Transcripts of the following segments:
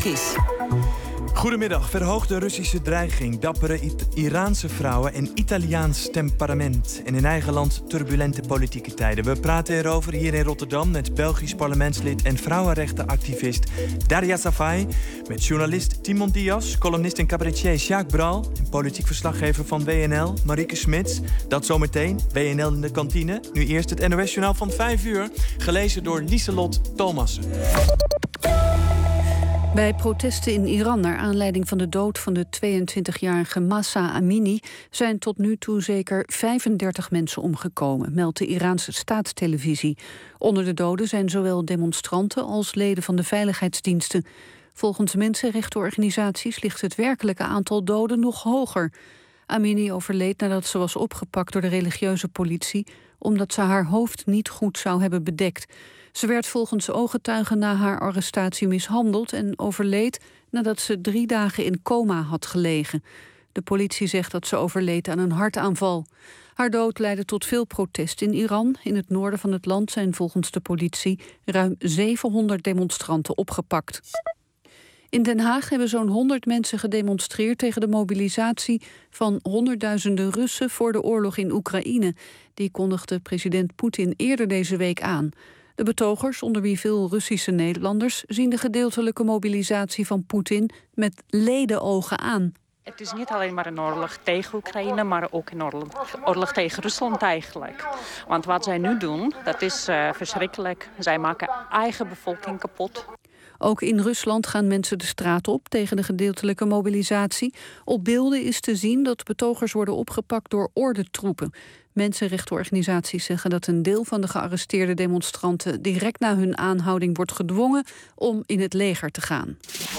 Kiss. Goedemiddag. Verhoogde Russische dreiging, dappere Iraanse vrouwen en Italiaans temperament. En in eigen land turbulente politieke tijden. We praten erover hier in Rotterdam met Belgisch parlementslid en vrouwenrechtenactivist Daria Safai, met journalist Timon Diaz, columnist en cabaretier Jacques Bral en politiek verslaggever van WNL Marieke Smits. Dat zometeen, WNL in de kantine. Nu eerst het NOS-journaal van 5 uur, gelezen door Lieselot Thomassen. Bij protesten in Iran naar aanleiding van de dood van de 22-jarige Mahsa Amini zijn tot nu toe zeker 35 mensen omgekomen, meldt de Iraanse staatstelevisie. Onder de doden zijn zowel demonstranten als leden van de veiligheidsdiensten. Volgens mensenrechtenorganisaties ligt het werkelijke aantal doden nog hoger. Amini overleed nadat ze was opgepakt door de religieuze politie omdat ze haar hoofd niet goed zou hebben bedekt. Ze werd volgens ooggetuigen na haar arrestatie mishandeld en overleed nadat ze 3 dagen in coma had gelegen. De politie zegt dat ze overleed aan een hartaanval. Haar dood leidde tot veel protest in Iran. In het noorden van het land zijn volgens de politie ruim 700 demonstranten opgepakt. In Den Haag hebben zo'n 100 mensen gedemonstreerd tegen de mobilisatie van honderdduizenden Russen voor de oorlog in Oekraïne. Die kondigde president Poetin eerder deze week aan. De betogers, onder wie veel Russische Nederlanders, zien de gedeeltelijke mobilisatie van Poetin met ledenogen aan. Het is niet alleen maar een oorlog tegen Oekraïne, maar ook een oorlog tegen Rusland eigenlijk. Want wat zij nu doen, dat is verschrikkelijk. Zij maken eigen bevolking kapot. Ook in Rusland gaan mensen de straat op tegen de gedeeltelijke mobilisatie. Op beelden is te zien dat betogers worden opgepakt door ordentroepen. Mensenrechtenorganisaties zeggen dat een deel van de gearresteerde demonstranten direct na hun aanhouding wordt gedwongen om in het leger te gaan.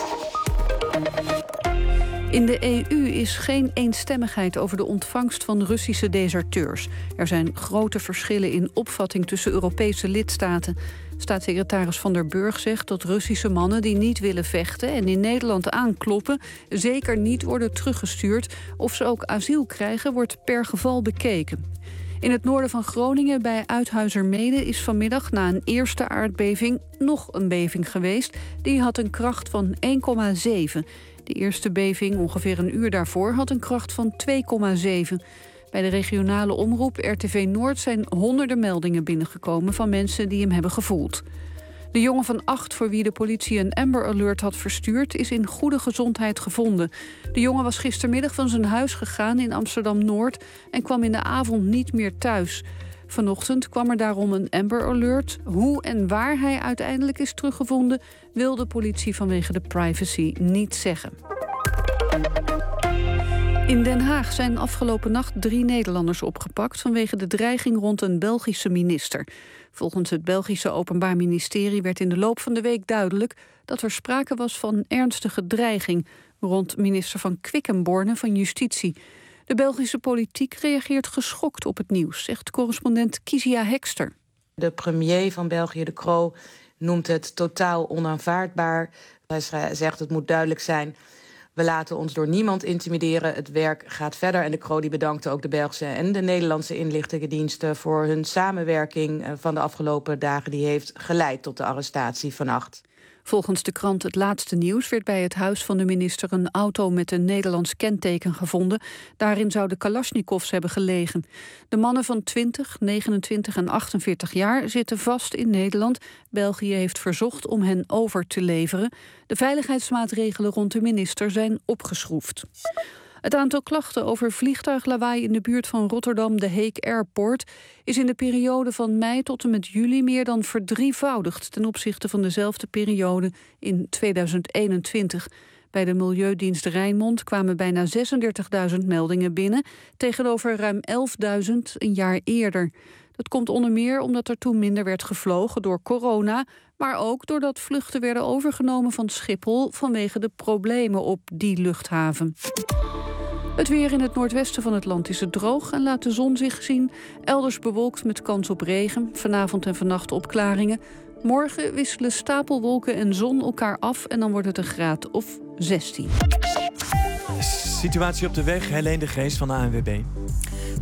In de EU is geen eenstemmigheid over de ontvangst van Russische deserteurs. Er zijn grote verschillen in opvatting tussen Europese lidstaten. Staatssecretaris Van der Burg zegt dat Russische mannen die niet willen vechten en in Nederland aankloppen zeker niet worden teruggestuurd. Of ze ook asiel krijgen wordt per geval bekeken. In het noorden van Groningen bij Uithuizermeeden is vanmiddag na een eerste aardbeving nog een beving geweest. Die had een kracht van 1,7. De eerste beving, ongeveer een uur daarvoor, had een kracht van 2,7. Bij de regionale omroep RTV Noord zijn honderden meldingen binnengekomen van mensen die hem hebben gevoeld. De jongen van 8, voor wie de politie een Amber Alert had verstuurd, is in goede gezondheid gevonden. De jongen was gistermiddag van zijn huis gegaan in Amsterdam-Noord en kwam in de avond niet meer thuis. Vanochtend kwam er daarom een Amber Alert. Hoe en waar hij uiteindelijk is teruggevonden, wil de politie vanwege de privacy niet zeggen. In Den Haag zijn afgelopen nacht 3 Nederlanders opgepakt vanwege de dreiging rond een Belgische minister. Volgens het Belgische Openbaar Ministerie werd in de loop van de week duidelijk dat er sprake was van ernstige dreiging rond minister Van Quickenborne van Justitie. De Belgische politiek reageert geschokt op het nieuws, zegt correspondent Kizia Hekster. De premier van België, De Croo, noemt het totaal onaanvaardbaar. Hij zegt het moet duidelijk zijn: we laten ons door niemand intimideren. Het werk gaat verder. En De Croo die bedankte ook de Belgische en de Nederlandse inlichtingendiensten voor hun samenwerking van de afgelopen dagen. Die heeft geleid tot de arrestatie vannacht. Volgens de krant Het Laatste Nieuws werd bij het huis van de minister een auto met een Nederlands kenteken gevonden. Daarin zouden Kalasjnikovs hebben gelegen. De mannen van 20, 29 en 48 jaar zitten vast in Nederland. België heeft verzocht om hen over te leveren. De veiligheidsmaatregelen rond de minister zijn opgeschroefd. Het aantal klachten over vliegtuiglawaai in de buurt van Rotterdam de Heek Airport is in de periode van mei tot en met juli meer dan verdrievoudigd ten opzichte van dezelfde periode in 2021. Bij de Milieudienst Rijnmond kwamen bijna 36.000 meldingen binnen, tegenover ruim 11.000 een jaar eerder. Dat komt onder meer omdat er toen minder werd gevlogen door corona, maar ook doordat vluchten werden overgenomen van Schiphol vanwege de problemen op die luchthaven. Het weer in het noordwesten van het land is het droog en laat de zon zich zien. Elders bewolkt met kans op regen. Vanavond en vannacht opklaringen. Morgen wisselen stapelwolken en zon elkaar af en dan wordt het een graad of 16. Situatie op de weg, Helene de Geest van de ANWB.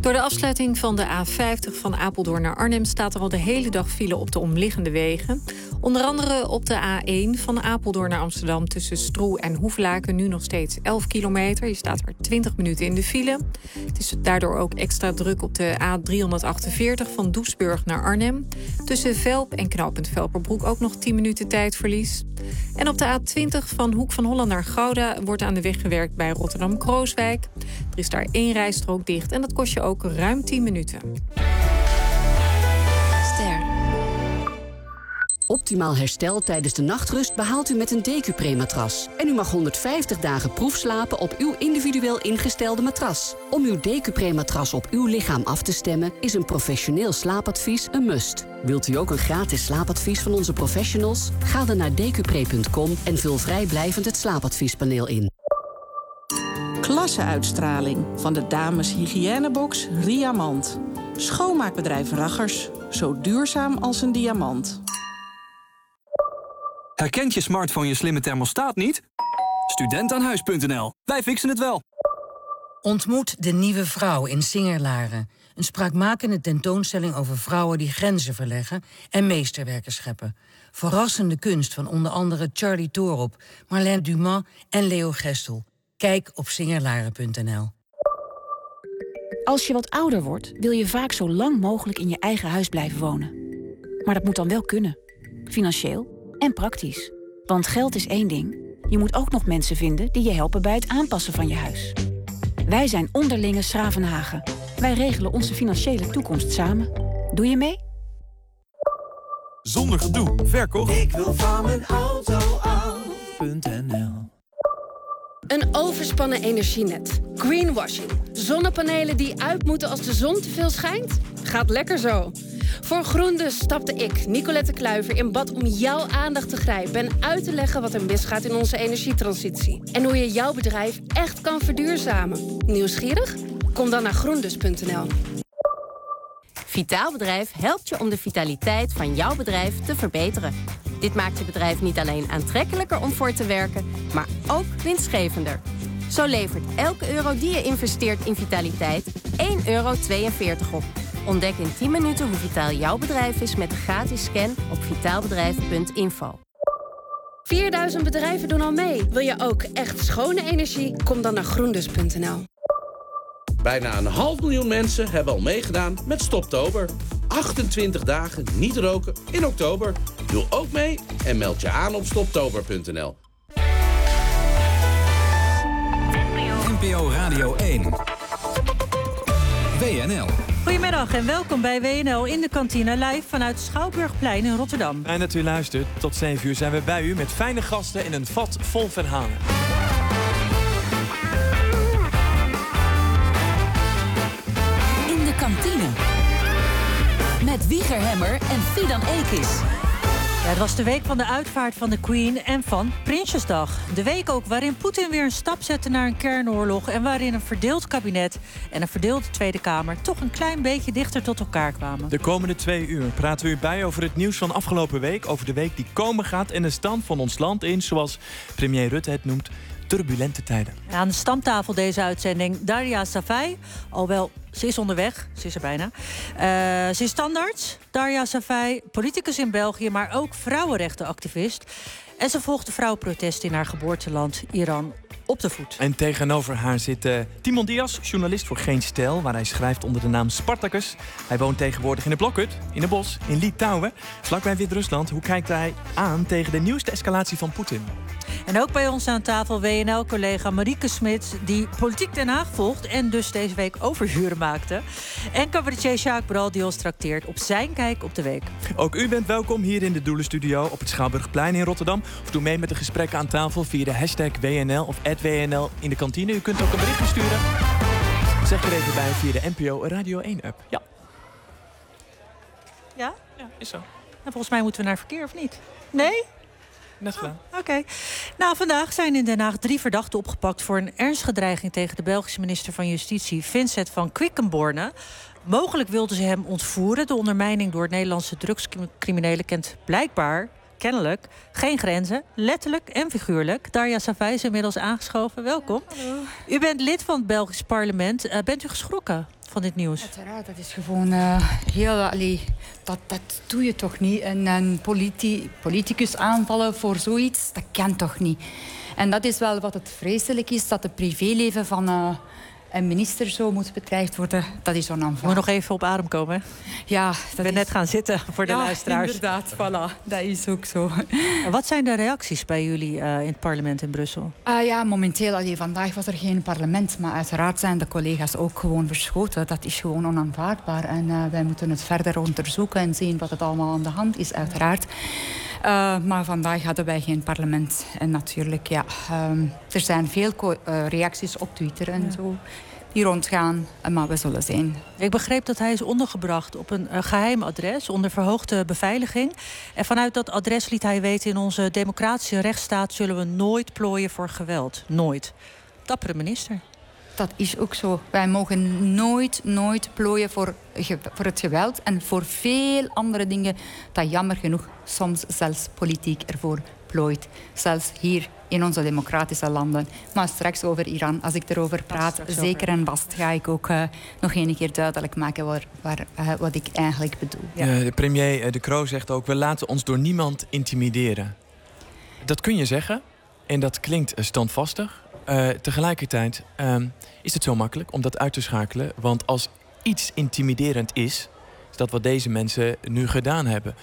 Door de afsluiting van de A50 van Apeldoorn naar Arnhem staat er al de hele dag file op de omliggende wegen. Onder andere op de A1 van Apeldoorn naar Amsterdam tussen Stroe en Hoevelaken nu nog steeds 11 kilometer. Je staat er 20 minuten in de file. Het is daardoor ook extra druk op de A348 van Doesburg naar Arnhem. Tussen Velp en knooppunt Velperbroek ook nog 10 minuten tijdverlies. En op de A20 van Hoek van Holland naar Gouda wordt aan de weg gewerkt bij Rotterdam-Krooswijk. Er is daar 1 rijstrook dicht en dat kost je ook ruim 10 minuten. Ster. Optimaal herstel tijdens de nachtrust behaalt u met een Decupre-matras. En u mag 150 dagen proefslapen op uw individueel ingestelde matras. Om uw Decupre-matras op uw lichaam af te stemmen is een professioneel slaapadvies een must. Wilt u ook een gratis slaapadvies van onze professionals? Ga dan naar decupre.com en vul vrijblijvend het slaapadviespaneel in. Klasseuitstraling van de dames hygiënebox Riamant. Schoonmaakbedrijf Raggers. Zo duurzaam als een diamant. Herkent je smartphone je slimme thermostaat niet? Studentaanhuis.nl. Wij fixen het wel. Ontmoet de nieuwe vrouw in Singerlaren. Een spraakmakende tentoonstelling over vrouwen die grenzen verleggen en meesterwerken scheppen. Verrassende kunst van onder andere Charlie Toorop, Marlène Dumas en Leo Gestel. Kijk op singerlaren.nl. Als je wat ouder wordt, wil je vaak zo lang mogelijk in je eigen huis blijven wonen. Maar dat moet dan wel kunnen. Financieel en praktisch. Want geld is één ding. Je moet ook nog mensen vinden die je helpen bij het aanpassen van je huis. Wij zijn Onderlinge Schravenhagen. Wij regelen onze financiële toekomst samen. Doe je mee? Zonder gedoe. Verkocht. Ik wil van mijn auto af.nl. Een overspannen energienet. Greenwashing. Zonnepanelen die uit moeten als de zon te veel schijnt? Gaat lekker zo. Voor GroenDus stapte ik, Nicolette Kluiver, in bad om jouw aandacht te grijpen en uit te leggen wat er misgaat in onze energietransitie. En hoe je jouw bedrijf echt kan verduurzamen. Nieuwsgierig? Kom dan naar groendus.nl. Vitaal Bedrijf helpt je om de vitaliteit van jouw bedrijf te verbeteren. Dit maakt je bedrijf niet alleen aantrekkelijker om voor te werken, maar ook winstgevender. Zo levert elke euro die je investeert in vitaliteit €1,42 op. Ontdek in 10 minuten hoe vitaal jouw bedrijf is met de gratis scan op vitaalbedrijf.info. 4000 bedrijven doen al mee. Wil je ook echt schone energie? Kom dan naar groendus.nl. Bijna 500.000 mensen hebben al meegedaan met Stoptober. 28 dagen niet roken in oktober. Doe ook mee en meld je aan op stoptober.nl. NPO Radio 1. WNL. Goedemiddag en welkom bij WNL in de kantine live vanuit Schouwburgplein in Rotterdam. Fijn dat u luistert. Tot 7 uur zijn we bij u met fijne gasten en een vat vol verhalen. In de kantine. Met Wieger Hemmer en Fidan Ekis. Ja, het was de week van de uitvaart van de Queen en van Prinsjesdag. De week ook waarin Poetin weer een stap zette naar een kernoorlog en waarin een verdeeld kabinet en een verdeelde Tweede Kamer toch een klein beetje dichter tot elkaar kwamen. De komende 2 uur praten we u bij over het nieuws van afgelopen week, over de week die komen gaat en de stand van ons land in, zoals premier Rutte het noemt, turbulente tijden. Aan de stamtafel deze uitzending Daria Savai. Alhoewel, ze is onderweg. Ze is er bijna. Ze is standaard. Daria Savai, politicus in België, maar ook vrouwenrechtenactivist. En ze volgt de vrouwenprotesten in haar geboorteland Iran op de voet. En tegenover haar zit Timon Diaz, journalist voor Geen Stijl, waar hij schrijft onder de naam Spartacus. Hij woont tegenwoordig in de Blokhut, in het bos, in Litouwen, vlakbij Wit-Rusland. Hoe kijkt hij aan tegen de nieuwste escalatie van Poetin? En ook bij ons aan tafel WNL-collega Marieke Smit, die Politiek Den Haag volgt en dus deze week overuren maakte. En cabaretier Jacques Bral, die ons trakteert op zijn kijk op de week. Ook u bent welkom hier in de Doelenstudio op het Schouwburgplein in Rotterdam. Of doe mee met de gesprekken aan tafel via de hashtag WNL of @WNL in de kantine. U kunt ook een berichtje sturen. Zeg er even bij via de NPO Radio 1-app. Ja. Ja? Ja, is zo. En volgens mij moeten we naar verkeer, of niet? Nee? Net gedaan. Oké. Nou, vandaag zijn in Den Haag 3 verdachten opgepakt voor een ernstige dreiging tegen de Belgische minister van Justitie, Vincent van Quickenborne. Mogelijk wilden ze hem ontvoeren. De ondermijning door Nederlandse drugscriminelen kent blijkbaar kennelijk geen grenzen, letterlijk en figuurlijk. Darja Savai is inmiddels aangeschoven. Welkom. Hallo. U bent lid van het Belgisch parlement. Bent u geschrokken van dit nieuws? Uiteraard, dat is gewoon heel... Dat doe je toch niet. Een politicus aanvallen voor zoiets, dat kan toch niet. En dat is wel wat het vreselijk is, dat het privéleven van een minister zo moet bedreigd worden. Dat is onaanvaardbaar. Je moet nog even op adem komen. Ja, ik ben net gaan zitten voor de luisteraars. Inderdaad, voilà. Dat is ook zo. Wat zijn de reacties bij jullie in het parlement in Brussel? Momenteel, vandaag was er geen parlement. Maar uiteraard zijn de collega's ook gewoon verschoten. Dat is gewoon onaanvaardbaar. En wij moeten het verder onderzoeken en zien wat het allemaal aan de hand is, uiteraard. Maar vandaag hadden wij geen parlement. En natuurlijk, er zijn veel reacties op Twitter en zo die rondgaan. Maar we zullen zien. Ik begreep dat hij is ondergebracht op een geheim adres onder verhoogde beveiliging. En vanuit dat adres liet hij weten: in onze democratische rechtsstaat zullen we nooit plooien voor geweld. Nooit. Dappere minister. Dat is ook zo. Wij mogen nooit plooien voor het geweld. En voor veel andere dingen dat jammer genoeg soms zelfs politiek ervoor plooit. Zelfs hier in onze democratische landen. Maar straks over Iran, als ik erover praat, zeker en vast ga ik ook nog een keer duidelijk maken wat ik eigenlijk bedoel. Ja. De premier De Croo zegt ook: we laten ons door niemand intimideren. Dat kun je zeggen en dat klinkt standvastig. Tegelijkertijd is het zo makkelijk om dat uit te schakelen. Want als iets intimiderend is dat wat deze mensen nu gedaan hebben.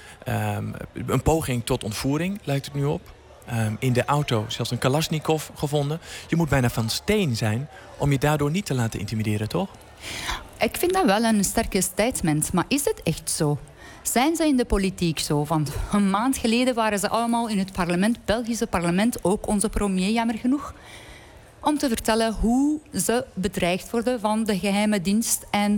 Een poging tot ontvoering lijkt het nu op. In de auto zelfs een Kalashnikov gevonden. Je moet bijna van steen zijn om je daardoor niet te laten intimideren, toch? Ik vind dat wel een sterke statement. Maar is het echt zo? Zijn ze in de politiek zo? Want een maand geleden waren ze allemaal in het parlement, Belgische parlement, ook onze premier, jammer genoeg, om te vertellen hoe ze bedreigd worden van de geheime dienst en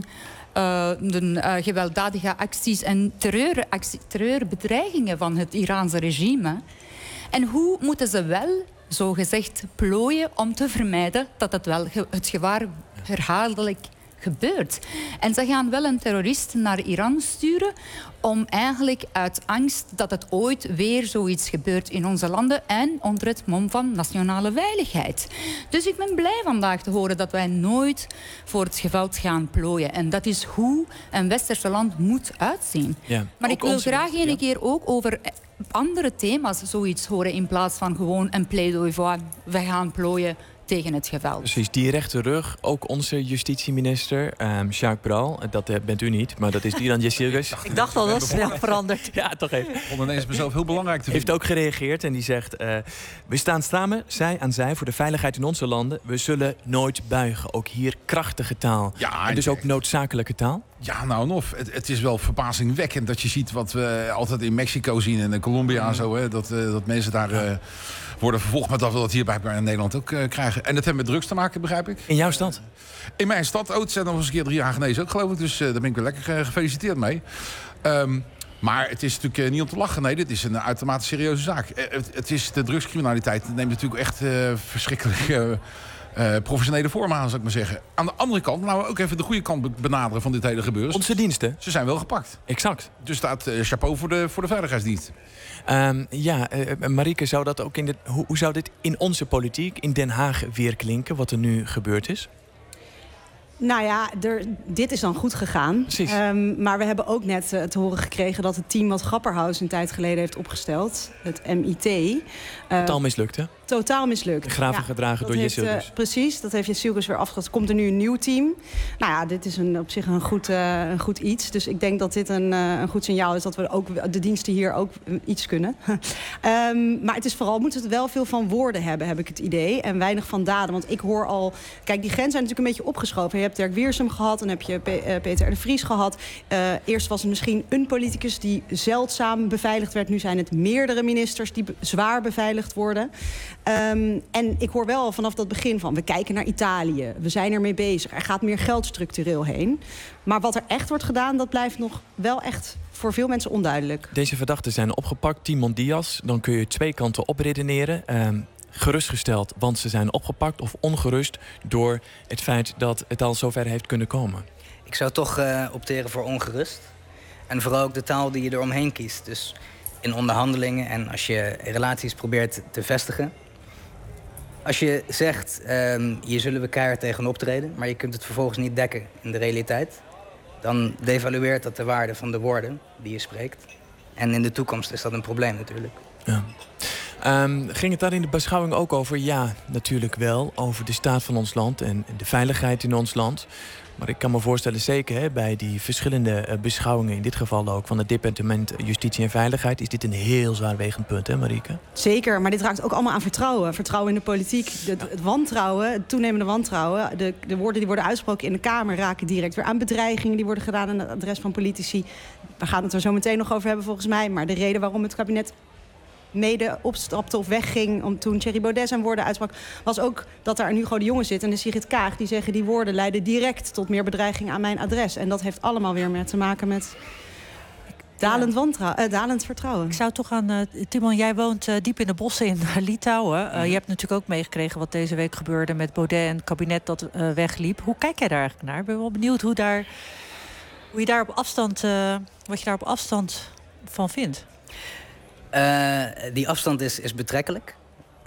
de gewelddadige acties en terreurbedreigingen van het Iraanse regime. En hoe moeten ze wel, zogezegd, plooien om te vermijden dat het gevaar herhaaldelijk gebeurt. En ze gaan wel een terrorist naar Iran sturen om eigenlijk uit angst dat het ooit weer zoiets gebeurt in onze landen en onder het mom van nationale veiligheid. Dus ik ben blij vandaag te horen dat wij nooit voor het geweld gaan plooien. En dat is hoe een westerse land moet uitzien. Ja, maar ik wil graag een keer ook over andere thema's zoiets horen in plaats van gewoon een pleidooi voor we gaan plooien tegen het geweld. Precies, die rechte rug, ook onze justitieminister, Jacques Bral. Dat bent u niet, maar dat is Diran Yeşilgöz. Ik dacht al, dat is snel veranderd. Ja, toch even. Ik vond ineens mezelf heel belangrijk te vinden. Heeft ook gereageerd en die zegt: we staan samen, zij aan zij, voor de veiligheid in onze landen. We zullen nooit buigen. Ook hier krachtige taal. Ja, en dus ook noodzakelijke taal. Ja, nou en of. Het is wel verbazingwekkend dat je ziet wat we altijd in Mexico zien en in Colombia en zo. Hè, dat mensen daar worden vervolgd, maar dat we dat hier blijkbaar in Nederland ook krijgen. En dat heeft met drugs te maken, begrijp ik. In jouw stad? In mijn stad. Het zijn nog eens een keer 3 jaar genezen ook, geloof ik. Dus daar ben ik weer lekker gefeliciteerd mee. Maar het is natuurlijk niet om te lachen. Nee, dit is een uitermate serieuze zaak. Het is de drugscriminaliteit neemt natuurlijk echt verschrikkelijk professionele vormen aan, zou ik maar zeggen. Aan de andere kant, nou we ook even de goede kant benaderen van dit hele gebeuren. Onze diensten. Ze zijn wel gepakt. Exact. Dus staat chapeau voor de veiligheidsdienst. Marieke, zou dat ook hoe zou dit in onze politiek in Den Haag weer klinken, wat er nu gebeurd is? Nou ja, dit is dan goed gegaan. Maar we hebben ook net te horen gekregen dat het team wat Grapperhaus een tijd geleden heeft opgesteld, het MIT. Totaal mislukt, hè? Totaal mislukt. Graven gedragen door Yeşilgöz. Precies, dat heeft Yeşilgöz weer afgeschreven. Komt er nu een nieuw team. Nou ja, dit is op zich een goed iets. Dus ik denk dat dit een goed signaal is dat we ook de diensten hier ook iets kunnen. Maar het is vooral, moeten we het wel veel van woorden hebben, heb ik het idee. En weinig van daden. Want ik hoor al, kijk, die grenzen zijn natuurlijk een beetje opgeschoven. Je hebt Dirk Wiersum gehad, dan heb je Peter R. de Vries gehad. Eerst was het misschien een politicus die zeldzaam beveiligd werd. Nu zijn het meerdere ministers die zwaar beveiligd worden. En ik hoor wel vanaf dat begin van, we kijken naar Italië. We zijn ermee bezig. Er gaat meer geld structureel heen. Maar wat er echt wordt gedaan, dat blijft nog wel echt voor veel mensen onduidelijk. Deze verdachten zijn opgepakt, Timon Diaz. Dan kun je 2 kanten opredeneren. Gerustgesteld, want ze zijn opgepakt, of ongerust door het feit dat het al zover heeft kunnen komen? Ik zou toch opteren voor ongerust. En vooral ook de taal die je eromheen kiest. Dus in onderhandelingen en als je relaties probeert te vestigen. Als je zegt, hier zullen we keihard tegen optreden, maar je kunt het vervolgens niet dekken in de realiteit, dan devalueert dat de waarde van de woorden die je spreekt. En in de toekomst is dat een probleem natuurlijk. Ja. Ging het daar in de beschouwing ook over? Ja, natuurlijk wel. Over de staat van ons land en de veiligheid in ons land. Maar ik kan me voorstellen, zeker bij die verschillende beschouwingen, in dit geval ook van het departement Justitie en Veiligheid, is dit een heel zwaarwegend punt, hè Marieke? Zeker, maar dit raakt ook allemaal aan vertrouwen. Vertrouwen in de politiek, het wantrouwen, het toenemende wantrouwen. De woorden die worden uitgesproken in de Kamer raken direct weer aan bedreigingen die worden gedaan aan het adres van politici. We gaan het er zo meteen nog over hebben volgens mij. Maar de reden waarom het kabinet mede opstapte of wegging toen Thierry Baudet zijn woorden uitsprak, was ook dat daar nu gewoon de jongens zitten en de Sigrid Kaag die zeggen die woorden leiden direct tot meer bedreiging aan mijn adres. En dat heeft allemaal weer meer te maken met dalend vertrouwen. Ik zou toch aan Timon, jij woont diep in de bossen in Litouwen. Je hebt natuurlijk ook meegekregen wat deze week gebeurde met Baudet en het kabinet dat wegliep. Hoe kijk jij daar eigenlijk naar? Ik ben wel benieuwd wat je daar op afstand van vindt. Die afstand is betrekkelijk.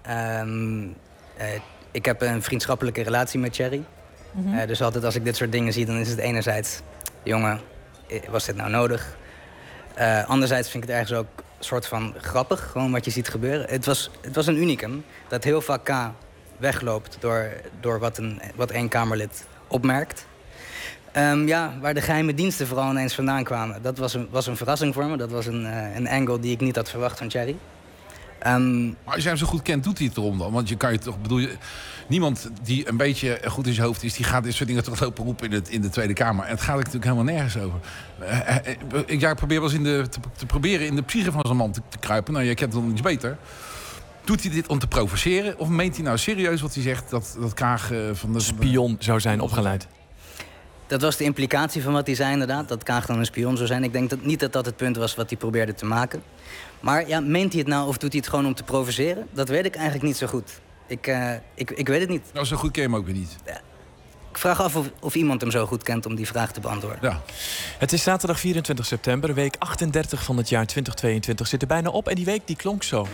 Ik heb een vriendschappelijke relatie met Thierry. Dus altijd als ik dit soort dingen zie, dan is het enerzijds, jongen, was dit nou nodig? Anderzijds vind ik het ergens ook een soort van grappig, gewoon wat je ziet gebeuren. Het was een unicum dat heel vaak wegloopt door wat één Kamerlid opmerkt. Waar de geheime diensten vooral ineens vandaan kwamen. Dat was een verrassing voor me. Dat was een angle die ik niet had verwacht van Thierry. Maar als jij hem zo goed kent, doet hij het erom dan? Want je kan je toch, niemand die een beetje goed in zijn hoofd is, die gaat dit soort dingen toch lopen roepen in de Tweede Kamer. En het gaat natuurlijk helemaal nergens over. Ik probeer wel eens te proberen in de psyche van zo'n man te kruipen. Nou, jij kent het nog iets beter. Doet hij dit om te provoceren? Of meent hij nou serieus wat hij zegt dat Kaag van de spion zou zijn opgeleid? Dat was de implicatie van wat hij zei inderdaad. Dat Kaag dan een spion zou zijn. Ik denk niet dat dat het punt was wat hij probeerde te maken. Maar ja, meent hij het nou of doet hij het gewoon om te provoceren? Dat weet ik eigenlijk niet zo goed. Ik weet het niet. Nou, zo goed ken je hem ook weer niet. Ja. Ik vraag af of iemand hem zo goed kent om die vraag te beantwoorden. Ja. Het is zaterdag 24 september, week 38 van het jaar 2022. Zit er bijna op en die week die klonk zo.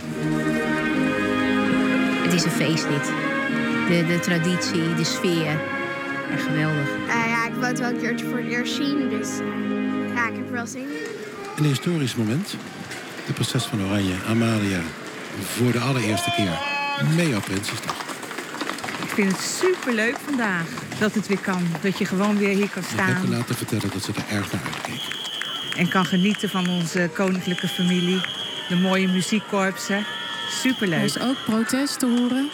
Het is een feestlied. De traditie, de sfeer. Ja, geweldig. Ik wou het wel een keertje voor het eerst zien, dus ja, ik heb er wel zin in. Een historisch moment. De prinses van Oranje, Amalia, voor de allereerste keer mee op Prinsjesdag. Ik vind het superleuk vandaag dat het weer kan. Dat je gewoon weer hier kan staan. Ik heb me laten vertellen dat ze er erg naar uitkeek. En kan genieten van onze koninklijke familie. De mooie muziekkorpsen. Superleuk. Er is ook protest te horen.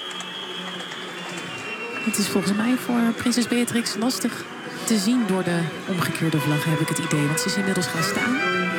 Het is volgens mij voor prinses Beatrix lastig te zien door de omgekeerde vlag, heb ik het idee. Want ze is inmiddels gaan staan.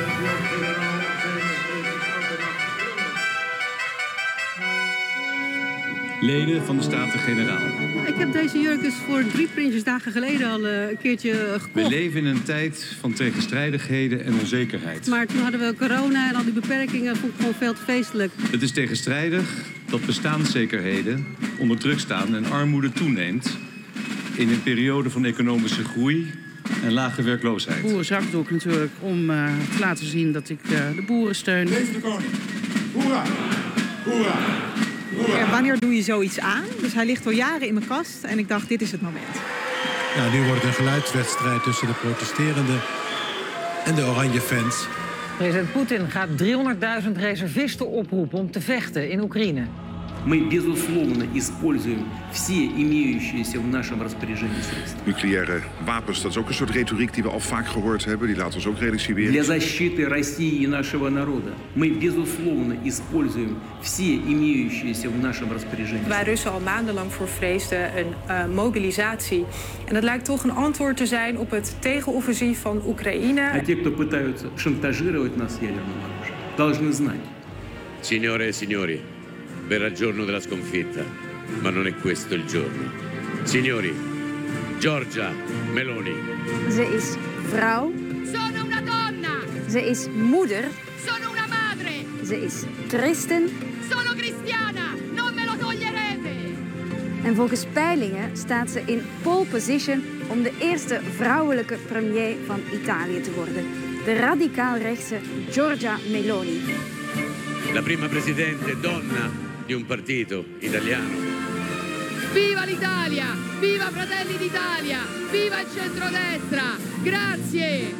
Leden van de Staten-Generaal. Ik heb deze jurk dus voor 3 Prinsjesdagen geleden al een keertje gekocht. We leven in een tijd van tegenstrijdigheden en onzekerheid. Maar toen hadden we corona en al die beperkingen, vond ik gewoon veel te feestelijk. Het is tegenstrijdig dat bestaanszekerheden onder druk staan en armoede toeneemt in een periode van economische groei en lage werkloosheid. Boerenzakdoek natuurlijk, om te laten zien dat ik de boeren steun. Leven de koning! Hoera! Hoera! Ja, wanneer doe je zoiets aan? Dus hij ligt al jaren in mijn kast en ik dacht, dit is het moment. Nou, nu wordt het een geluidswedstrijd tussen de protesterende en de oranje fans. President Poetin gaat 300.000 reservisten oproepen om te vechten in Oekraïne. Мы, безусловно, используем все имеющиеся в нашем распоряжении средства. Nucleaire wapens, dat is ook een soort retoriek die we al vaak gehoord hebben. Die laten ons ook relativeren. Для защиты России и нашего народа мы, безусловно, используем все имеющиеся в нашем распоряжении. Waar Russen al maandenlang voor vreesden, een mobilisatie. En dat lijkt toch een antwoord te zijn op het tegenoffensief van Oekraïne. А те, кто пытаются шантажировать нас ядерным оружием, должны знать. Signore e signori. Verrà il giorno della sconfitta, ma non è questo il giorno. Signori, Giorgia Meloni. Ze is vrouw. Sono una donna. Ze is moeder. Sono una madre. Ze is christen. Sono cristiana. Non me lo toglierete. En volgens peilingen staat ze in pole position om de eerste vrouwelijke premier van Italië te worden. De radicaal-rechtse Giorgia Meloni. la prima presidente donna di un partito italiano. Viva l'Italia! Viva Fratelli d'Italia! Viva il centrodestra! Grazie!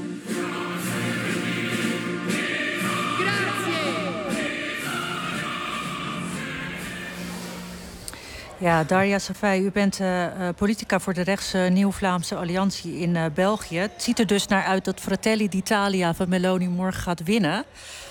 Ja, Daria Savai, u bent politica voor de rechtse Nieuw-Vlaamse Alliantie in België. Het ziet er dus naar uit dat Fratelli d'Italia van Meloni morgen gaat winnen.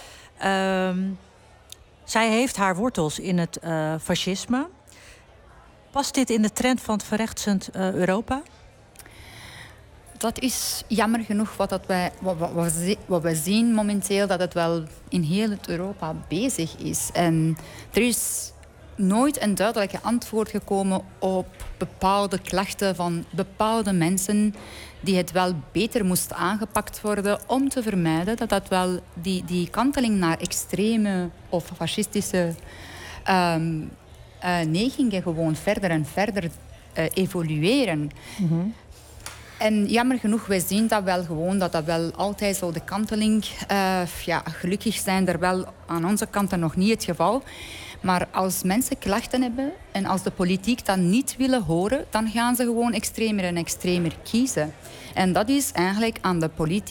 Zij heeft haar wortels in het fascisme. Past dit in de trend van het verrechtsend Europa? Dat is jammer genoeg wat we zien momenteel, dat het wel in heel het Europa bezig is. En er is nooit een duidelijke antwoord gekomen op bepaalde klachten van bepaalde mensen die het wel beter moest aangepakt worden om te vermijden dat wel die kanteling naar extreme of fascistische neigingen gewoon verder en verder evolueren. Mm-hmm. En jammer genoeg, wij zien dat wel gewoon, dat wel altijd zo de kanteling... gelukkig zijn er wel aan onze kant nog niet het geval. Maar als mensen klachten hebben en als de politiek dat niet willen horen, dan gaan ze gewoon extremer en extremer kiezen. En dat is eigenlijk aan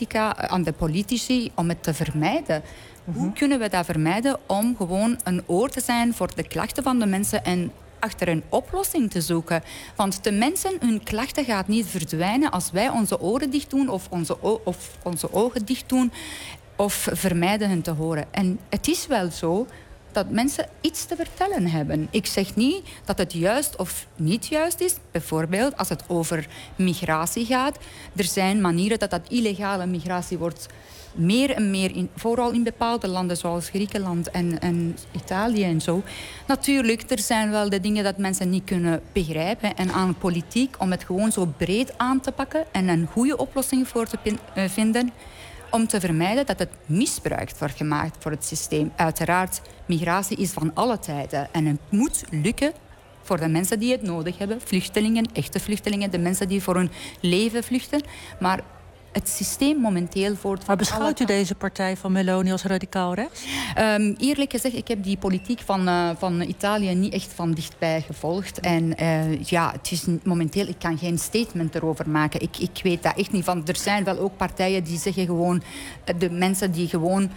de politici om het te vermijden. Hoe kunnen we dat vermijden om gewoon een oor te zijn voor de klachten van de mensen en achter een oplossing te zoeken? Want de mensen, hun klachten gaat niet verdwijnen als wij onze oren dicht doen of onze ogen dicht doen of vermijden hen te horen. En het is wel zo dat mensen iets te vertellen hebben. Ik zeg niet dat het juist of niet juist is. Bijvoorbeeld als het over migratie gaat. Er zijn manieren dat illegale migratie wordt meer en meer, vooral in bepaalde landen zoals Griekenland en Italië en zo. Natuurlijk, er zijn wel de dingen dat mensen niet kunnen begrijpen. En aan politiek om het gewoon zo breed aan te pakken en een goede oplossing voor te vinden, om te vermijden dat het misbruik wordt gemaakt voor het systeem. Uiteraard, migratie is van alle tijden. En het moet lukken voor de mensen die het nodig hebben. Vluchtelingen, echte vluchtelingen, de mensen die voor hun leven vluchten. Maar het systeem momenteel wordt... Maar beschouwt u deze partij van Meloni als radicaal rechts? Eerlijk gezegd, ik heb die politiek van Italië niet echt van dichtbij gevolgd. En het is momenteel, ik kan geen statement erover maken. Ik weet dat echt niet van. Er zijn wel ook partijen die zeggen gewoon, de mensen die gewoon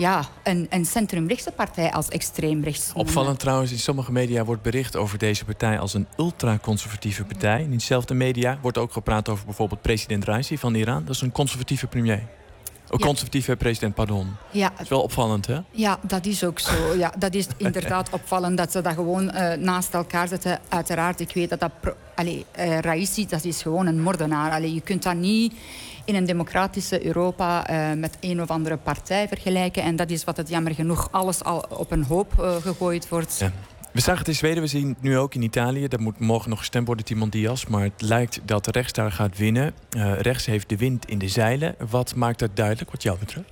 een centrumrechtse partij als extreemrechts noemen. Opvallend trouwens, in sommige media wordt bericht over deze partij als een ultraconservatieve partij. In diezelfde media wordt ook gepraat over bijvoorbeeld president Raisi van Iran. Dat is een conservatieve premier. Een conservatieve president, pardon. Ja. Dat is wel opvallend, hè? Ja, dat is ook zo. Ja, dat is inderdaad opvallend dat ze dat gewoon naast elkaar zetten. Uiteraard, ik weet dat Raisi, dat is gewoon een moordenaar. Je kunt dat niet in een democratische Europa met een of andere partij vergelijken. En dat is wat het jammer genoeg alles al op een hoop gegooid wordt. Ja. We zagen het in Zweden, we zien het nu ook in Italië. Dat moet morgen nog gestemd worden, Timon Diaz. Maar het lijkt dat rechts daar gaat winnen. Rechts heeft de wind in de zeilen. Wat maakt dat duidelijk, wat jou betreft?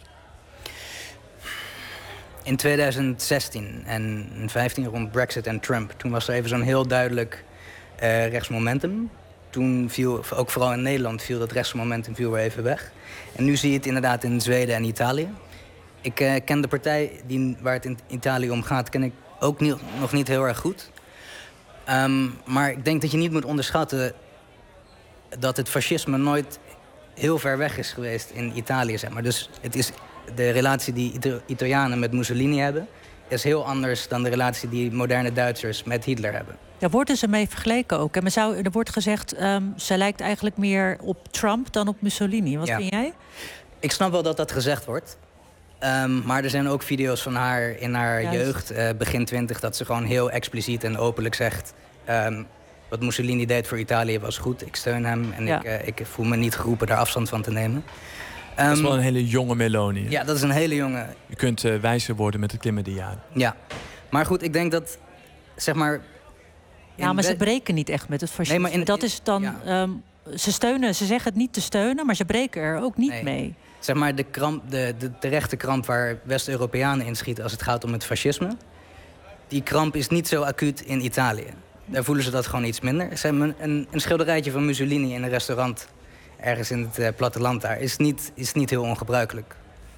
In 2016 en 2015 rond Brexit en Trump, toen was er even zo'n heel duidelijk rechtsmomentum. Toen viel, ook vooral in Nederland, dat rechtsmomentum weer even weg. En nu zie je het inderdaad in Zweden en Italië. Ik ken de partij waar het in Italië om gaat, ken ik ook nog niet heel erg goed. Maar ik denk dat je niet moet onderschatten dat het fascisme nooit heel ver weg is geweest in Italië, zeg maar. Dus het is de relatie die Italianen met Mussolini hebben, is heel anders dan de relatie die moderne Duitsers met Hitler hebben. Daar worden ze mee vergeleken ook. En er wordt gezegd, ze lijkt eigenlijk meer op Trump dan op Mussolini. Wat vind jij? Ik snap wel dat dat gezegd wordt. Maar er zijn ook video's van haar in haar jeugd, begin 20... dat ze gewoon heel expliciet en openlijk zegt, wat Mussolini deed voor Italië was goed. Ik steun hem en ik voel me niet geroepen daar afstand van te nemen. Dat is wel een hele jonge Meloni. Ja, dat is een hele jonge... Je kunt wijzer worden met het klimmen der jaren. Ja, maar goed, ik denk dat, zeg maar... Ja, maar ze breken niet echt met het fascisme. Nee, dat is dan... Ja. Ze zeggen het niet te steunen, maar ze breken er ook niet mee. Zeg maar de rechte kramp waar West-Europeanen inschieten als het gaat om het fascisme, die kramp is niet zo acuut in Italië. Daar voelen ze dat gewoon iets minder. Ze hebben een schilderijtje van Mussolini in een restaurant ergens in het platteland daar is niet heel ongebruikelijk.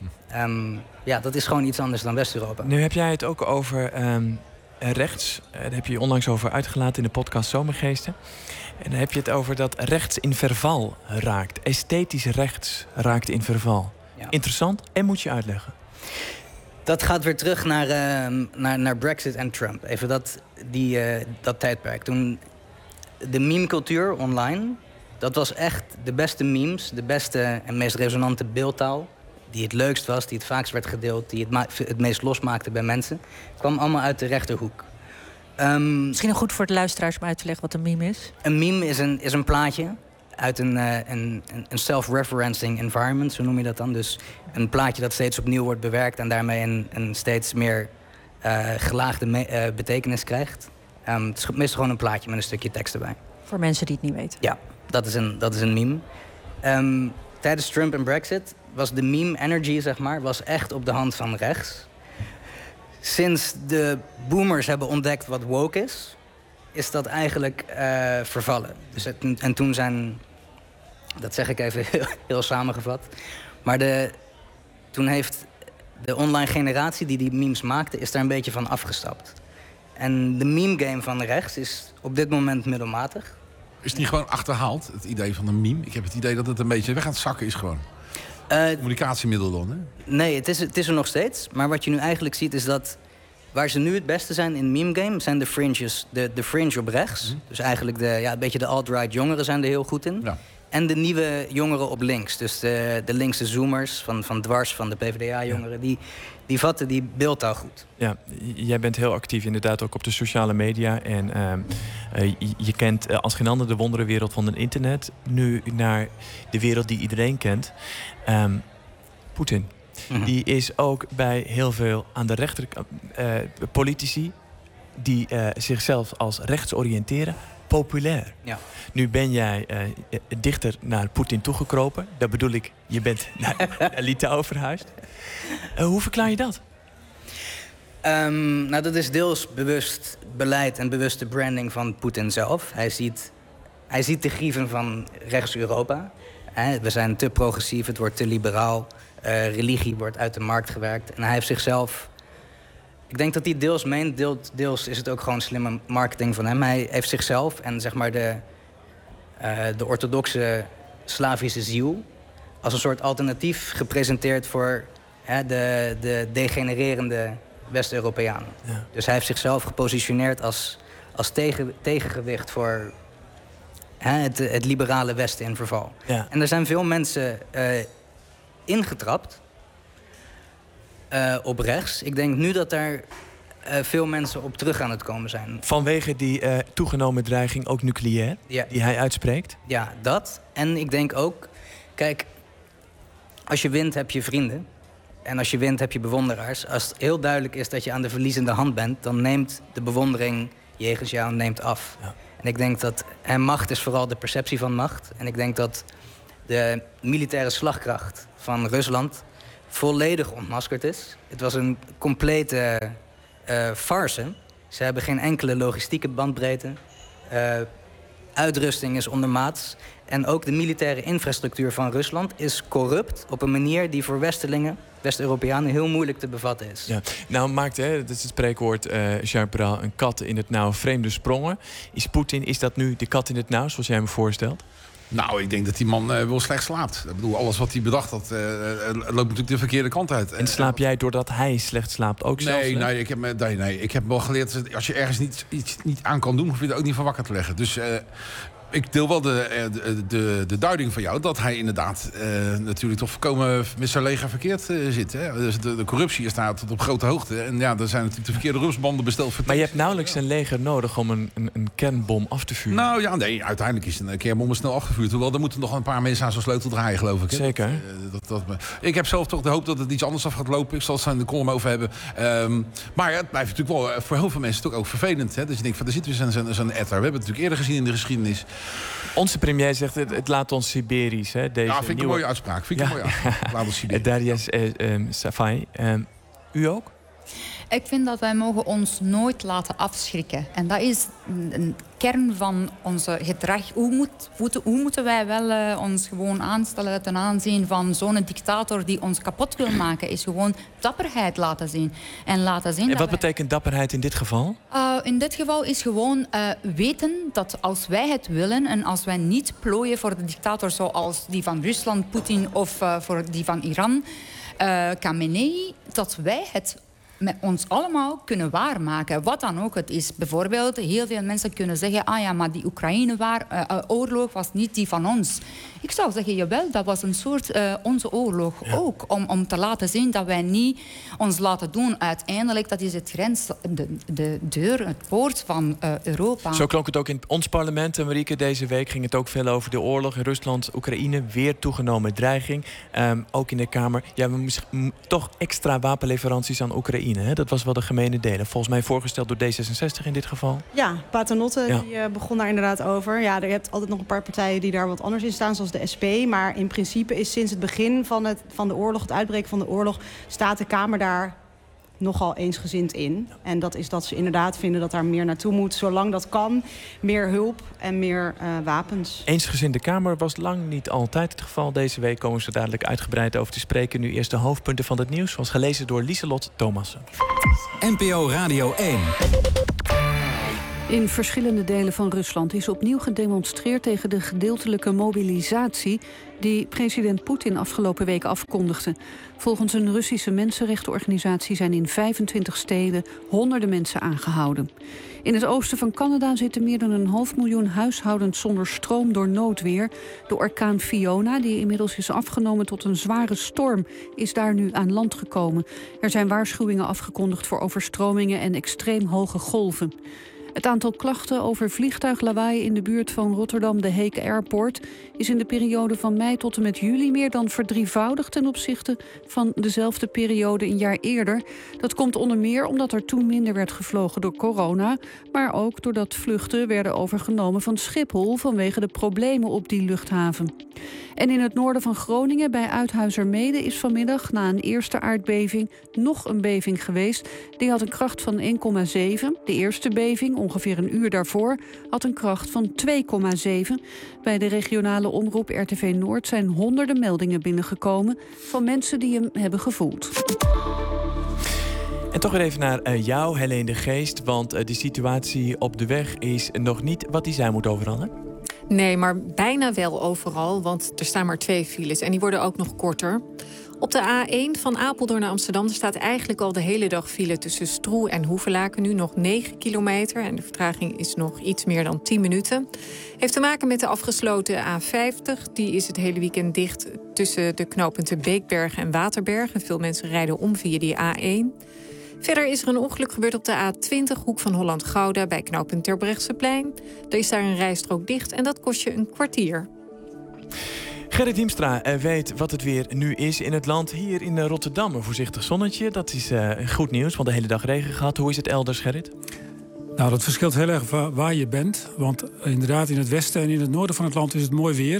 Ja, dat is gewoon iets anders dan West-Europa. Nu heb jij het ook over rechts. Daar heb je je onlangs over uitgelaten in de podcast Zomergeesten. En dan heb je het over dat rechts in verval raakt. Esthetisch rechts raakt in verval. Ja. Interessant en moet je uitleggen. Dat gaat weer terug naar Brexit en Trump. Even dat tijdperk. Toen de meme-cultuur online... dat was echt de beste memes, de beste en meest resonante beeldtaal... die het leukst was, die het vaakst werd gedeeld... die het meest losmaakte bij mensen... kwam allemaal uit de rechterhoek. Misschien nog goed voor de luisteraars om uit te leggen wat een meme is. Een meme is een plaatje uit een self-referencing environment, zo noem je dat dan. Dus een plaatje dat steeds opnieuw wordt bewerkt... en daarmee een steeds meer gelaagde betekenis krijgt. Het is meestal gewoon een plaatje met een stukje tekst erbij. Voor mensen die het niet weten. Ja, dat is een meme. Tijdens Trump en Brexit was de meme energy, zeg maar... was echt op de hand van rechts. Sinds de boomers hebben ontdekt wat woke is dat eigenlijk vervallen. Dus en toen zijn... Dat zeg ik even heel samengevat. Maar toen heeft de online generatie die memes maakte... is daar een beetje van afgestapt. En de meme-game van rechts is op dit moment middelmatig. Is het niet gewoon achterhaald, het idee van een meme? Ik heb het idee dat het een beetje weg aan het zakken is gewoon. Communicatiemiddel dan, hè? Nee, het is er nog steeds. Maar wat je nu eigenlijk ziet is dat... waar ze nu het beste zijn in meme-game... zijn de fringes, de fringe op rechts. Mm-hmm. Dus eigenlijk een beetje de alt-right jongeren zijn er heel goed in. Ja. En de nieuwe jongeren op links. Dus de linkse zoomers van Dwars, van de PvdA-jongeren... Die vatten die beeldtaal goed. Ja, jij bent heel actief inderdaad ook op de sociale media. En je kent als geen ander de wonderenwereld van het internet. Nu naar de wereld die iedereen kent. Poetin. Mm-hmm. Die is ook bij heel veel aan de rechterkant politici... die zichzelf als rechts oriënteren, populair. Ja. Nu ben jij dichter naar Poetin toegekropen. Dat bedoel ik, je bent naar Litouwen verhuisd. Hoe verklaar je dat? Nou, dat is deels bewust beleid en bewuste branding van Poetin zelf. Hij ziet de grieven van rechts-Europa. We zijn te progressief, het wordt te liberaal. Religie wordt uit de markt gewerkt. En hij heeft zichzelf... Ik denk dat hij deels meent, deels is het ook gewoon slimme marketing van hem. Hij heeft zichzelf en zeg maar de orthodoxe Slavische ziel... als een soort alternatief gepresenteerd voor de degenererende West-Europeanen. Ja. Dus hij heeft zichzelf gepositioneerd als tegengewicht voor het liberale Westen in verval. Ja. En er zijn veel mensen ingetrapt op rechts. Ik denk nu dat daar veel mensen op terug aan het komen zijn. Vanwege die toegenomen dreiging, ook nucleair, die hij uitspreekt? Ja, dat. En ik denk ook, kijk, als je wint heb je vrienden. En als je wint heb je bewonderaars. Als het heel duidelijk is dat je aan de verliezende hand bent... dan neemt de bewondering jegens jou af. Ja. En ik denk dat macht is vooral de perceptie van macht. En ik denk dat de militaire slagkracht van Rusland... volledig ontmaskerd is. Het was een complete farce. Ze hebben geen enkele logistieke bandbreedte. Uitrusting is ondermaats. En ook de militaire infrastructuur van Rusland is corrupt... op een manier die voor West-Europeanen heel moeilijk te bevatten is. Ja. Nou maakt, dat is het spreekwoord, Jean Peral, een kat in het nauw vreemde sprongen. Is Poetin, is dat nu de kat in het nauw, zoals jij me voorstelt? Nou, ik denk dat die man wel slecht slaapt. Ik bedoel, alles wat hij bedacht had, loopt natuurlijk de verkeerde kant uit. En slaap jij doordat hij slecht slaapt ook zelfs? Nee, ik heb wel geleerd... als je ergens iets niet aan kan doen... hoef je er ook niet van wakker te leggen. Dus ik deel wel de duiding van jou... dat hij inderdaad natuurlijk toch voorkomen met zijn leger verkeerd zit. Hè? Dus de corruptie is daar tot op grote hoogte. En ja, er zijn natuurlijk de verkeerde rustbanden besteld. Maar je hebt nauwelijks een leger nodig om een kernbom af te vuren. Nou ja, nee, uiteindelijk is een kernbom snel afgevuurd. Hoewel, er moeten nog een paar mensen aan zo'n sleutel draaien, geloof ik. Hè? Zeker. Ik heb zelf toch de hoop dat het iets anders af gaat lopen. Ik zal het in de column over hebben. Maar ja, het blijft natuurlijk wel voor heel veel mensen toch ook vervelend. Hè? Dus je denkt, van, er zit weer zo'n etter. We hebben het natuurlijk eerder gezien in de geschiedenis. Onze premier zegt, het laat ons Siberisch. Hè, deze vind ik een mooie uitspraak. Laat ons Siberisch. Darya Safai, u ook? Ik vind dat wij mogen ons nooit laten afschrikken. En dat is een kern van onze gedrag. Hoe moeten wij wel ons gewoon aanstellen ten aanzien van zo'n dictator die ons kapot wil maken? Is gewoon dapperheid laten zien. En wat betekent dapperheid in dit geval? In dit geval is gewoon weten dat als wij het willen en als wij niet plooien voor de dictator zoals die van Rusland, Poetin of voor die van Iran, Khamenei, dat wij het met ons allemaal kunnen waarmaken. Wat dan ook het is. Bijvoorbeeld, heel veel mensen kunnen zeggen, maar die Oekraïne-oorlog was niet die van ons. Ik zou zeggen, jawel, dat was een soort onze oorlog ook. Om te laten zien dat wij niet ons laten doen. Uiteindelijk, dat is het grens, de deur, het poort van Europa. Zo klonk het ook in ons parlement. En Marieke, deze week ging het ook veel over de oorlog in Rusland, Oekraïne. Weer toegenomen dreiging. Ook in de Kamer. Ja, we moeten toch extra wapenleveranties aan Oekraïne. Hè? Dat was wel de gemene delen. Volgens mij voorgesteld door D66 in dit geval. Ja, Paternotte die begon daar inderdaad over. Ja, je hebt altijd nog een paar partijen die daar wat anders in staan, zoals de SP. Maar in principe is sinds het begin van de oorlog, het uitbreken van de oorlog, staat de Kamer daar nogal eensgezind in. En dat is dat ze inderdaad vinden dat daar meer naartoe moet, zolang dat kan. Meer hulp en meer wapens. Eensgezinde Kamer was lang niet altijd het geval. Deze week komen ze dadelijk uitgebreid over te spreken. Nu eerst de hoofdpunten van het nieuws, zoals gelezen door Lieselot Thomassen. NPO Radio 1. In verschillende delen van Rusland is opnieuw gedemonstreerd tegen de gedeeltelijke mobilisatie die president Poetin afgelopen week afkondigde. Volgens een Russische mensenrechtenorganisatie zijn in 25 steden honderden mensen aangehouden. In het oosten van Canada zitten meer dan 500.000 huishoudens zonder stroom door noodweer. De orkaan Fiona, die inmiddels is afgenomen tot een zware storm, is daar nu aan land gekomen. Er zijn waarschuwingen afgekondigd voor overstromingen en extreem hoge golven. Het aantal klachten over vliegtuiglawaai in de buurt van Rotterdam de Heek Airport is in de periode van mei tot en met juli meer dan verdrievoudigd ten opzichte van dezelfde periode een jaar eerder. Dat komt onder meer omdat er toen minder werd gevlogen door corona, maar ook doordat vluchten werden overgenomen van Schiphol vanwege de problemen op die luchthaven. En in het noorden van Groningen bij Uithuizermeede is vanmiddag na een eerste aardbeving nog een beving geweest. Die had een kracht van 1,7. De eerste beving, ongeveer een uur daarvoor, had een kracht van 2,7. Bij de regionale omroep RTV Noord zijn honderden meldingen binnengekomen van mensen die hem hebben gevoeld. En toch weer even naar jou, Helene de Geest. Want de situatie op de weg is nog niet wat die zijn moet overal, hè? Nee, maar bijna wel overal, want er staan maar 2 files. En die worden ook nog korter. Op de A1 van Apeldoorn naar Amsterdam staat eigenlijk al de hele dag file tussen Stroe en Hoevelaken. Nu nog 9 kilometer en de vertraging is nog iets meer dan 10 minuten. Heeft te maken met de afgesloten A50. Die is het hele weekend dicht tussen de knooppunten Beekbergen en Waterberg. En veel mensen rijden om via die A1. Verder is er een ongeluk gebeurd op de A20, hoek van Holland-Gouda, bij knooppunt Terbrechtseplein. Er is daar een rijstrook dicht en dat kost je een kwartier. Gerrit Hiemstra weet wat het weer nu is in het land. Hier in Rotterdam een voorzichtig zonnetje. Dat is goed nieuws, want de hele dag regen gehad. Hoe is het elders, Gerrit? Nou, dat verschilt heel erg waar je bent. Want inderdaad, in het westen en in het noorden van het land is het mooi weer.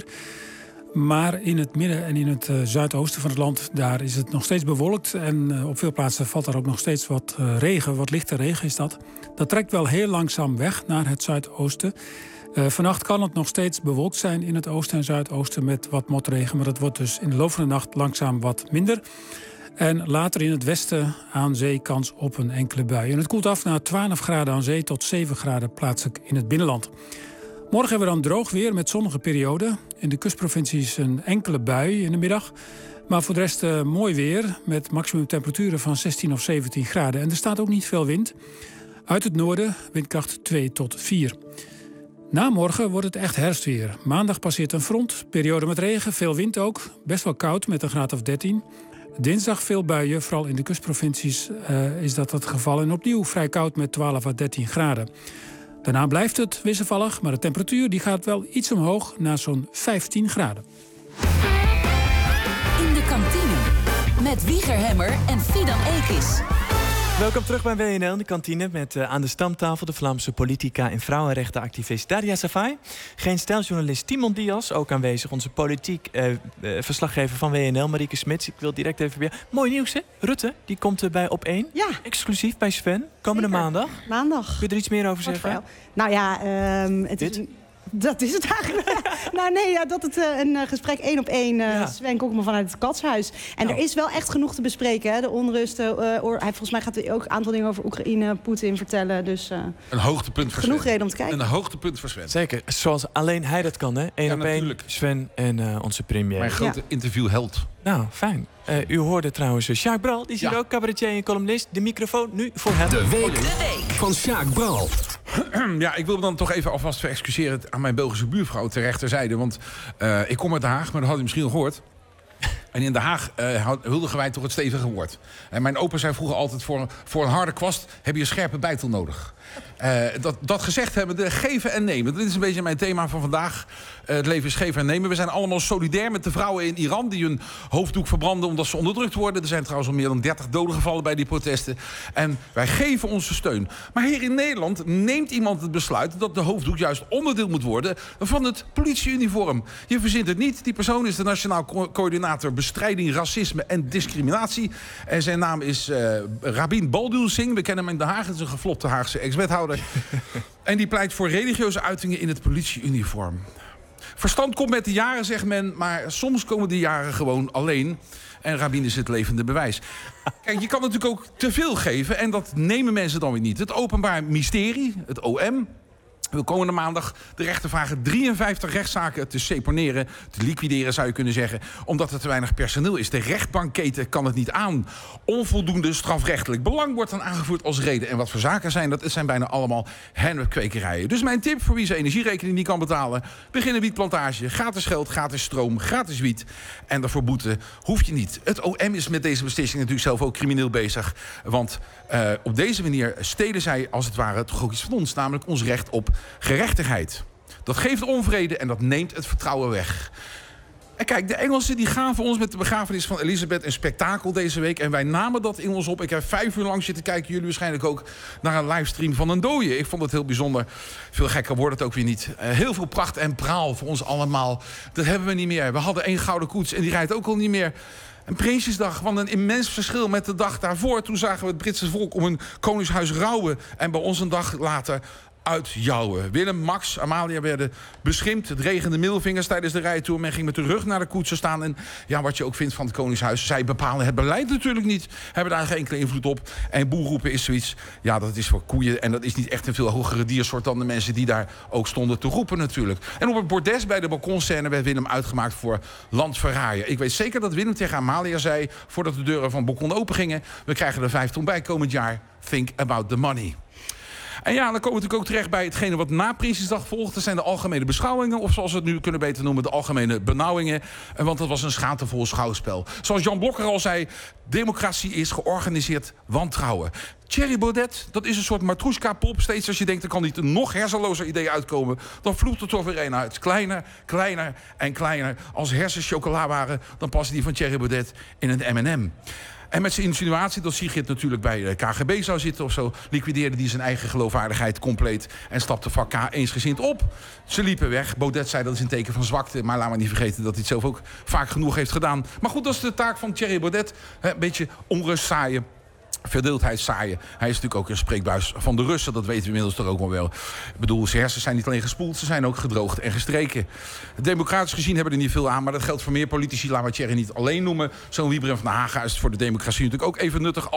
Maar in het midden en in het zuidoosten van het land, daar is het nog steeds bewolkt. En op veel plaatsen valt er ook nog steeds wat regen, wat lichte regen is dat. Dat trekt wel heel langzaam weg naar het zuidoosten. Vannacht kan het nog steeds bewolkt zijn in het oosten en zuidoosten met wat motregen. Maar dat wordt dus in de loop van de nacht langzaam wat minder. En later in het westen aan zee kans op een enkele bui. En het koelt af naar 12 graden aan zee tot 7 graden plaatselijk in het binnenland. Morgen hebben we dan droog weer met zonnige perioden. In de kustprovincies een enkele bui in de middag. Maar voor de rest mooi weer met maximumtemperaturen van 16 of 17 graden. En er staat ook niet veel wind. Uit het noorden windkracht 2 tot 4. Na morgen wordt het echt herfstweer. Maandag passeert een front, periode met regen, veel wind ook. Best wel koud met een graad of 13. Dinsdag veel buien, vooral in de kustprovincies is dat het geval. En opnieuw vrij koud met 12 à 13 graden. Daarna blijft het wisselvallig, maar de temperatuur die gaat wel iets omhoog naar zo'n 15 graden. In de kantine met Wieger Hemmer en Fidan Ekis. Welkom terug bij WNL, de kantine, met aan de stamtafel de Vlaamse politica en vrouwenrechtenactivist Daria Savai. Geen stijljournalist Timon Diaz, ook aanwezig. Onze politiek verslaggever van WNL, Marieke Smits. Ik wil direct even bij. Mooi nieuws, hè? Rutte, die komt bij Op1. Ja. Exclusief bij Sven, komende maandag. Maandag. Kun je er iets meer over zeggen? Nou ja, het is... Dat is het eigenlijk. Nou nee, ja, dat het een gesprek 1-op-1 Sven Kokkelman vanuit het Katshuis. En er is wel echt genoeg te bespreken. Hè? De onrust. Volgens mij gaat hij ook een aantal dingen over Oekraïne, Poetin vertellen. Dus een hoogtepunt voor genoeg Sven. Reden om te kijken. Een hoogtepunt voor Sven. Zeker, zoals alleen hij dat kan, hè? 1-op-1, Sven en onze premier. Mijn grote interviewheld. Nou, fijn. U hoorde trouwens Sjaak Bral, die is hier ook cabaretier en columnist. De microfoon nu voor hem. De week van Sjaak Bral. Ja, ik wil me dan toch even alvast verexcuseren aan mijn Belgische buurvrouw ter rechterzijde. Want ik kom uit Den Haag, maar dat had u misschien al gehoord. En in Den Haag huldigen wij toch het stevige woord. En mijn opa zei vroeger altijd, voor een harde kwast heb je een scherpe bijtel nodig. Dat gezegd hebben, de geven en nemen. Dit is een beetje mijn thema van vandaag. Het leven is geven en nemen. We zijn allemaal solidair met de vrouwen in Iran die hun hoofddoek verbranden omdat ze onderdrukt worden. Er zijn trouwens al meer dan 30 doden gevallen bij die protesten. En wij geven onze steun. Maar hier in Nederland neemt iemand het besluit dat de hoofddoek juist onderdeel moet worden van het politieuniform. Je verzint het niet. Die persoon is de Nationaal Coördinator Bestrijding Racisme en Discriminatie. En zijn naam is Rabin Baldul Singh. We kennen hem in Den Haag. Het is een gevlopte Haagse ex-wethouder. En die pleit voor religieuze uitingen in het politieuniform. Verstand komt met de jaren, zegt men, maar soms komen die jaren gewoon alleen. En Rabin is het levende bewijs. Kijk, je kan natuurlijk ook te veel geven en dat nemen mensen dan weer niet. Het Openbaar Ministerie, het OM, wil komende maandag de rechter vragen 53 rechtszaken te seponeren, te liquideren zou je kunnen zeggen, omdat er te weinig personeel is. De rechtbankketen kan het niet aan. Onvoldoende strafrechtelijk belang wordt dan aangevoerd als reden. En wat voor zaken zijn dat? Het zijn bijna allemaal hennepkwekerijen. Dus mijn tip voor wie zijn energierekening niet kan betalen, begin een wietplantage. Gratis geld, gratis stroom, gratis wiet. En daarvoor boete hoef je niet. Het OM is met deze beslissing natuurlijk zelf ook crimineel bezig. Want op deze manier stelen zij als het ware toch ook iets van ons, namelijk ons recht op gerechtigheid. Dat geeft onvrede en dat neemt het vertrouwen weg. En kijk, de Engelsen die gaven ons met de begrafenis van Elizabeth een spektakel deze week. En wij namen dat in ons op. Ik heb 5 uur lang zitten kijken, jullie waarschijnlijk ook, naar een livestream van een dooie. Ik vond het heel bijzonder. Veel gekker wordt het ook weer niet. Heel veel pracht en praal voor ons allemaal. Dat hebben we niet meer. We hadden 1 gouden koets en die rijdt ook al niet meer. Een Prinsjesdag, want een immens verschil met de dag daarvoor. Toen zagen we het Britse volk om hun koningshuis rouwen. En bij ons een dag later uitjouwen. Willem, Max, Amalia werden beschimpt. Het regende middelvingers tijdens de rijtour. Men ging met de rug naar de koetsen staan. En ja, wat je ook vindt van het Koningshuis. Zij bepalen het beleid natuurlijk niet. Hebben daar geen enkele invloed op. En boer roepen is zoiets. Ja, dat is voor koeien. En dat is niet echt een veel hogere diersoort dan de mensen die daar ook stonden te roepen natuurlijk. En op het bordes bij de balkonscène werd Willem uitgemaakt voor landverraaien. Ik weet zeker dat Willem tegen Amalia zei, voordat de deuren van het balkon open gingen, we krijgen er 5 ton bij komend jaar. Think about the money. En ja, dan komen we natuurlijk ook terecht bij hetgene wat na Prinsjesdag volgt. Dat zijn de algemene beschouwingen, of zoals we het nu kunnen beter noemen, de algemene benauwingen. Want dat was een schaamtevol schouwspel. Zoals Jan Blokker al zei, democratie is georganiseerd wantrouwen. Thierry Baudet, dat is een soort Matroeska-pop. Steeds als je denkt, er kan niet een nog hersenlozer idee uitkomen, dan vloept het toch weer een uit. Kleiner, kleiner en kleiner. Als hersenchocola waren, dan passen die van Thierry Baudet in een M&M. En met zijn insinuatie dat Sigrid natuurlijk bij de KGB zou zitten of zo, liquideerde hij zijn eigen geloofwaardigheid compleet en stapte vak K eensgezind op. Ze liepen weg. Baudet zei dat is een teken van zwakte, maar laat maar niet vergeten dat hij het zelf ook vaak genoeg heeft gedaan. Maar goed, dat is de taak van Thierry Baudet. Een beetje onrust zaaien. Verdeeldheid zaaien. Hij is natuurlijk ook een spreekbuis van de Russen. Dat weten we inmiddels toch ook wel. Ik bedoel, zijn hersens zijn niet alleen gespoeld, ze zijn ook gedroogd en gestreken. Democratisch gezien hebben we er niet veel aan, maar dat geldt voor meer politici. Laten we Thierry niet alleen noemen. Zo'n Wiebren van der Haga is voor de democratie natuurlijk ook even nuttig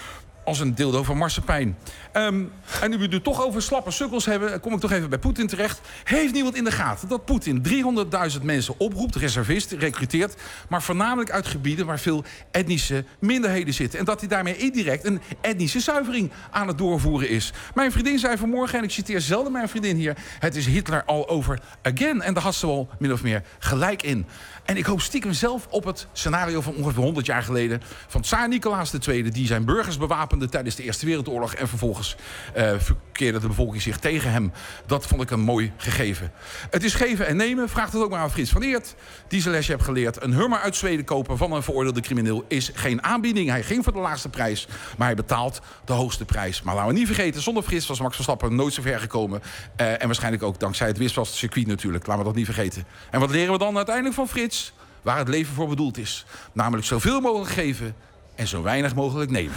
als een dildo van marsepein. En nu we het toch over slappe sukkels hebben, kom ik toch even bij Poetin terecht. Heeft niemand in de gaten dat Poetin 300.000 mensen oproept, reservist, recruteert, maar voornamelijk uit gebieden waar veel etnische minderheden zitten. En dat hij daarmee indirect een etnische zuivering aan het doorvoeren is. Mijn vriendin zei vanmorgen, en ik citeer zelden mijn vriendin hier, het is Hitler all over again. En daar had ze wel min of meer gelijk in. En ik hoop stiekem zelf op het scenario van ongeveer 100 jaar geleden van Tsaar Nicolaas II, die zijn burgers bewapende wapende tijdens de Eerste Wereldoorlog. En vervolgens verkeerde de bevolking zich tegen hem. Dat vond ik een mooi gegeven. Het is geven en nemen. Vraag het ook maar aan Frits van Eert. Die zijn lesje heeft geleerd. Een Hummer uit Zweden kopen van een veroordeelde crimineel is geen aanbieding. Hij ging voor de laagste prijs, maar hij betaalt de hoogste prijs. Maar laten we niet vergeten, zonder Frits was Max Verstappen nooit zo ver gekomen. En waarschijnlijk ook dankzij het wisselcircuit natuurlijk. Laten we dat niet vergeten. En wat leren we dan uiteindelijk van Frits? Waar het leven voor bedoeld is. Namelijk zoveel mogelijk geven en zo weinig mogelijk nemen.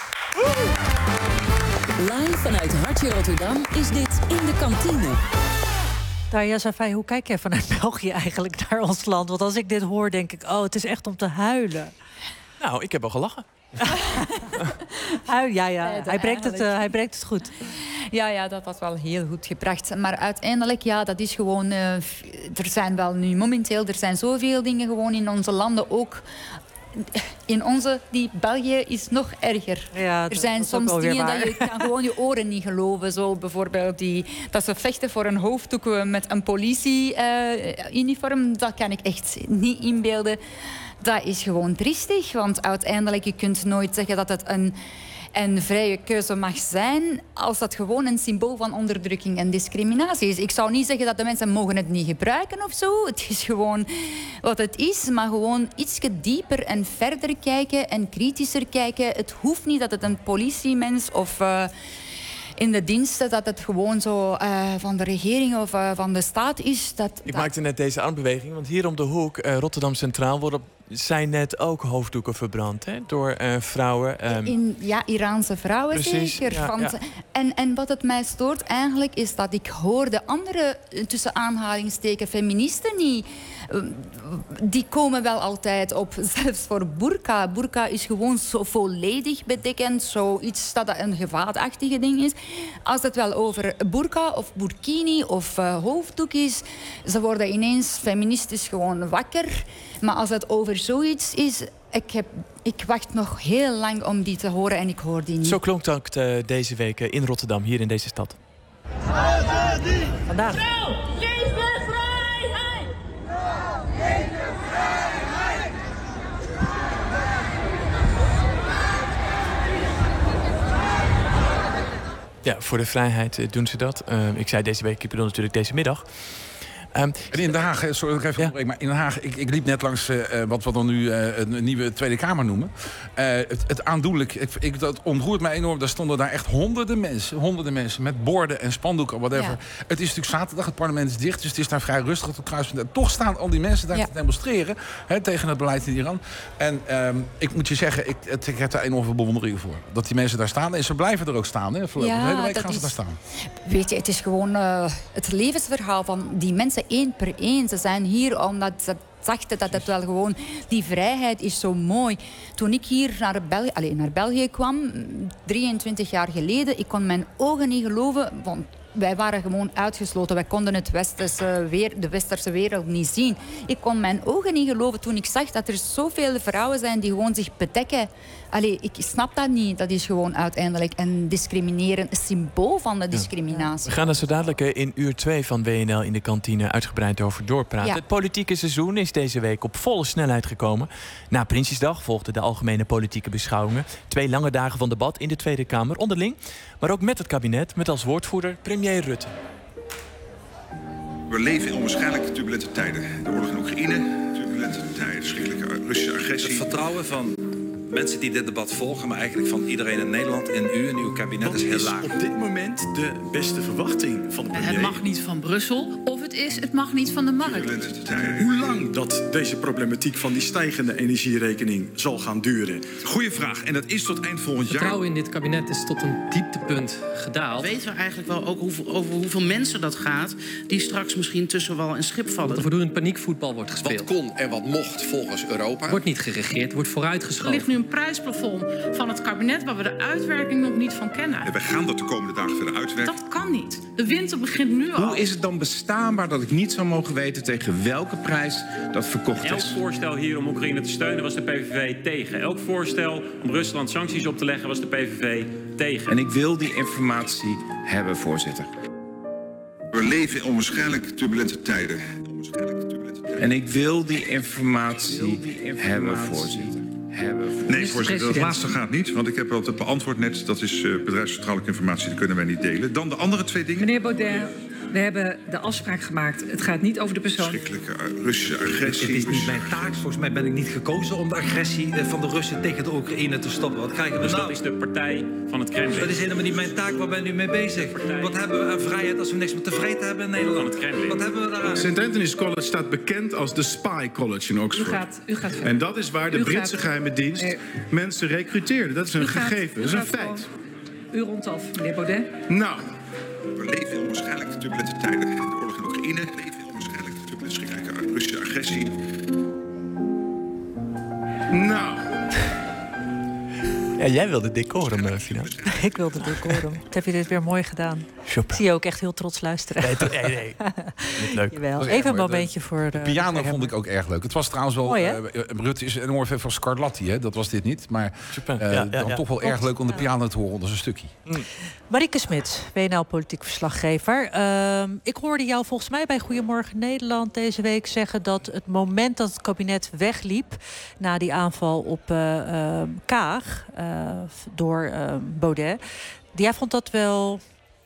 Live vanuit Hartje Rotterdam is dit In de Kantine. Darja Savij, hoe kijk jij vanuit België eigenlijk naar ons land? Want als ik dit hoor, denk ik, oh, het is echt om te huilen. Nou, ik heb al gelachen. Ja. Hij brengt het goed. Ja, dat was wel heel goed gebracht. Maar uiteindelijk, ja, dat is gewoon... er zijn wel nu momenteel, er zijn zoveel dingen gewoon in onze landen ook... In die België is nog erger. Ja, er zijn soms dingen dat je kan gewoon je oren niet geloven. Zo bijvoorbeeld dat ze vechten voor een hoofddoek met een politie-uniform. Dat kan ik echt niet inbeelden. Dat is gewoon triestig, want uiteindelijk je kunt nooit zeggen dat het een vrije keuze mag zijn als dat gewoon een symbool van onderdrukking en discriminatie is. Ik zou niet zeggen dat de mensen mogen het niet gebruiken of zo. Het is gewoon wat het is, maar gewoon iets dieper en verder kijken en kritischer kijken. Het hoeft niet dat het een politiemens of... in de diensten dat het gewoon zo van de regering of van de staat is. Ik maakte net deze armbeweging, want hier om de hoek, Rotterdam Centraal, zijn net ook hoofddoeken verbrand, hè, door vrouwen. Iraanse vrouwen. Precies, zeker. Ja. En wat het mij stoort eigenlijk is dat ik hoor de andere, tussen aanhalingstekens, feministen niet. Die komen wel altijd op, zelfs voor burka. Burka is gewoon zo volledig bedekkend, zoiets dat een gevaarachtige ding is. Als het wel over burka of burkini of hoofddoek is, ze worden ineens feministisch gewoon wakker. Maar als het over zoiets is, ik wacht nog heel lang om die te horen en ik hoor die niet. Zo klonk dat deze week in Rotterdam, hier in deze stad. Vandaag. Ja, voor de vrijheid doen ze dat. Ik zei deze week, ik bedoel natuurlijk deze middag. En in Den Haag, sorry dat ik even onderbreek, maar in Den Haag, ik liep net langs wat we dan nu een nieuwe Tweede Kamer noemen. Het aandoenlijk, dat ontroert mij enorm. Daar stonden daar echt honderden mensen met borden en spandoeken, whatever. Ja. Het is natuurlijk zaterdag, het parlement is dicht, dus het is daar vrij rustig op het kruispunt. Toch staan al die mensen daar te demonstreren tegen het beleid in Iran. En ik moet je zeggen, ik heb daar enorm veel bewondering voor. Dat die mensen daar staan en ze blijven er ook staan. Hè. De hele week gaan ze daar staan. Weet je, het is gewoon het levensverhaal van die mensen. 1 per 1. Ze zijn hier omdat ze dachten dat het wel gewoon... Die vrijheid is zo mooi. Toen ik hier naar België kwam, 23 jaar geleden... Ik kon mijn ogen niet geloven, want wij waren gewoon uitgesloten. Wij konden de westerse wereld niet zien. Ik kon mijn ogen niet geloven toen ik zag dat er zoveel vrouwen zijn die gewoon zich bedekken. Ik snap dat niet. Dat is gewoon uiteindelijk een symbool van de discriminatie. We gaan er zo dadelijk in uur 2 van WNL in de kantine uitgebreid over doorpraten. Ja. Het politieke seizoen is deze week op volle snelheid gekomen. Na Prinsjesdag volgden de algemene politieke beschouwingen. 2 lange dagen van debat in de Tweede Kamer onderling. Maar ook met het kabinet, met als woordvoerder premier Rutte. We leven in onwaarschijnlijk turbulente tijden. De oorlog in Oekraïne, turbulente tijden, schrikkelijke Russische agressie. Het vertrouwen van mensen die dit debat volgen, maar eigenlijk van iedereen in Nederland en u en uw kabinet is heel laag. Op dit moment de beste verwachting van de premier? Het mag niet van Brussel of het mag niet van de markt. Hoe lang dat deze problematiek van die stijgende energierekening zal gaan duren? Goeie vraag. En dat is tot eind volgend jaar. Het vertrouwen in dit kabinet is tot een dieptepunt gedaald. Weten we eigenlijk wel ook over hoeveel mensen dat gaat die straks misschien tussen wal en schip vallen? Dat er voortdurend paniekvoetbal wordt gespeeld. Wat kon en wat mocht volgens Europa. Wordt niet geregeerd, wordt vooruitgeschoven. Er ligt nu een prijsplafond van het kabinet waar we de uitwerking nog niet van kennen. En wij gaan dat de komende dagen verder uitwerken. Dat kan niet. De winter begint nu al. Hoe is het dan bestaanbaar dat ik niet zou mogen weten tegen welke prijs dat verkocht is? Elk voorstel hier om Oekraïne te steunen was de PVV tegen. Elk voorstel om Rusland sancties op te leggen was de PVV tegen. En ik wil die informatie hebben, voorzitter. We leven in onwaarschijnlijk turbulente tijden. En ik wil die informatie hebben, voorzitter. hebben. Nee, voorzitter, dat laatste gaat niet. Want ik heb altijd beantwoord net. Dat is bedrijfsvertrouwelijke informatie, die kunnen wij niet delen. Dan de andere 2 dingen. Meneer Baudet, we hebben de afspraak gemaakt. Het gaat niet over de persoon. Verschrikkelijke Russische agressie. Het is niet mijn taak. Volgens mij ben ik niet gekozen om de agressie van de Russen tegen de Oekraïne te stoppen. Wat krijgen we Dus nou? dat is de partij van het Kremlin. Dat is helemaal niet mijn taak. Waar ben u mee bezig? Wat hebben we aan vrijheid als we niks meer te vreten hebben in Nederland? Van het Kremlin. Wat hebben we daaraan? St. Anthony's College staat bekend als de Spy College in Oxford. U gaat verder. En dat is waar de Britse geheime dienst mensen recruteerde. Dat is een gegeven, dat is een feit. U rondt af, meneer Baudet. Nou. We leven onwaarschijnlijk turbulente tijden. De oorlog in Oekraïne. We leven onwaarschijnlijk turbulente verschrikkelijke Russische agressie. Nou. Ja, jij wilde decorum, Fina. Ik wilde decorum. Wat heb je dit weer mooi gedaan. Chopin. Ik zie je ook echt heel trots luisteren. Nee. Niet leuk. Jawel. Even een momentje voor de piano vond ik ook erg leuk. Het was trouwens wel... Rutte is een enorm fan van Scarlatti, hè? Dat was dit niet. Maar dan toch wel erg leuk om de piano te horen onder zijn stukje. Marieke Smit, WNL politiek verslaggever. Ik hoorde jou volgens mij bij Goedemorgen Nederland deze week zeggen dat het moment dat het kabinet wegliep na die aanval op Kaag door Baudet. Jij vond dat wel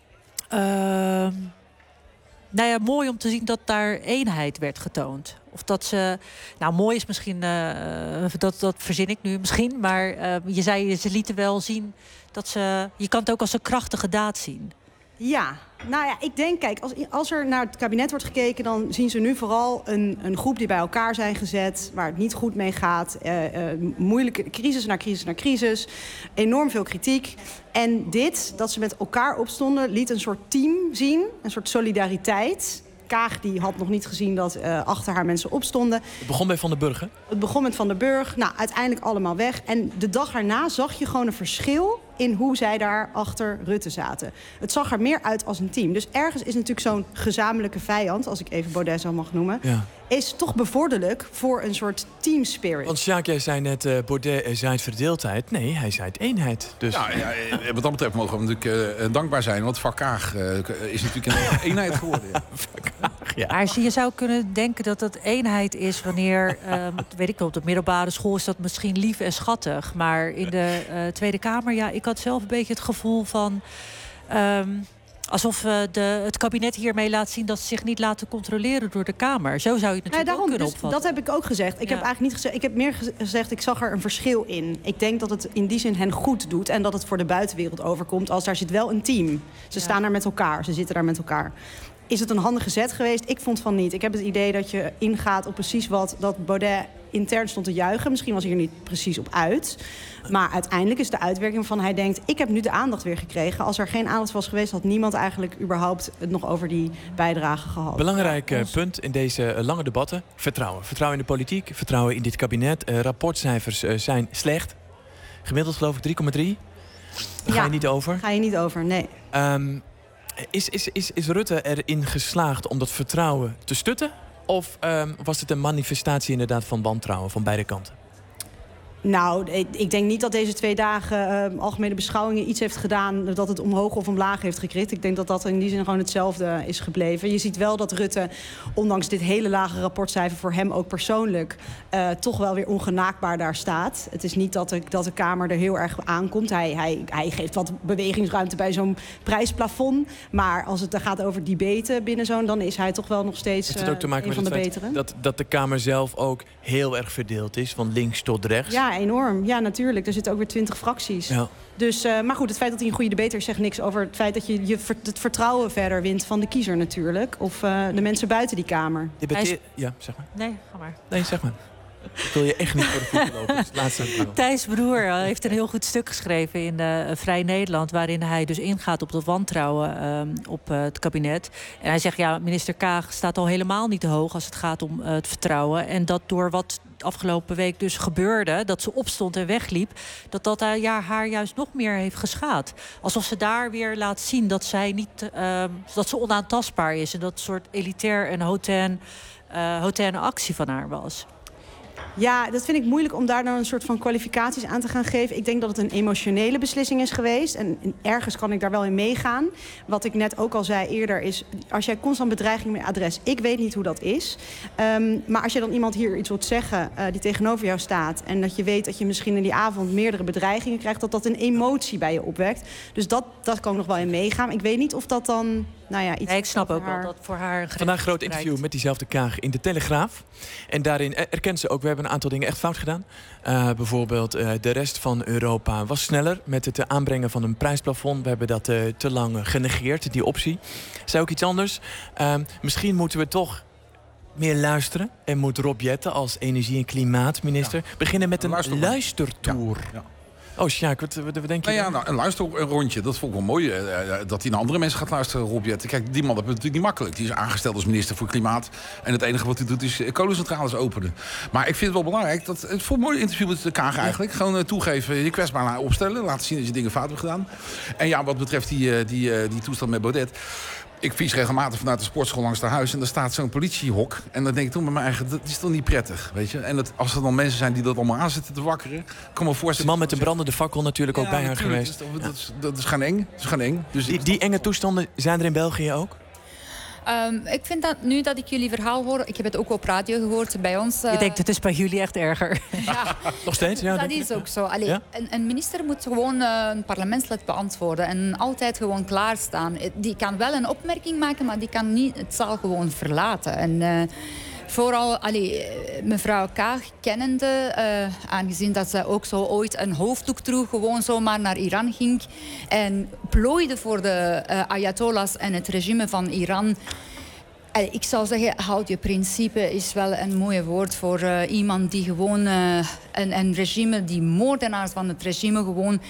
mooi om te zien dat daar eenheid werd getoond. Of dat ze... Nou, mooi is misschien... dat verzin ik nu misschien. Maar je zei, ze lieten wel zien dat ze... Je kan het ook als een krachtige daad zien. Ja, nou ja, ik denk, kijk, als er naar het kabinet wordt gekeken, dan zien ze nu vooral een groep die bij elkaar zijn gezet, waar het niet goed mee gaat. Moeilijke crisis na crisis na crisis. Enorm veel kritiek. En dit, dat ze met elkaar opstonden, liet een soort team zien, een soort solidariteit. Kaag die had nog niet gezien dat achter haar mensen opstonden. Het begon bij Van der Burg, hè? Het begon met Van der Burg. Nou, uiteindelijk allemaal weg. En de dag erna zag je gewoon een verschil in hoe zij daar achter Rutte zaten. Het zag er meer uit als een team. Dus ergens is natuurlijk zo'n gezamenlijke vijand, als ik even Baudet zo mag noemen, is toch bevorderlijk voor een soort team spirit. Want Sjaak, jij zei net, Baudet zaait verdeeldheid. Nee, hij zaait eenheid. Dus. Ja, wat dat betreft mogen we natuurlijk dankbaar zijn. Want Van Kaag is natuurlijk een eenheid geworden. Maar je zou kunnen denken dat dat eenheid is wanneer, weet ik wel, op de middelbare school is dat misschien lief en schattig. Maar in de Tweede Kamer, ik had zelf een beetje het gevoel van alsof het kabinet hiermee laat zien dat ze zich niet laten controleren door de Kamer. Zo zou je het natuurlijk ook kunnen opvatten. Dat heb ik ook gezegd. Ik heb eigenlijk niet gezegd. Ik heb meer gezegd, ik zag er een verschil in. Ik denk dat het in die zin hen goed doet en dat het voor de buitenwereld overkomt als daar zit wel een team. Ze staan daar met elkaar, ze zitten daar met elkaar. Is het een handige zet geweest? Ik vond van niet. Ik heb het idee dat je ingaat op precies wat dat Baudet intern stond te juichen. Misschien was hij er niet precies op uit. Maar uiteindelijk is de uitwerking van hij denkt, ik heb nu de aandacht weer gekregen. Als er geen aandacht was geweest, had niemand eigenlijk überhaupt het nog over die bijdrage gehad. Belangrijk punt in deze lange debatten. Vertrouwen. Vertrouwen in de politiek, vertrouwen in dit kabinet. Rapportcijfers zijn slecht. Gemiddeld geloof ik 3,3. Daar ga je niet over. Ga je niet over, nee. Is Rutte erin geslaagd om dat vertrouwen te stutten? Of was het een manifestatie inderdaad van wantrouwen van beide kanten? Nou, ik denk niet dat deze 2 dagen algemene beschouwingen iets heeft gedaan dat het omhoog of omlaag heeft gekrikt. Ik denk dat dat in die zin gewoon hetzelfde is gebleven. Je ziet wel dat Rutte, ondanks dit hele lage rapportcijfer voor hem ook persoonlijk, toch wel weer ongenaakbaar daar staat. Het is niet dat de Kamer er heel erg aankomt. Hij geeft wat bewegingsruimte bij zo'n prijsplafond. Maar als het gaat over debaten binnen zo'n, dan is hij toch wel nog steeds een van de betere. Dat de Kamer zelf ook heel erg verdeeld is, van links tot rechts. Ja, enorm. Ja, natuurlijk. Er zitten ook weer 20 fracties. Ja. Dus, maar goed, het feit dat hij een goede debater is, zegt niks over het feit dat je het vertrouwen verder wint van de kiezer natuurlijk. Of de mensen buiten die Kamer. Ja, zeg maar. Nee, ga maar. Nee, zeg maar. Ik wil je echt niet voor de voeten lopen. Thijs Broer heeft een heel goed stuk geschreven in Vrij Nederland, waarin hij dus ingaat op dat wantrouwen op het kabinet. En hij zegt, minister Kaag staat al helemaal niet te hoog als het gaat om het vertrouwen. En dat door wat afgelopen week dus gebeurde, dat ze opstond en wegliep, dat haar juist nog meer heeft geschaad. Alsof ze daar weer laat zien dat zij niet, dat ze onaantastbaar is en dat soort elitair en hautaine actie van haar was. Ja, dat vind ik moeilijk om daar dan een soort van kwalificaties aan te gaan geven. Ik denk dat het een emotionele beslissing is geweest. En ergens kan ik daar wel in meegaan. Wat ik net ook al zei eerder is, als jij constant bedreiging met adres... ik weet niet hoe dat is. Maar als je dan iemand hier iets wilt zeggen die tegenover jou staat... en dat je weet dat je misschien in die avond meerdere bedreigingen krijgt... dat een emotie bij je opwekt. Dus dat kan ik nog wel in meegaan. Ik weet niet of dat dan... iets ik snap ook wel dat voor haar... Vandaag een groot interview met diezelfde Kaag in de Telegraaf. En daarin erkent ze ook, we hebben een aantal dingen echt fout gedaan. Bijvoorbeeld de rest van Europa was sneller met het aanbrengen van een prijsplafond. We hebben dat te lang genegeerd, die optie. Zei ook iets anders. Misschien moeten we toch meer luisteren. En moet Rob Jetten als energie- en klimaatminister beginnen met een luistertour. Ja. Oh, Sjaak, wat denk je? Een luisterrondje, dat vond ik wel mooi. Dat hij naar andere mensen gaat luisteren, Rob Jetten. Kijk, die man heeft het natuurlijk niet makkelijk. Die is aangesteld als minister voor Klimaat. En het enige wat hij doet is kolencentrales openen. Maar ik vind het wel belangrijk. Het vond een mooi interview met de Kaag eigenlijk. Gewoon toegeven, je kwetsbaar opstellen. Laten zien dat je dingen fout hebt gedaan. En ja, wat betreft die toestand met Baudet... Ik fiets regelmatig vanuit de sportschool langs naar huis... en daar staat zo'n politiehok. En dan denk ik toen bij mijn eigen, dat is toch niet prettig, weet je? En als er dan mensen zijn die dat allemaal aanzetten te wakkeren... kan me voorstellen... De man met de brandende fakkel natuurlijk ook bij haar geweest. Dat is geen eng. Dus die enge toestanden zijn er in België ook? Ik vind dat nu dat ik jullie verhaal hoor... Ik heb het ook op radio gehoord bij ons. Je denkt, het is bij jullie echt erger. Ja. Nog steeds? Ja, dat is ook zo. Allee, ja? Een minister moet gewoon een parlementslid beantwoorden. En altijd gewoon klaarstaan. Die kan wel een opmerking maken, maar die kan niet het zaal gewoon verlaten. En... Vooral mevrouw Kaag kennende, aangezien dat ze ook zo ooit een hoofddoek droeg, gewoon zomaar naar Iran ging en plooide voor de ayatollahs en het regime van Iran. Ik zou zeggen, houd je principe is wel een mooi woord voor iemand die gewoon een regime, die moordenaars van het regime gewoon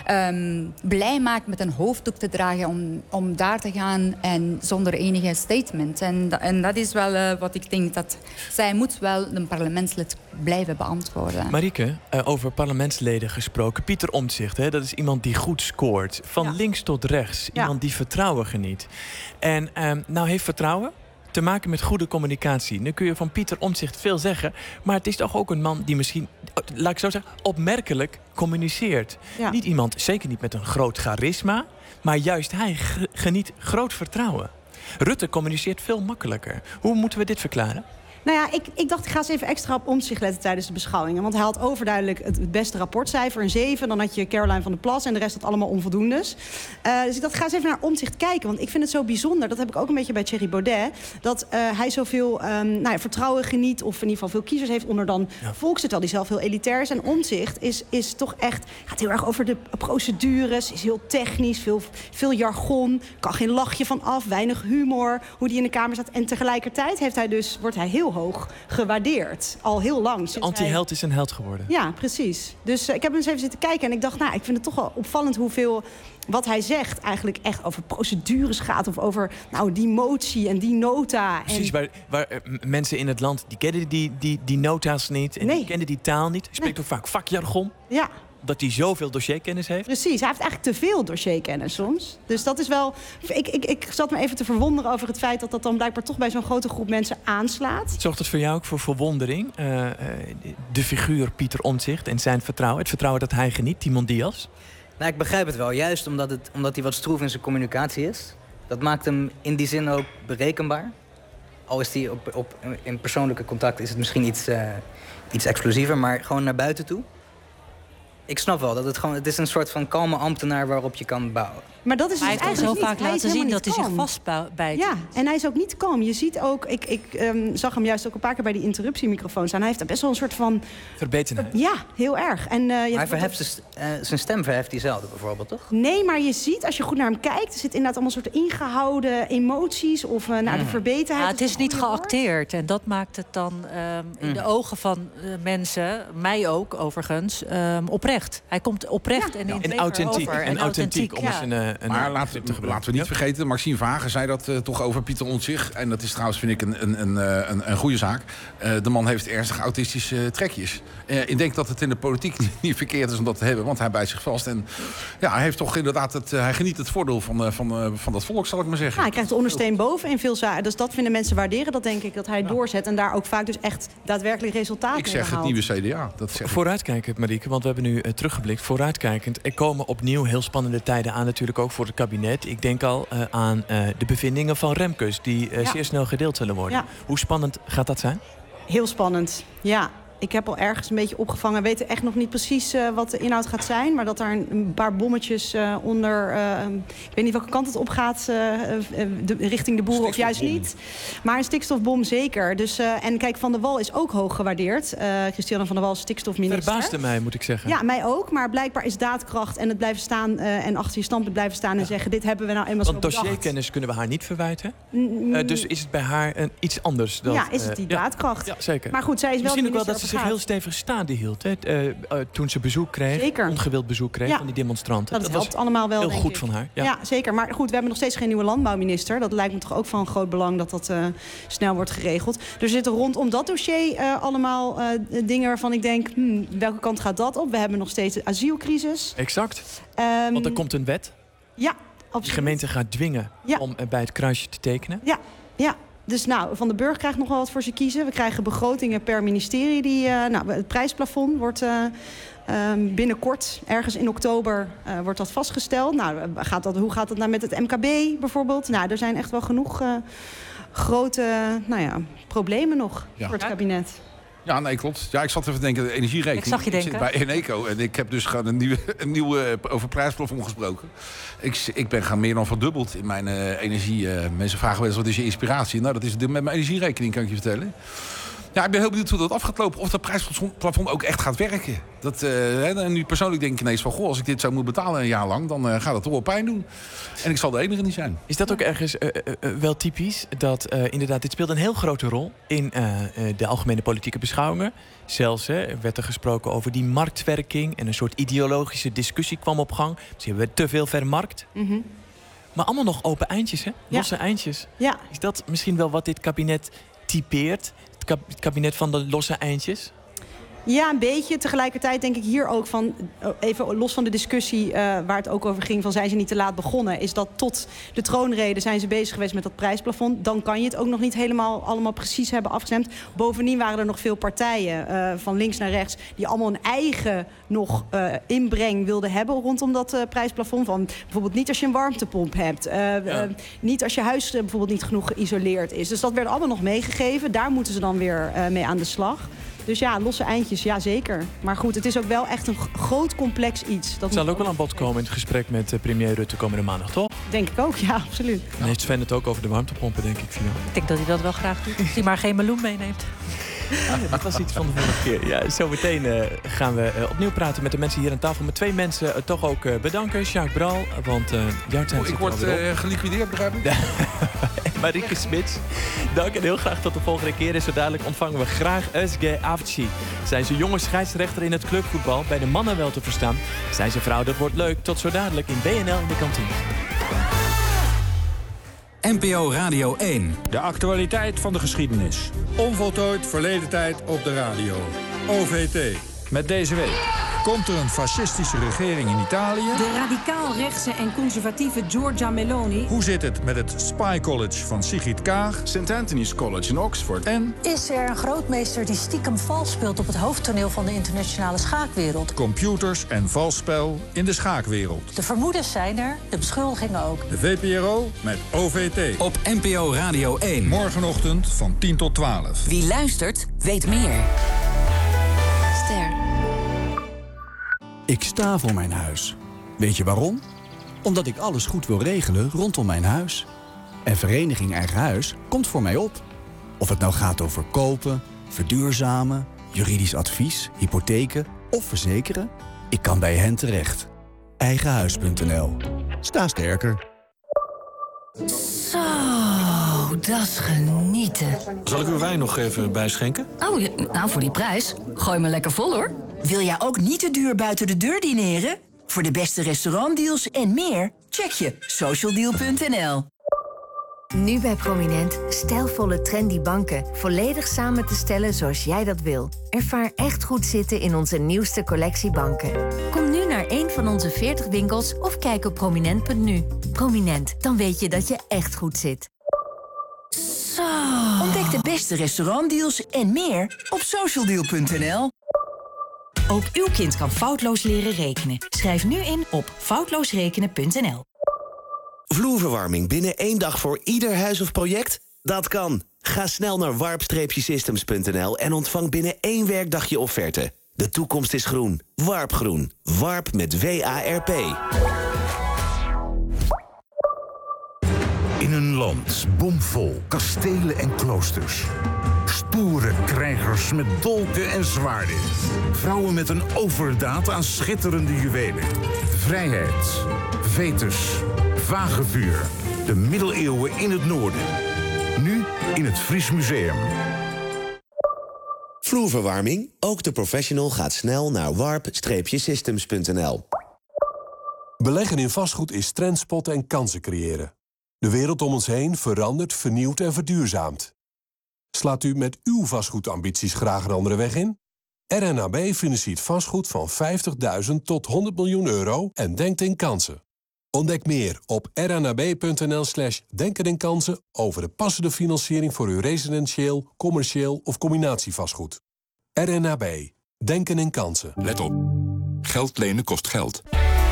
blij maakt met een hoofddoek te dragen om daar te gaan en zonder enige statement. En dat is wel wat ik denk, dat zij moet wel een parlementslid blijven beantwoorden. Marieke, over parlementsleden gesproken. Pieter Omtzigt, dat is iemand die goed scoort. Van links tot rechts. Iemand die vertrouwen geniet. En nou heeft vertrouwen te maken met goede communicatie. Nu kun je van Pieter Omtzigt veel zeggen, maar het is toch ook een man die misschien, laat ik zo zeggen, opmerkelijk communiceert. Ja. Niet iemand, zeker niet met een groot charisma, maar juist hij geniet groot vertrouwen. Rutte communiceert veel makkelijker. Hoe moeten we dit verklaren? Nou ja, ik dacht, ik ga eens even extra op Omtzigt letten tijdens de beschouwingen. Want hij had overduidelijk het beste rapportcijfer, een 7. Dan had je Caroline van der Plas en de rest had allemaal onvoldoendes. Dus ik dacht, ga eens even naar Omtzigt kijken. Want ik vind het zo bijzonder, dat heb ik ook een beetje bij Thierry Baudet, dat hij zoveel vertrouwen geniet, of in ieder geval veel kiezers heeft onder dan Volks, terwijl hij zelf heel elitair is. En Omtzigt is toch echt, gaat heel erg over de procedures, is heel technisch, veel jargon, kan geen lachje van af, weinig humor, hoe die in de Kamer staat. En tegelijkertijd wordt hij heel hoog gewaardeerd. Al heel lang. De anti-held is een held geworden. Ja, precies. Dus ik heb eens even zitten kijken en ik dacht, ik vind het toch wel opvallend hoeveel wat hij zegt eigenlijk echt over procedures gaat, of over die motie en die nota. Precies, waar mensen in het land, die kennen die nota's niet en die kennen die taal niet. Hij spreekt ook vaak vakjargon. Ja. Dat hij zoveel dossierkennis heeft. Precies, hij heeft eigenlijk te veel dossierkennis soms. Dus dat is wel... Ik zat me even te verwonderen over het feit dat dat dan blijkbaar toch bij zo'n grote groep mensen aanslaat. Zorgt het voor jou ook voor verwondering? De figuur Pieter Omtzigt en zijn vertrouwen. Het vertrouwen dat hij geniet, Timon Diaz? Nou, ik begrijp het wel. Juist omdat hij wat stroef in zijn communicatie is. Dat maakt hem in die zin ook berekenbaar. Al is hij in persoonlijke contact is het misschien iets explosiever, maar gewoon naar buiten toe. Ik snap wel dat het is een soort van kalme ambtenaar waarop je kan bouwen. Maar dat is dus eigenlijk niet. Hij heeft zo vaak laten zien dat hij zich vastbijt. Ja, en hij is ook niet kalm. Je ziet ook, ik zag hem juist ook een paar keer bij die interruptiemicrofoon staan. Hij heeft best wel een soort van verbetenheid. Ja, heel erg. En, hij verheft zijn stem verheft hij zelden bijvoorbeeld, toch? Nee, maar je ziet, als je goed naar hem kijkt, er zit inderdaad allemaal soort ingehouden emoties of de verbetenheid. Ja, het is niet geacteerd. En dat maakt het dan in de ogen van mensen, mij ook overigens, oprecht. oprecht. Hij komt oprecht en authentiek. over. En authentiek, om eens een maar laten we niet vergeten, Maxime Vagen zei dat toch over Pieter Omtzigt. En dat is trouwens, vind ik, een goede zaak. De man heeft ernstig autistische trekjes. Ik denk dat het in de politiek niet verkeerd is om dat te hebben, want hij bijt zich vast. En ja, hij heeft toch inderdaad hij geniet het voordeel van dat volk, zal ik maar zeggen. Ja, hij krijgt de ondersteen boven in veel zaken. Dus dat vinden mensen waarderen, dat denk ik, dat hij doorzet. En daar ook vaak dus echt daadwerkelijk resultaten Ik zeg het nieuwe CDA. Dat zeg Vooruitkijkend, Marieke, want we hebben nu teruggeblikt. Vooruitkijkend, er komen opnieuw heel spannende tijden aan, natuurlijk ook voor het kabinet. Ik denk al aan de bevindingen van Remkes, die zeer snel gedeeld zullen worden. Ja. Hoe spannend gaat dat zijn? Heel spannend, ja. Ik heb al ergens een beetje opgevangen. We weten echt nog niet precies wat de inhoud gaat zijn. Maar dat er een paar bommetjes onder... ik weet niet welke kant het op gaat. Richting de boeren of juist niet. Maar een stikstofbom zeker. Dus, en kijk, Van der Wal is ook hoog gewaardeerd. Christiane van der Wal, stikstofminister. Verbaasde mij, moet ik zeggen. Ja, mij ook. Maar blijkbaar is daadkracht en het blijven staan... en achter je standpunt blijven staan en zeggen... dit hebben we nou eenmaal zo bedacht. Want dossierkennis kunnen we haar niet verwijten. Dus is het bij haar iets anders dan... Ja, is het die daadkracht. Ja, zeker. Maar goed, zij is misschien wel ook wel dat ze zich heel stevig staande hield. Toen ze bezoek kreeg, zeker. Ongewild bezoek kreeg van die demonstranten. Dat helpt allemaal wel, heel denk goed ik. van haar. Ja, zeker. Maar goed, we hebben nog steeds geen nieuwe landbouwminister. Dat lijkt me toch ook van groot belang dat dat snel wordt geregeld. Er zitten rondom dat dossier allemaal dingen waarvan ik denk... welke kant gaat dat op? We hebben nog steeds de asielcrisis. Exact. Want er komt een wet. Ja, absoluut. De gemeente gaat dwingen om bij het kruisje te tekenen. Ja. Dus nou, Van den Burg krijgt nog wel wat voor ze kiezen. We krijgen begrotingen per ministerie. Het prijsplafond wordt binnenkort, ergens in oktober, wordt dat vastgesteld. Nou, hoe gaat dat nou met het MKB bijvoorbeeld? Nou, er zijn echt wel genoeg grote problemen nog voor het kabinet. Ja, nee, klopt. Ja, ik zat even te denken, de energierekening. Ik zag je denken. Ik zit bij Eneco en ik heb dus een nieuwe over prijsplafond gesproken. Ik ben gaan meer dan verdubbeld in mijn energie. Mensen vragen wel eens, wat is je inspiratie? Nou, dat is met mijn energierekening, kan ik je vertellen. Ja, ik ben heel benieuwd hoe dat afgelopen. Of dat prijsplafond ook echt gaat werken. En nu persoonlijk denk ik ineens van... goh, als ik dit zou moeten betalen een jaar lang... dan gaat het toch wel pijn doen. En ik zal de enige niet zijn. Is dat ook ergens wel typisch? Dat inderdaad, dit speelt een heel grote rol... in de algemene politieke beschouwingen. Zelfs werd er gesproken over die marktwerking... en een soort ideologische discussie kwam op gang. Misschien hebben we te veel vermarkt. Mm-hmm. Maar allemaal nog open eindjes, hè? Losse eindjes. Ja. Is dat misschien wel wat dit kabinet typeert? Het kabinet van de losse eindjes? Ja, een beetje. Tegelijkertijd denk ik hier ook van... even los van de discussie waar het ook over ging... van zijn ze niet te laat begonnen... is dat tot de troonrede zijn ze bezig geweest met dat prijsplafond. Dan kan je het ook nog niet helemaal allemaal precies hebben afgestemd. Bovendien waren er nog veel partijen van links naar rechts... die allemaal een eigen nog inbreng wilden hebben rondom dat prijsplafond. Van bijvoorbeeld niet als je een warmtepomp hebt. Niet als je huis bijvoorbeeld niet genoeg geïsoleerd is. Dus dat werd allemaal nog meegegeven. Daar moeten ze dan weer mee aan de slag. Dus ja, losse eindjes, ja zeker. Maar goed, het is ook wel echt een groot complex iets. Dat zal ook wel aan bod komen in het gesprek met premier Rutte komende maandag, toch? Denk ik ook, ja, absoluut. Dan heeft Sven het ook over de warmtepompen, denk ik. Ik denk dat hij dat wel graag doet. Als hij maar geen meloen meeneemt. Ja, dat was iets van de vorige keer. Ja, zometeen gaan we opnieuw praten met de mensen hier aan tafel. Met twee mensen toch ook bedanken. Sjaak Bral, want jouw tijd ik word geliquideerd, begrijp ik? Marieke Smits, dank en heel graag tot de volgende keer. En zo dadelijk ontvangen we graag Özge Avci. Zijn ze jonge scheidsrechter in het clubvoetbal, bij de mannen wel te verstaan. Zijn ze vrouw, dat wordt leuk. Tot zo dadelijk in BNL in de kantine. NPO Radio 1. De actualiteit van de geschiedenis. Onvoltooid verleden tijd op de radio. OVT. Met deze week. Komt er een fascistische regering in Italië? De radicaal-rechtse en conservatieve Giorgia Meloni. Hoe zit het met het Spy College van Sigrid Kaag? St. Anthony's College in Oxford. En is er een grootmeester die stiekem vals speelt op het hoofdtoneel van de internationale schaakwereld? Computers en valsspel in de schaakwereld. De vermoedens zijn er, de beschuldigingen ook. De VPRO met OVT. Op NPO Radio 1. Morgenochtend van 10 tot 12. Wie luistert, weet meer. Ster. Ik sta voor mijn huis. Weet je waarom? Omdat ik alles goed wil regelen rondom mijn huis. En Vereniging Eigen Huis komt voor mij op. Of het nou gaat over kopen, verduurzamen, juridisch advies, hypotheken of verzekeren. Ik kan bij hen terecht. Eigenhuis.nl. Sta sterker. Zo, dat is genieten. Zal ik uw wijn nog even bijschenken? Oh, nou voor die prijs. Gooi me lekker vol hoor. Wil jij ook niet te duur buiten de deur dineren? Voor de beste restaurantdeals en meer, check je socialdeal.nl. Nu bij Prominent stijlvolle trendy banken volledig samen te stellen zoals jij dat wil. Ervaar echt goed zitten in onze nieuwste collectie banken. Kom nu naar een van onze 40 winkels of kijk op prominent.nu. Prominent, dan weet je dat je echt goed zit. Zo. Ontdek de beste restaurantdeals en meer op socialdeal.nl. Ook uw kind kan foutloos leren rekenen. Schrijf nu in op foutloosrekenen.nl. Vloerverwarming binnen 1 dag voor ieder huis of project? Dat kan. Ga snel naar warp-systems.nl en ontvang binnen 1 werkdag je offerte. De toekomst is groen. Warp Groen. Warp met WARP. In een land bomvol kastelen en kloosters. Stoere krijgers met dolken en zwaarden. Vrouwen met een overdaad aan schitterende juwelen. Vrijheid. Vetus. Vagevuur. De middeleeuwen in het noorden. Nu in het Fries Museum. Vloerverwarming? Ook de professional gaat snel naar warp-systems.nl. Beleggen in vastgoed is trendspotten en kansen creëren. De wereld om ons heen verandert, vernieuwt en verduurzaamt. Slaat u met uw vastgoedambities graag een andere weg in? RNAB financiert vastgoed van €50.000 tot €100 miljoen en denkt in kansen. Ontdek meer op rnab.nl/denken in kansen over de passende financiering voor uw residentieel, commercieel of combinatievastgoed. RNAB. Denken in kansen. Let op. Geld lenen kost geld.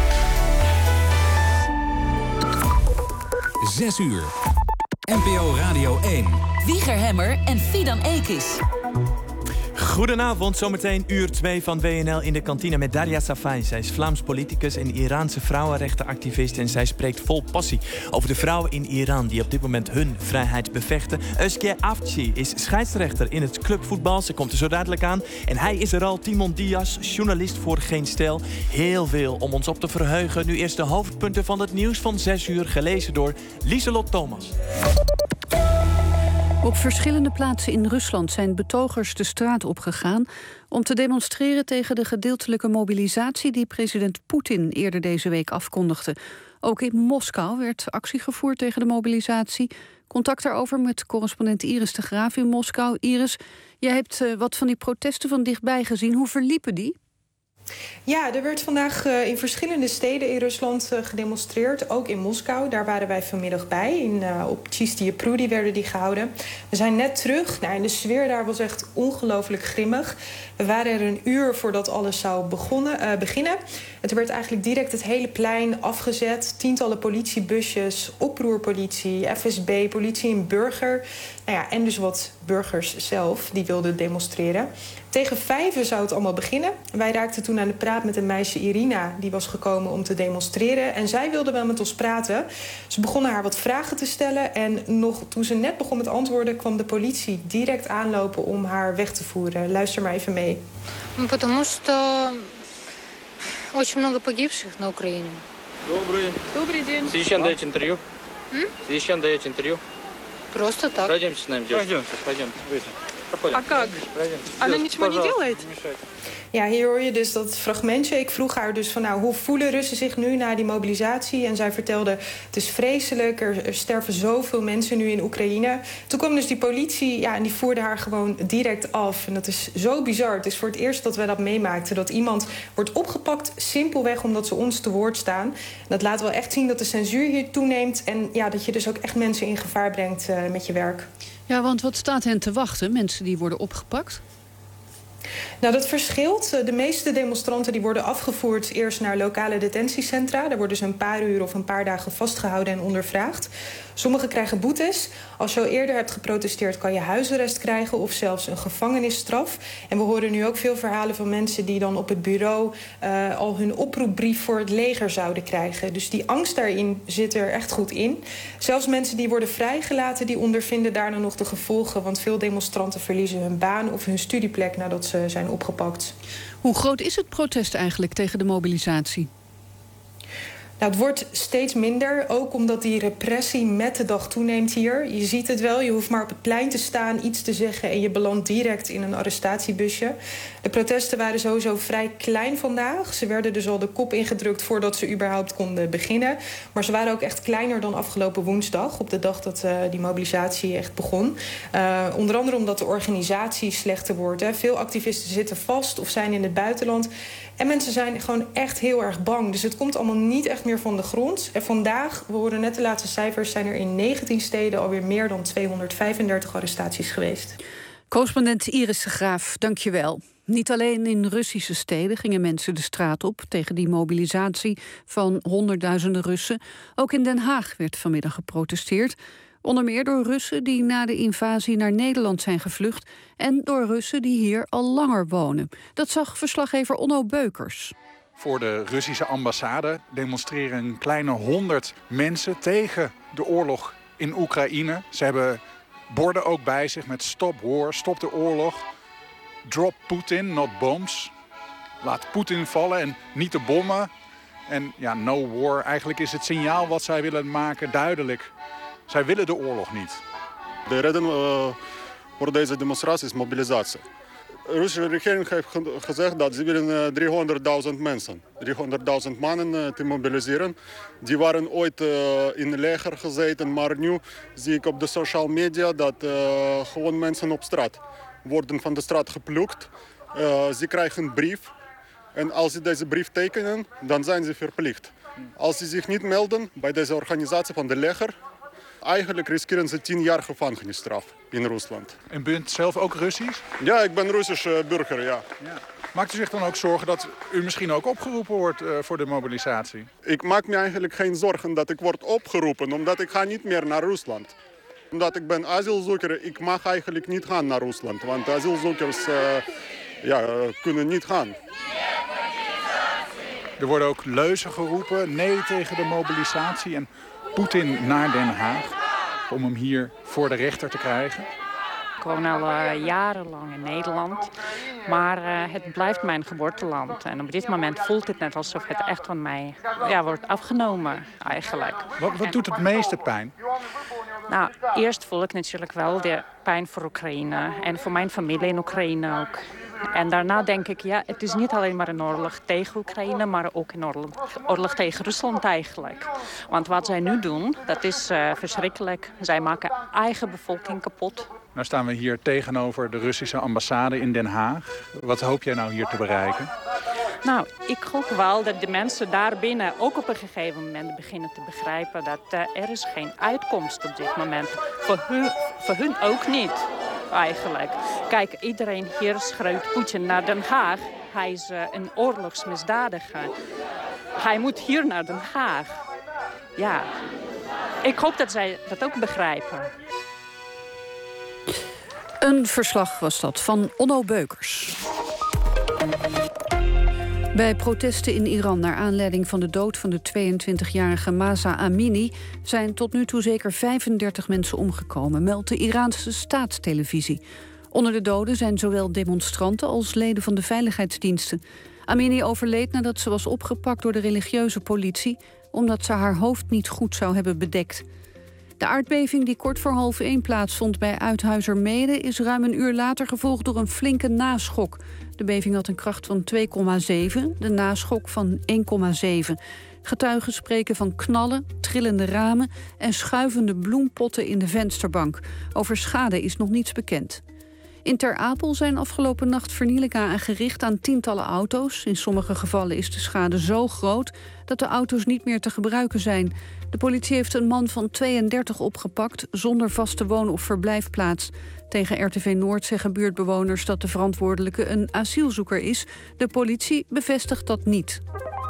6 uur. NPO Radio 1. Wieger Hemmer en Fidan Ekis. Goedenavond, zometeen uur 2 van WNL in de kantine met Daria Safai. Zij is Vlaams politicus en Iraanse vrouwenrechtenactivist en zij spreekt vol passie over de vrouwen in Iran die op dit moment hun vrijheid bevechten. Özge Afci is scheidsrechter in het clubvoetbal. Ze komt er zo dadelijk aan. En hij is er al, Timon Diaz, journalist voor Geen Stijl. Heel veel om ons op te verheugen. Nu eerst de hoofdpunten van het nieuws van 6 uur, gelezen door Lieselot Thomas. Op verschillende plaatsen in Rusland zijn betogers de straat opgegaan om te demonstreren tegen de gedeeltelijke mobilisatie die president Poetin eerder deze week afkondigde. Ook in Moskou werd actie gevoerd tegen de mobilisatie. Contact daarover met correspondent Iris de Graaf in Moskou. Iris, jij hebt wat van die protesten van dichtbij gezien. Hoe verliepen die? Ja, er werd vandaag in verschillende steden in Rusland gedemonstreerd. Ook in Moskou, daar waren wij vanmiddag bij. Op Chistye Prudy werden die gehouden. We zijn net terug. En de sfeer daar was echt ongelooflijk grimmig. We waren er een uur voordat alles zou beginnen. En toen werd eigenlijk direct het hele plein afgezet. Tientallen politiebusjes, oproerpolitie, FSB, politie en burger. En dus wat burgers zelf, die wilden demonstreren. Tegen 5 zou het allemaal beginnen. Wij raakten toen aan de praat met een meisje, Irina. Die was gekomen om te demonstreren. En zij wilde wel met ons praten. Ze begonnen haar wat vragen te stellen. En nog toen ze net begon met antwoorden, kwam de politie direct aanlopen om haar weg te voeren. Luister maar even mee. Потому что очень много погибших на Украине. Добрый день. Зачем даете интервью? Зачем даете интервью? Просто так. Пройдемте с нами, девушка. Пойдемте. А как? Она ничего не делает? Ja, hier hoor je dus dat fragmentje. Ik vroeg haar dus van hoe voelen Russen zich nu na die mobilisatie? En zij vertelde, het is vreselijk, er sterven zoveel mensen nu in Oekraïne. Toen kwam dus die politie en die voerde haar gewoon direct af. En dat is zo bizar. Het is voor het eerst dat wij dat meemaakten. Dat iemand wordt opgepakt simpelweg omdat ze ons te woord staan. En dat laat wel echt zien dat de censuur hier toeneemt. En dat je dus ook echt mensen in gevaar brengt met je werk. Ja, want wat staat hen te wachten? Mensen die worden opgepakt? Nou, dat verschilt. De meeste demonstranten die worden afgevoerd eerst naar lokale detentiecentra. Daar worden ze een paar uur of een paar dagen vastgehouden en ondervraagd. Sommigen krijgen boetes. Als je al eerder hebt geprotesteerd, kan je huisarrest krijgen of zelfs een gevangenisstraf. En we horen nu ook veel verhalen van mensen die dan op het bureau al hun oproepbrief voor het leger zouden krijgen. Dus die angst daarin zit er echt goed in. Zelfs mensen die worden vrijgelaten, die ondervinden daar dan nog de gevolgen. Want veel demonstranten verliezen hun baan of hun studieplek nadat ze zijn opgepakt. Hoe groot is het protest eigenlijk tegen de mobilisatie? Nou, het wordt steeds minder, ook omdat die repressie met de dag toeneemt hier. Je ziet het wel, je hoeft maar op het plein te staan, iets te zeggen en je belandt direct in een arrestatiebusje. De protesten waren sowieso vrij klein vandaag. Ze werden dus al de kop ingedrukt voordat ze überhaupt konden beginnen. Maar ze waren ook echt kleiner dan afgelopen woensdag, op de dag dat die mobilisatie echt begon. Onder andere omdat de organisatie slechter wordt. Hè. Veel activisten zitten vast of zijn in het buitenland. En mensen zijn gewoon echt heel erg bang. Dus het komt allemaal niet echt meer van de grond. En vandaag, we horen net de laatste cijfers, zijn er in 19 steden alweer meer dan 235 arrestaties geweest. Correspondent Iris de Graaf, dank je wel. Niet alleen in Russische steden gingen mensen de straat op tegen die mobilisatie van honderdduizenden Russen. Ook in Den Haag werd vanmiddag geprotesteerd. Onder meer door Russen die na de invasie naar Nederland zijn gevlucht en door Russen die hier al langer wonen. Dat zag verslaggever Onno Beukers. Voor de Russische ambassade demonstreren een kleine 100 mensen tegen de oorlog in Oekraïne. Ze hebben borden ook bij zich met Stop War, stop de oorlog. Drop Putin, not bombs. Laat Poetin vallen en niet de bommen. En ja, no war. Eigenlijk is het signaal wat zij willen maken duidelijk. Zij willen de oorlog niet. De reden voor deze demonstratie is mobilisatie. De Russische regering heeft gezegd dat ze willen 300.000 mensen, 300.000 mannen te mobiliseren. Die waren ooit in het leger gezeten, maar nu zie ik op de social media dat gewoon mensen op straat worden van de straat geplukt. Ze krijgen een brief en als ze deze brief tekenen, dan zijn ze verplicht. Als ze zich niet melden bij deze organisatie van de leger, eigenlijk riskeren ze 10 jaar gevangenisstraf in Rusland. En bent zelf ook Russisch? Ja, ik ben Russisch burger, ja. Maakt u zich dan ook zorgen dat u misschien ook opgeroepen wordt voor de mobilisatie? Ik maak me eigenlijk geen zorgen dat ik word opgeroepen, omdat ik ga niet meer naar Rusland. Omdat ik ben asielzoeker, ik mag eigenlijk niet gaan naar Rusland, want asielzoekers kunnen niet gaan. Er worden ook leuzen geroepen, nee tegen de mobilisatie en Poetin naar Den Haag om hem hier voor de rechter te krijgen. Ik woon al jarenlang in Nederland, maar het blijft mijn geboorteland. En op dit moment voelt het net alsof het echt van mij wordt afgenomen eigenlijk. Wat doet het meeste pijn? Nou, eerst voel ik natuurlijk wel de pijn voor Oekraïne en voor mijn familie in Oekraïne ook. En daarna denk ik, het is niet alleen maar een oorlog tegen Oekraïne, maar ook een oorlog tegen Rusland eigenlijk. Want wat zij nu doen, dat is verschrikkelijk. Zij maken eigen bevolking kapot. Nou staan we hier tegenover de Russische ambassade in Den Haag. Wat hoop jij nou hier te bereiken? Nou, ik hoop wel dat de mensen daarbinnen ook op een gegeven moment beginnen te begrijpen dat er is geen uitkomst op dit moment. Voor hun ook niet, eigenlijk. Kijk, iedereen hier schreeuwt Poetin naar Den Haag. Hij is een oorlogsmisdadiger. Hij moet hier naar Den Haag. Ja, ik hoop dat zij dat ook begrijpen. Een verslag was dat van Onno Beukers. Bij protesten in Iran naar aanleiding van de dood van de 22-jarige Mahsa Amini zijn tot nu toe zeker 35 mensen omgekomen, meldt de Iraanse staatstelevisie. Onder de doden zijn zowel demonstranten als leden van de veiligheidsdiensten. Amini overleed nadat ze was opgepakt door de religieuze politie omdat ze haar hoofd niet goed zou hebben bedekt. De aardbeving die kort voor 12:30 plaatsvond bij Uithuizermeede is ruim een uur later gevolgd door een flinke naschok. De beving had een kracht van 2,7, de naschok van 1,7. Getuigen spreken van knallen, trillende ramen en schuivende bloempotten in de vensterbank. Over schade is nog niets bekend. In Ter Apel zijn afgelopen nacht vernielingen aangericht aan tientallen auto's. In sommige gevallen is de schade zo groot dat de auto's niet meer te gebruiken zijn. De politie heeft een man van 32 opgepakt zonder vaste woon- of verblijfplaats. Tegen RTV Noord zeggen buurtbewoners dat de verantwoordelijke een asielzoeker is. De politie bevestigt dat niet.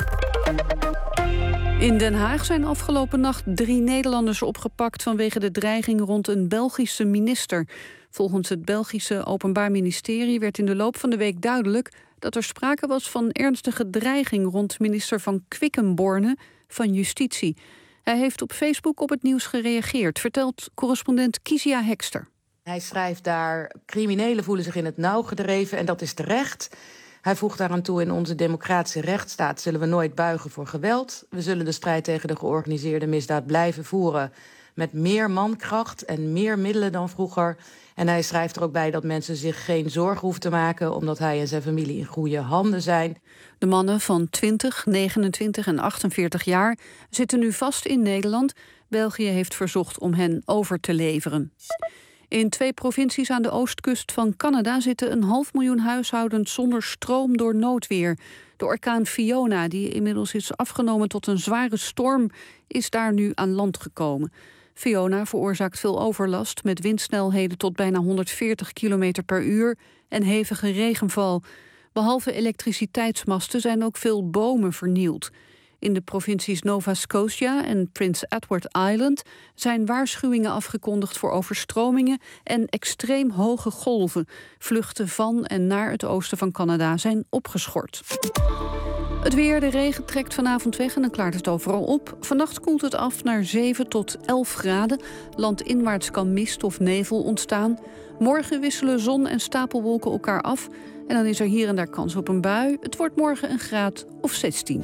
In Den Haag zijn afgelopen nacht 3 Nederlanders opgepakt vanwege de dreiging rond een Belgische minister. Volgens het Belgische Openbaar Ministerie werd in de loop van de week duidelijk dat er sprake was van ernstige dreiging rond minister Van Quickenborne van Justitie. Hij heeft op Facebook op het nieuws gereageerd, vertelt correspondent Kizia Hekster. Hij schrijft daar, criminelen voelen zich in het nauw gedreven en dat is terecht. Hij voegt daaraan toe: in onze democratische rechtsstaat zullen we nooit buigen voor geweld. We zullen de strijd tegen de georganiseerde misdaad blijven voeren met meer mankracht en meer middelen dan vroeger. En hij schrijft er ook bij dat mensen zich geen zorgen hoeven te maken, omdat hij en zijn familie in goede handen zijn. De mannen van 20, 29 en 48 jaar zitten nu vast in Nederland. België heeft verzocht om hen over te leveren. In 2 provincies aan de oostkust van Canada zitten 500.000 huishoudens zonder stroom door noodweer. De orkaan Fiona, die inmiddels is afgenomen tot een zware storm, is daar nu aan land gekomen. Fiona veroorzaakt veel overlast met windsnelheden tot bijna 140 km per uur en hevige regenval. Behalve elektriciteitsmasten zijn ook veel bomen vernield. In de provincies Nova Scotia en Prince Edward Island zijn waarschuwingen afgekondigd voor overstromingen en extreem hoge golven. Vluchten van en naar het oosten van Canada zijn opgeschort. Het weer, de regen trekt vanavond weg en dan klaart het overal op. Vannacht koelt het af naar 7 tot 11 graden. Landinwaarts kan mist of nevel ontstaan. Morgen wisselen zon en stapelwolken elkaar af. En dan is er hier en daar kans op een bui. Het wordt morgen een graad of 16.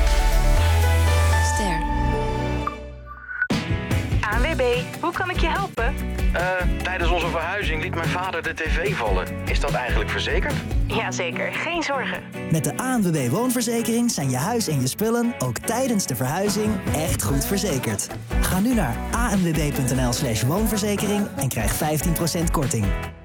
ANWB, hoe kan ik je helpen? Tijdens onze verhuizing liet mijn vader de tv vallen. Is dat eigenlijk verzekerd? Jazeker, geen zorgen. Met de ANWB Woonverzekering zijn je huis en je spullen ook tijdens de verhuizing echt goed verzekerd. Ga nu naar anwb.nl/woonverzekering en krijg 15% korting.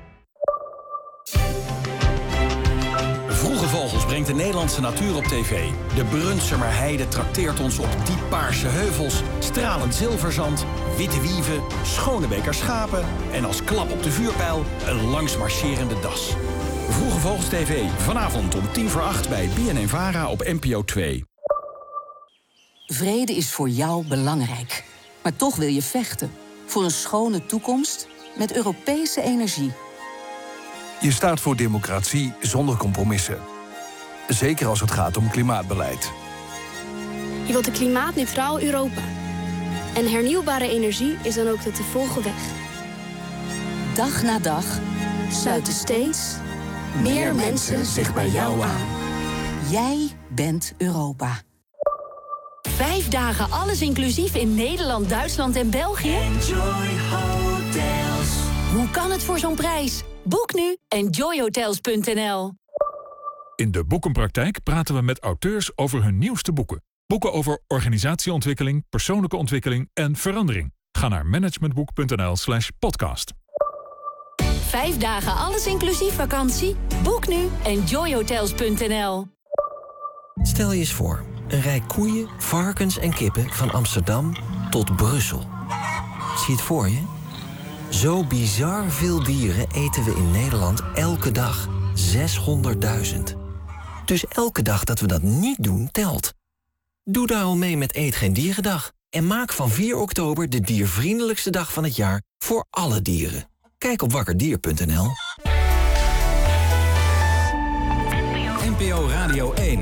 Vroege Vogels brengt de Nederlandse natuur op tv. De Brunsumer Heide trakteert ons op dieppaarse heuvels, stralend zilverzand, witte wieven, Schonebeker schapen en als klap op de vuurpijl een langsmarcherende das. Vroege Vogels TV, vanavond om 7:50 bij BNN-VARA op NPO 2. Vrede is voor jou belangrijk. Maar toch wil je vechten voor een schone toekomst met Europese energie. Je staat voor democratie zonder compromissen. Zeker als het gaat om klimaatbeleid. Je wilt een klimaatneutraal Europa. En hernieuwbare energie is dan ook de te volgen weg. Dag na dag sluiten steeds meer mensen zich bij jou aan. Jij bent Europa. 5 dagen alles inclusief in Nederland, Duitsland en België? Enjoy Hotels. Hoe kan het voor zo'n prijs? Boek nu enjoyhotels.nl. In de Boekenpraktijk praten we met auteurs over hun nieuwste boeken. Boeken over organisatieontwikkeling, persoonlijke ontwikkeling en verandering. Ga naar managementboek.nl/podcast. 5 dagen alles inclusief vakantie? Boek nu enjoyhotels.nl. Stel je eens voor, een rij koeien, varkens en kippen van Amsterdam tot Brussel. Zie je het voor je? Zo bizar veel dieren eten we in Nederland elke dag. 600.000. Dus elke dag dat we dat niet doen, telt. Doe daarom mee met Eet Geen Dierendag. En maak van 4 oktober de diervriendelijkste dag van het jaar voor alle dieren. Kijk op wakkerdier.nl. NPO Radio 1.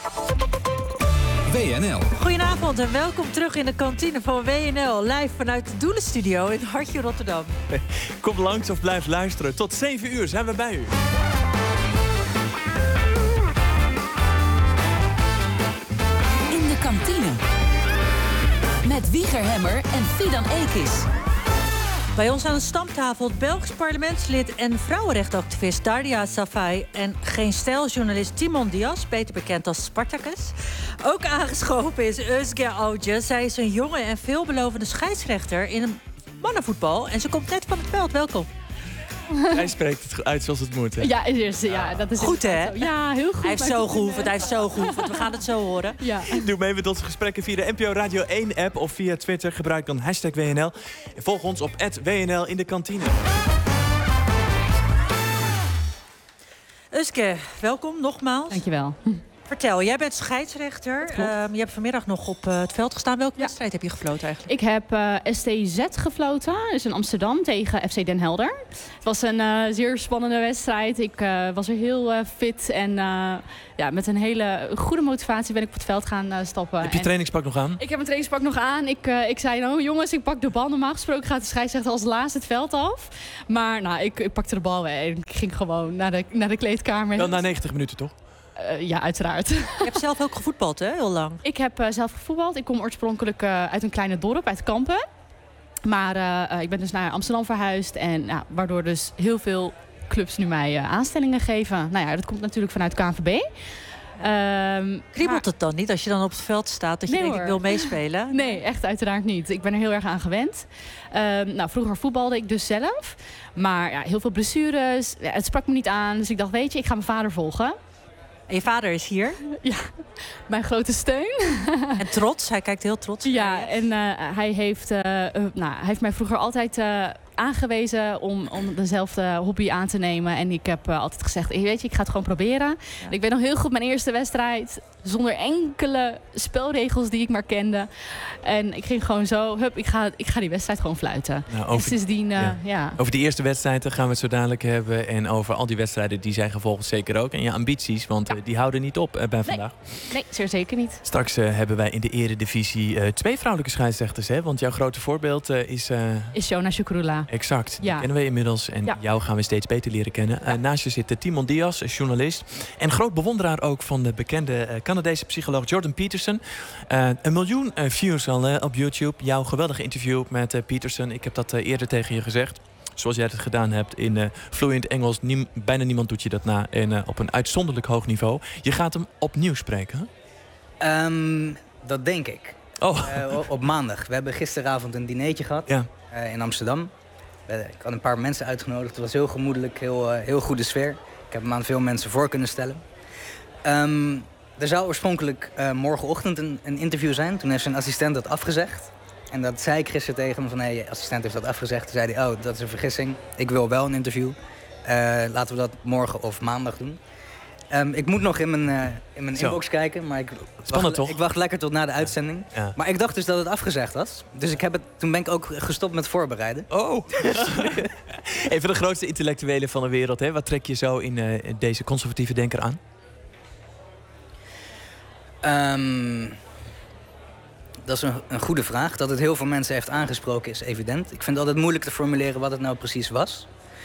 WNL. Goedenavond en welkom terug in de kantine van WNL. Live vanuit de Doelenstudio in Hartje Rotterdam. Kom langs of blijf luisteren. Tot 7 uur zijn we bij u. In de kantine. Met Wieger Hemmer en Fidan Ekis. Bij ons aan de stamtafel het Belgisch parlementslid en vrouwenrechtenactivist Dardia Safai en Geen Stijljournalist Timon Diaz, beter bekend als Spartacus. Ook aangeschoven is Özge Audje. Zij is een jonge en veelbelovende scheidsrechter in een mannenvoetbal en ze komt net van het veld. Welkom. Hij spreekt het uit zoals het moet. Hè? Ja, dat is goed, hè? zo. Ja, heel goed. Hij heeft zo geoefend, We gaan het zo horen. Ja. Doe mee met onze gesprekken via de NPO Radio 1-app of via Twitter. Gebruik dan #WNL. En volg ons op @WNL in de kantine. Özge, welkom nogmaals. Dankjewel. Vertel, jij bent scheidsrechter. Je hebt vanmiddag nog op het veld gestaan. Welke wedstrijd heb je gefloten eigenlijk? Ik heb STZ gefloten, dus in Amsterdam tegen FC Den Helder. Het was een zeer spannende wedstrijd. Ik was er heel fit en met een hele goede motivatie ben ik op het veld gaan stappen. Heb je trainingspak nog aan? Ik heb mijn trainingspak nog aan. Ik zei, nou jongens, ik pak de bal. Normaal gesproken gaat de scheidsrechter als laatste het veld af. Maar ik pakte de bal en ik ging gewoon naar de kleedkamer. Wel na 90 minuten, toch? Ja, uiteraard. Je hebt zelf ook gevoetbald, hè? Heel lang. Ik heb zelf gevoetbald. Ik kom oorspronkelijk uit een kleine dorp, uit Kampen. Maar ik ben dus naar Amsterdam verhuisd. En waardoor dus heel veel clubs nu mij aanstellingen geven. Nou ja, dat komt natuurlijk vanuit KNVB. Kriebelt het dan niet als je dan op het veld staat dat je denkt ik wil meespelen? Nee, echt uiteraard niet. Ik ben er heel erg aan gewend. Vroeger voetbalde ik dus zelf. Maar ja, heel veel blessures. Ja, het sprak me niet aan. Dus ik dacht, weet je, ik ga mijn vader volgen. En je vader is hier? Ja, mijn grote steun. En trots? Hij kijkt heel trots. Ja, en hij heeft mij vroeger altijd aangewezen om dezelfde hobby aan te nemen. En ik heb altijd gezegd, weet je, ik ga het gewoon proberen. Ja. Ik weet nog heel goed mijn eerste wedstrijd. Zonder enkele spelregels die ik maar kende. En ik ging gewoon zo, ik ga die wedstrijd gewoon fluiten. Nou, en sindsdien, Over die eerste wedstrijden gaan we het zo dadelijk hebben. En over al die wedstrijden die zijn gevolgd zeker ook. En je ambities, want die houden niet op bij vandaag. Nee, zeer zeker niet. Straks hebben wij in de eredivisie 2 vrouwelijke scheidsrechters. Hè? Want jouw grote voorbeeld is Shona Shukrullah. Exact, die kennen we inmiddels. En jou gaan we steeds beter leren kennen. Naast je zit Timon Diaz, journalist. En groot bewonderaar ook van de bekende Canadese psycholoog Jordan Peterson. 1 miljoen views al op YouTube. Jouw geweldige interview met Peterson. Ik heb dat eerder tegen je gezegd. Zoals jij het gedaan hebt in vloeiend Engels. Bijna niemand doet je dat na. En op een uitzonderlijk hoog niveau. Je gaat hem opnieuw spreken, hè? Dat denk ik. Op maandag. We hebben gisteravond een dinertje gehad in Amsterdam. Ik had een paar mensen uitgenodigd. Het was heel gemoedelijk, heel goede sfeer. Ik heb hem aan veel mensen voor kunnen stellen. Er zou oorspronkelijk morgenochtend een interview zijn. Toen heeft zijn assistent dat afgezegd. En dat zei ik gisteren tegen hem van, je assistent heeft dat afgezegd. Toen zei hij, dat is een vergissing. Ik wil wel een interview. Laten we dat morgen of maandag doen. Ik moet nog in mijn inbox kijken, maar ik wacht lekker tot na de uitzending. Ja. Maar ik dacht dus dat het afgezegd was. Dus toen ben ik ook gestopt met voorbereiden. Oh! Even de grootste intellectuelen van de wereld. Hè? Wat trek je zo in deze conservatieve denker aan? Dat is een goede vraag. Dat het heel veel mensen heeft aangesproken is evident. Ik vind het altijd moeilijk te formuleren wat het nou precies was.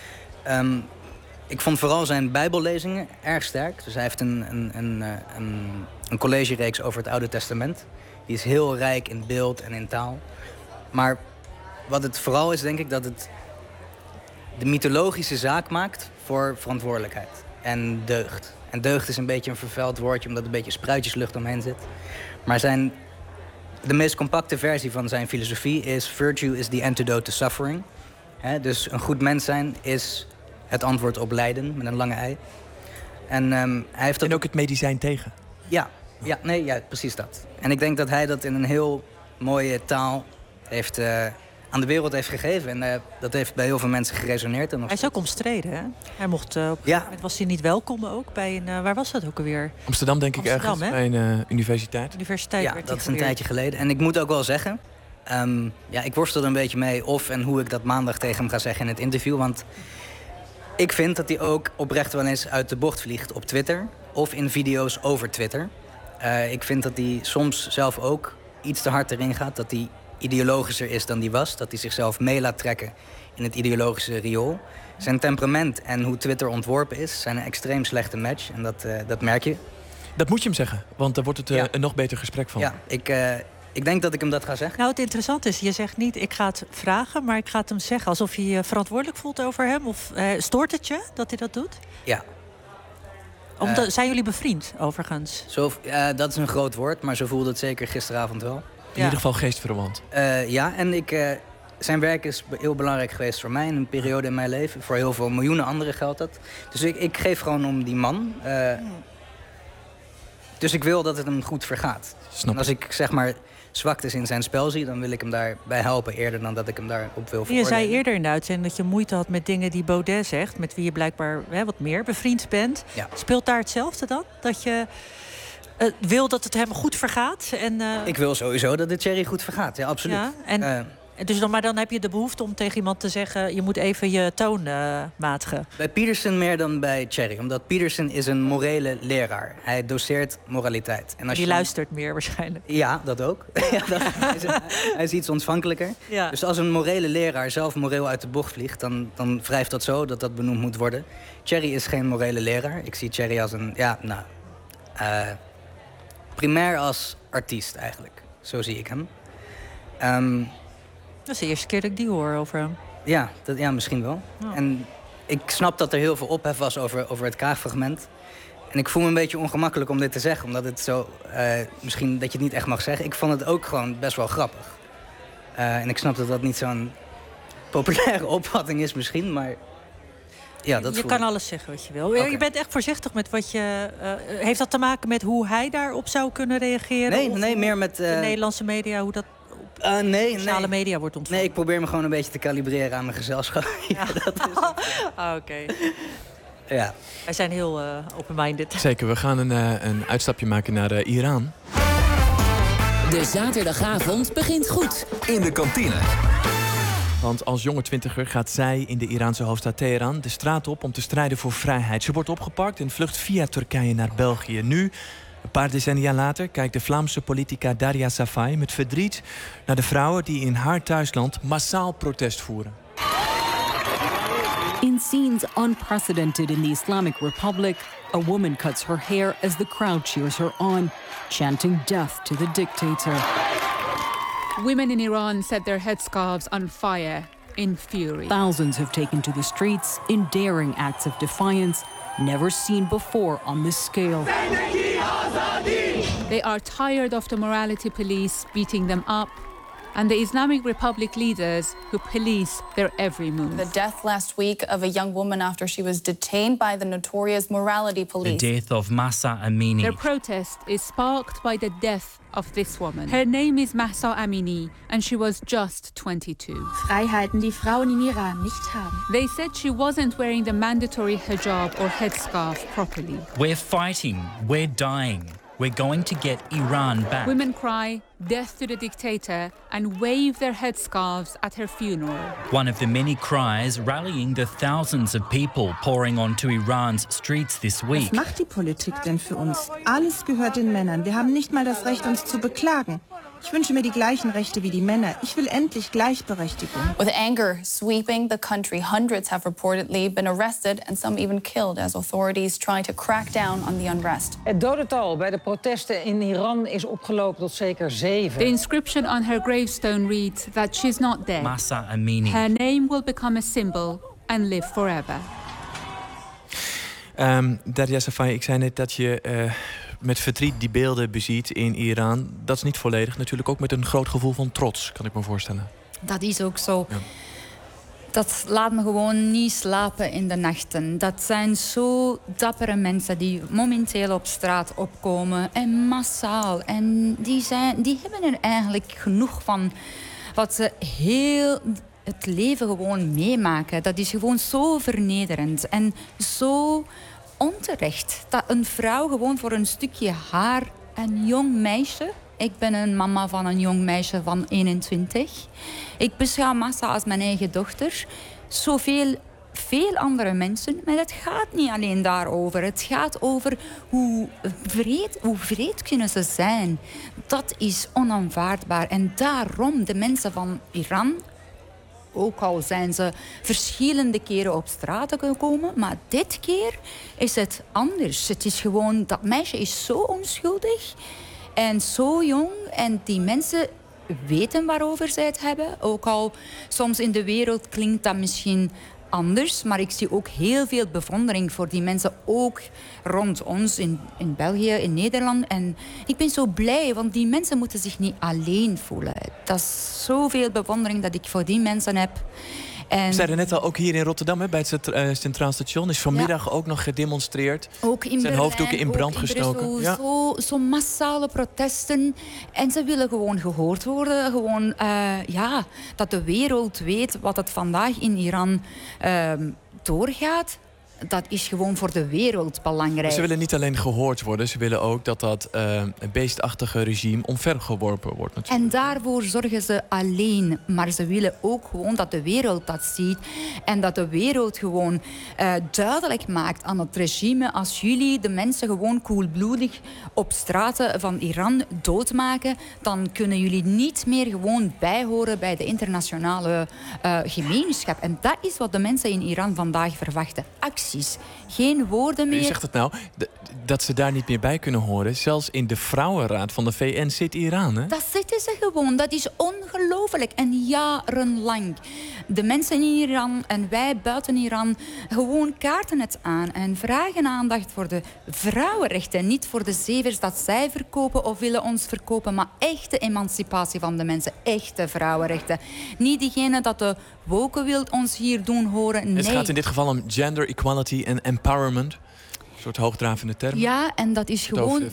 Ik vond vooral zijn bijbellezingen erg sterk. Dus hij heeft een collegereeks over het Oude Testament. Die is heel rijk in beeld en in taal. Maar wat het vooral is, denk ik, dat het de mythologische zaak maakt voor verantwoordelijkheid en deugd. En deugd is een beetje een vervuild woordje, omdat er een beetje spruitjeslucht omheen zit. Maar de meest compacte versie van zijn filosofie is: virtue is the antidote to suffering. Dus een goed mens zijn is het antwoord op lijden, met een lange ei. En hij heeft en ook het medicijn tegen. Ja, precies dat. En ik denk dat hij dat in een heel mooie taal heeft, aan de wereld heeft gegeven. En dat heeft bij heel veel mensen geresoneerd. Hij is ook omstreden, hè? Hij mocht was hij niet welkom ook bij een... waar was dat ook alweer? Amsterdam, denk ik, ergens. Hè? Bij een universiteit. Ja, dat is een tijdje geleden. En ik moet ook wel zeggen... ik worstelde een beetje mee of en hoe ik dat maandag tegen hem ga zeggen in het interview. Want ik vind dat hij ook oprecht wel eens uit de bocht vliegt op Twitter. Of in video's over Twitter. Ik vind dat hij soms zelf ook iets te hard erin gaat. Dat hij ideologischer is dan die was. Dat hij zichzelf mee laat trekken in het ideologische riool. Zijn temperament en hoe Twitter ontworpen is zijn een extreem slechte match. En dat merk je. Dat moet je hem zeggen, want daar wordt het een nog beter gesprek van. Ja, ik denk dat ik hem dat ga zeggen. Nou, het interessante is, je zegt niet ik ga het vragen, maar ik ga het hem zeggen. Alsof je je verantwoordelijk voelt over hem. Of stoort het je dat hij dat doet? Ja. Zijn jullie bevriend, overigens? Dat is een groot woord, maar zo voelde het zeker gisteravond wel. In ieder geval geestverwant. En zijn werk is heel belangrijk geweest voor mij in een periode in mijn leven. Voor heel veel miljoenen anderen geldt dat. Dus ik geef gewoon om die man. Dus ik wil dat het hem goed vergaat. En als ik zeg maar zwaktes in zijn spel zie, dan wil ik hem daarbij helpen eerder dan dat ik hem daarop wil veroordelen. Je zei eerder in de uitzending dat je moeite had met dingen die Baudet zegt, met wie je blijkbaar wat meer bevriend bent. Ja. Speelt daar hetzelfde dan? Dat je wil dat het hem goed vergaat? Ik wil sowieso dat het Thierry goed vergaat, ja, absoluut. Ja, maar dan heb je de behoefte om tegen iemand te zeggen, je moet even je toon matigen. Bij Peterson meer dan bij Thierry, omdat Peterson is een morele leraar. Hij doseert moraliteit. En die luistert meer waarschijnlijk. Ja, dat ook. Hij is iets ontvankelijker. Ja. Dus als een morele leraar zelf moreel uit de bocht vliegt, dan wrijft dat zo dat benoemd moet worden. Thierry is geen morele leraar. Ik zie Thierry als een, Primair als artiest eigenlijk. Zo zie ik hem. Dat is de eerste keer dat ik die hoor over hem. Ja, misschien wel. Oh. En ik snap dat er heel veel ophef was over het Kaag-fragment. En ik voel me een beetje ongemakkelijk om dit te zeggen. Omdat het zo... misschien dat je het niet echt mag zeggen. Ik vond het ook gewoon best wel grappig. En ik snap dat dat niet zo'n populaire opvatting is misschien, maar... Ja, dat je kan alles zeggen wat je wil. Okay. Je bent echt voorzichtig met wat je... heeft dat te maken met hoe hij daarop zou kunnen reageren? Nee, meer met... de Nederlandse media, hoe dat... sociale media wordt ontvangen. Nee, ik probeer me gewoon een beetje te kalibreren aan mijn gezelschap. Dat is Oké. Ja. Wij zijn heel open-minded. Zeker, we gaan een uitstapje maken naar Iran. De zaterdagavond begint goed. In de kantine. Want als jonge twintiger gaat zij in de Iraanse hoofdstad Teheran de straat op om te strijden voor vrijheid. Ze wordt opgepakt en vlucht via Turkije naar België. Nu, een paar decennia later, kijkt de Vlaamse politica Daria Safai met verdriet naar de vrouwen die in haar thuisland massaal protest voeren. In scenes unprecedented in the Islamic Republic, a woman cuts her hair as the crowd cheers her on, chanting death to the dictator. Women in Iran set their headscarves on fire in fury. Thousands have taken to the streets in daring acts of defiance, never seen before on this scale. They are tired of the morality police beating them up and the Islamic Republic leaders who police their every move. The death last week of a young woman after she was detained by the notorious morality police. The death of Mahsa Amini. Their protest is sparked by the death of this woman. Her name is Mahsa Amini and she was just 22. Freiheiten, die Frauen in Iran nicht haben. They said she wasn't wearing the mandatory hijab or headscarf properly. We're fighting, we're dying. We're going to get Iran back. Women cry, death to the dictator, and wave their headscarves at her funeral. One of the many cries rallying the thousands of people pouring onto Iran's streets this week. Was macht die Politik denn für uns? Alles gehört den Männern. Wir haben nicht mal das Recht, uns zu beklagen. Ich wünsche mir die gleichen Rechte wie die Männer. Ich will endlich Gleichberechtigung. With anger sweeping the country, hundreds have reportedly been arrested and some even killed as authorities try to crack down on the unrest. Het dodental bij de protesten in Iran is opgelopen tot zeker 7. The inscription on her gravestone reads that she's not dead. Mahsa Amini. Her name will become a symbol and live forever. Daria Safai, ik zei net dat je met verdriet die beelden beziet in Iran. Dat is niet volledig. Natuurlijk ook met een groot gevoel van trots, kan ik me voorstellen. Dat is ook zo. Ja. Dat laat me gewoon niet slapen in de nachten. Dat zijn zo dappere mensen die momenteel op straat opkomen. En massaal. En die hebben er eigenlijk genoeg van wat ze heel het leven gewoon meemaken. Dat is gewoon zo vernederend. En zo onterecht. Dat een vrouw gewoon voor een stukje haar, een jong meisje... Ik ben een mama van een jong meisje van 21. Ik beschouw Mahsa als mijn eigen dochter. Veel andere mensen. Maar het gaat niet alleen daarover. Het gaat over hoe wreed kunnen ze zijn. Dat is onaanvaardbaar. En daarom de mensen van Iran... Ook al zijn ze verschillende keren op straat gekomen. Maar dit keer is het anders. Het is gewoon... Dat meisje is zo onschuldig... En zo jong. En die mensen weten waarover zij het hebben. Ook al soms in de wereld klinkt dat misschien anders. Maar ik zie ook heel veel bewondering voor die mensen. Ook rond ons in België, in Nederland. En ik ben zo blij, want die mensen moeten zich niet alleen voelen. Dat is zoveel bewondering dat ik voor die mensen heb. We zeiden net al, ook hier in Rotterdam, hè, bij het Centraal Station... is vanmiddag ook nog gedemonstreerd. Ook in zijn hoofddoeken in brand gestoken. Ja. Zo massale protesten. En ze willen gewoon gehoord worden. Gewoon, dat de wereld weet wat het vandaag in Iran doorgaat. Dat is gewoon voor de wereld belangrijk. Maar ze willen niet alleen gehoord worden. Ze willen ook dat beestachtige regime omvergeworpen wordt. Natuurlijk. En daarvoor zorgen ze alleen. Maar ze willen ook gewoon dat de wereld dat ziet. En dat de wereld gewoon duidelijk maakt aan het regime... als jullie de mensen gewoon koelbloedig op straten van Iran doodmaken... dan kunnen jullie niet meer gewoon bijhoren bij de internationale gemeenschap. En dat is wat de mensen in Iran vandaag verwachten. Actie. precies. Geen woorden meer. U zegt het nou, dat ze daar niet meer bij kunnen horen. Zelfs in de Vrouwenraad van de VN zit Iran, hè? Dat zitten ze gewoon. Dat is ongelooflijk. En jarenlang. De mensen in Iran en wij buiten Iran gewoon kaarten het aan en vragen aandacht voor de vrouwenrechten. Niet voor de zevers dat zij verkopen of willen ons verkopen, maar echte emancipatie van de mensen. Echte vrouwenrechten. Niet diegene dat de woke wil ons hier doen horen. Nee. Het gaat in dit geval om gender equality en empowerment. Een soort hoogdravende term. Ja, en dat is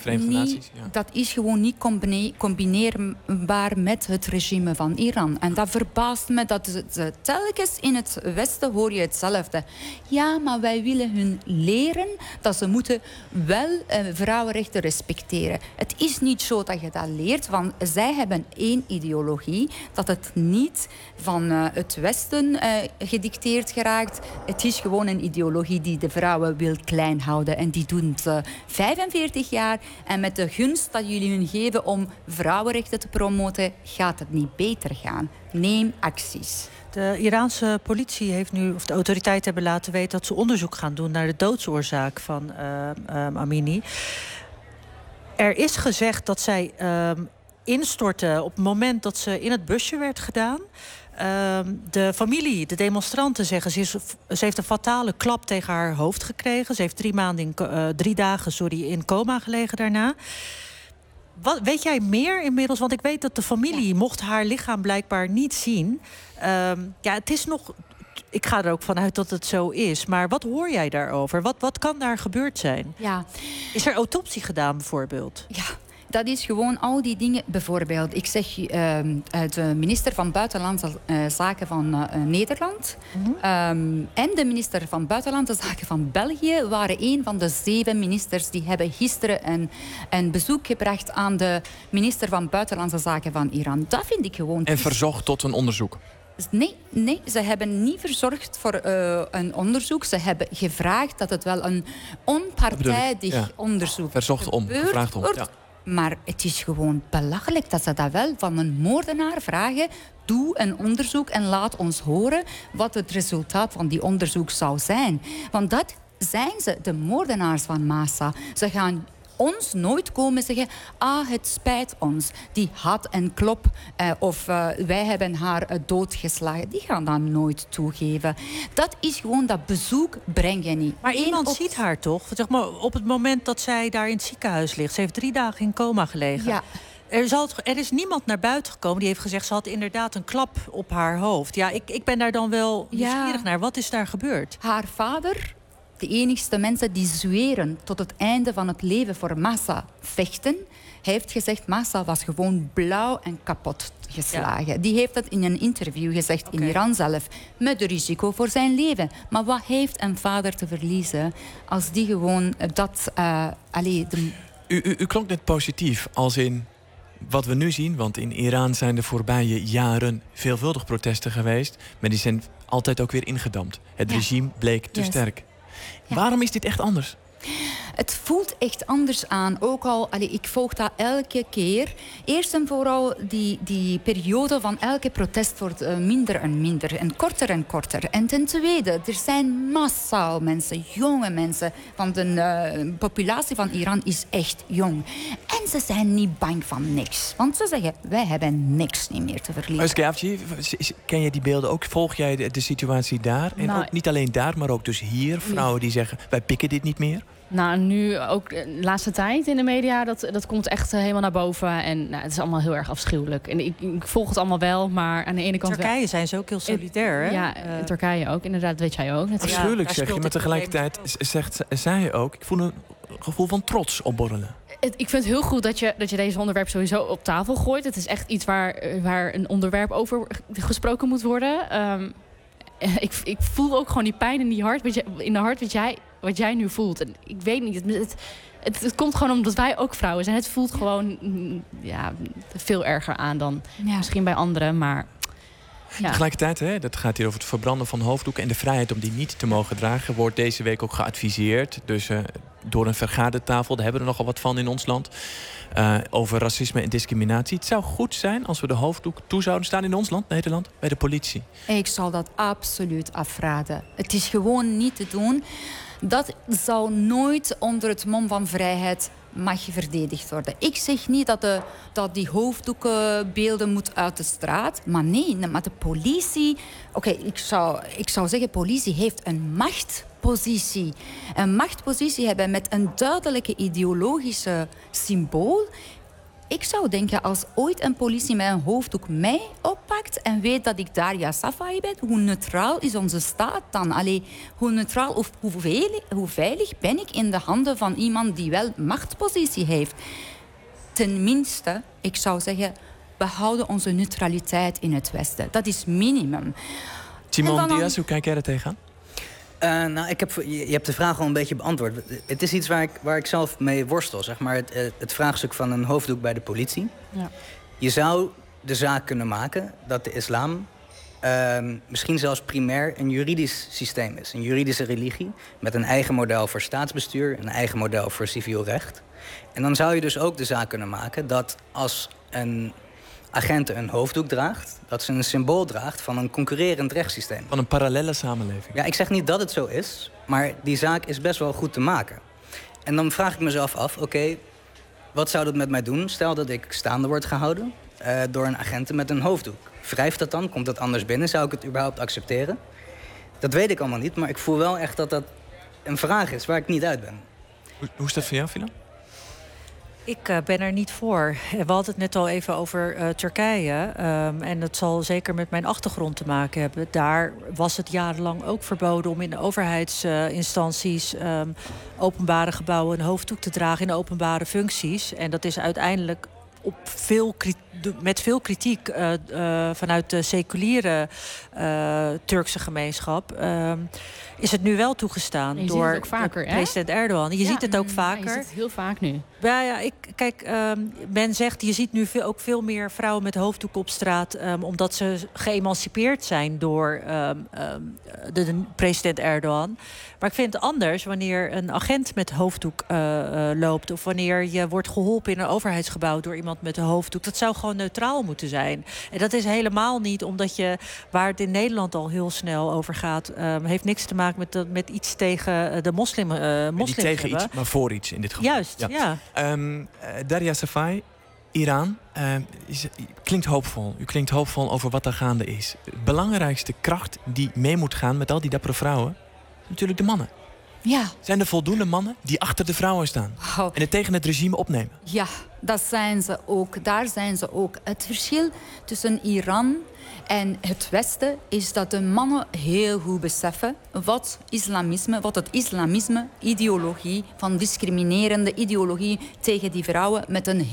gewoon niet combineerbaar met het regime van Iran. En dat verbaast me dat ze telkens in het Westen hoor je hetzelfde. Ja, maar wij willen hun leren dat ze moeten wel vrouwenrechten respecteren. Het is niet zo dat je dat leert, want zij hebben één ideologie, dat het niet van het Westen gedicteerd geraakt. Het is gewoon een ideologie die de vrouwen wil klein houden. En die doen het 45 jaar. En met de gunst dat jullie hun geven om vrouwenrechten te promoten, gaat het niet beter gaan. Neem acties. De Iraanse politie heeft nu, of de autoriteiten hebben laten weten dat ze onderzoek gaan doen naar de doodsoorzaak van Amini. Er is gezegd dat zij instortte op het moment dat ze in het busje werd gedaan. De familie, de demonstranten zeggen, ze heeft een fatale klap tegen haar hoofd gekregen. Ze heeft 3 dagen in coma gelegen daarna. Weet jij meer inmiddels? Want ik weet dat de familie mocht haar lichaam blijkbaar niet zien. Het is nog. Ik ga er ook vanuit dat het zo is. Maar wat hoor jij daarover? Wat kan daar gebeurd zijn? Ja. Is er autopsie gedaan bijvoorbeeld? Ja. Dat is gewoon al die dingen. Bijvoorbeeld, ik zeg de minister van Buitenlandse Zaken van Nederland en de minister van Buitenlandse Zaken van België waren een van de 7 ministers die hebben gisteren een bezoek gebracht aan de minister van Buitenlandse Zaken van Iran. Dat vind ik gewoon. En verzocht tot een onderzoek? Nee, ze hebben niet verzorgd voor een onderzoek. Ze hebben gevraagd dat het wel een onpartijdig onderzoek gevraagd om. Ja. Maar het is gewoon belachelijk dat ze dat wel van een moordenaar vragen. Doe een onderzoek en laat ons horen wat het resultaat van die onderzoek zou zijn. Want dat zijn ze, de moordenaars van Mahsa. Ze gaan ons nooit komen zeggen, het spijt ons. Die had een klop of wij hebben haar doodgeslagen. Die gaan dat nooit toegeven. Dat is gewoon, dat bezoek breng je niet. Maar iemand ziet haar toch? Zeg maar, op het moment dat zij daar in het ziekenhuis ligt. Ze heeft 3 dagen in coma gelegen. Ja. Er is niemand naar buiten gekomen die heeft gezegd, ze had inderdaad een klap op haar hoofd. Ja, ik ben daar dan wel nieuwsgierig naar. Wat is daar gebeurd? Haar vader, de enigste mensen die zweren tot het einde van het leven voor Mahsa vechten, heeft gezegd, Mahsa was gewoon blauw en kapot geslagen. Ja. Die heeft dat in een interview gezegd in Iran zelf, met de risico voor zijn leven. Maar wat heeft een vader te verliezen als die gewoon dat... U klonk net positief, als in wat we nu zien, want in Iran zijn de voorbije jaren veelvuldig protesten geweest, maar die zijn altijd ook weer ingedampt. Het regime bleek te sterk. Ja. Waarom is dit echt anders? Het voelt echt anders aan. Ook al, ik volg dat elke keer. Eerst en vooral die periode van elke protest wordt minder en minder. En korter. En ten tweede, er zijn massaal mensen, jonge mensen. Want de populatie van Iran is echt jong. En ze zijn niet bang van niks. Want ze zeggen, wij hebben niks niet meer te verliezen. Skavci, ken je die beelden ook? Volg jij de situatie daar? En ook niet alleen daar, maar ook dus hier. Vrouwen die zeggen, wij pikken dit niet meer. Nou, nu ook de laatste tijd in de media, dat komt echt helemaal naar boven. En het is allemaal heel erg afschuwelijk. En ik volg het allemaal wel, maar aan de ene kant... In Turkije zijn ze ook heel solidair, hè? Ja, in Turkije ook, inderdaad, dat weet jij ook. Afschuwelijk zeg je, maar tegelijkertijd zegt zij ook, ik voel een gevoel van trots opborrelen. Ik vind het heel goed dat je deze onderwerp sowieso op tafel gooit. Het is echt iets waar een onderwerp over gesproken moet worden. Ik voel ook gewoon die pijn in de hart wat jij nu voelt. En ik weet niet, het komt gewoon omdat wij ook vrouwen zijn. Het voelt gewoon veel erger aan dan misschien bij anderen, maar... Ja. Tegelijkertijd, dat gaat hier over het verbranden van hoofddoeken en de vrijheid om die niet te mogen dragen, wordt deze week ook geadviseerd. Dus door een vergadertafel, daar hebben we er nogal wat van in ons land. Over racisme en discriminatie. Het zou goed zijn als we de hoofddoek toe zouden staan in ons land, Nederland, bij de politie. Ik zal dat absoluut afraden. Het is gewoon niet te doen. Dat zou nooit onder het mom van vrijheid mag verdedigd worden. Ik zeg niet dat die hoofddoekenbeelden moet uit de straat. Maar nee, maar de politie... Oké, ik zou zeggen, politie heeft een machtpositie. Een machtpositie hebben met een duidelijke ideologische symbool. Ik zou denken, als ooit een politie met een hoofddoek mij oppakt en weet dat ik Daria Safai ben, hoe neutraal is onze staat dan? Allee, hoe neutraal of hoe veilig ben ik in de handen van iemand die wel machtpositie heeft? Tenminste, ik zou zeggen, we houden onze neutraliteit in het Westen. Dat is minimum. Timon Diaz, hoe kijk jij er tegenaan? Je hebt de vraag al een beetje beantwoord. Het is iets waar ik zelf mee worstel, zeg maar. Het vraagstuk van een hoofddoek bij de politie. Ja. Je zou de zaak kunnen maken dat de islam misschien zelfs primair een juridisch systeem is. Een juridische religie met een eigen model voor staatsbestuur, een eigen model voor civiel recht. En dan zou je dus ook de zaak kunnen maken dat als een agent een hoofddoek draagt, dat ze een symbool draagt van een concurrerend rechtssysteem. Van een parallelle samenleving. Ja, ik zeg niet dat het zo is, maar die zaak is best wel goed te maken. En dan vraag ik mezelf af, oké, wat zou dat met mij doen? Stel dat ik staande word gehouden door een agent met een hoofddoek. Wrijft dat dan? Komt dat anders binnen? Zou ik het überhaupt accepteren? Dat weet ik allemaal niet, maar ik voel wel echt dat dat een vraag is waar ik niet uit ben. Hoe is dat voor jou, Phila? Ik ben er niet voor. We hadden het net al even over Turkije. En dat zal zeker met mijn achtergrond te maken hebben. Daar was het jarenlang ook verboden om in de overheidsinstanties openbare gebouwen een hoofddoek te dragen in openbare functies. En dat is uiteindelijk met veel kritiek vanuit de seculiere Turkse gemeenschap is het nu wel toegestaan door president Erdogan. Je ziet het ook vaker. Je ziet het heel vaak nu. Ja, men zegt, je ziet nu ook veel meer vrouwen met hoofddoek op straat, omdat ze geëmancipeerd zijn door de president Erdogan. Maar ik vind het anders wanneer een agent met hoofddoek loopt, of wanneer je wordt geholpen in een overheidsgebouw door iemand met een hoofddoek. Dat zou gewoon neutraal moeten zijn. En dat is helemaal niet omdat waar het in Nederland al heel snel over gaat, heeft niks te maken met iets tegen de moslim. Niet tegen iets, maar voor iets in dit geval. Juist, ja. Daria Safai, Iran, klinkt hoopvol. U klinkt hoopvol over wat er gaande is. De belangrijkste kracht die mee moet gaan met al die dappere vrouwen, natuurlijk de mannen. Ja. Zijn er voldoende mannen die achter de vrouwen staan en het tegen het regime opnemen? Ja, dat zijn ze ook. Daar zijn ze ook. Het verschil tussen Iran en het Westen is dat de mannen heel goed beseffen wat het islamisme, ideologie van discriminerende ideologie tegen die vrouwen met een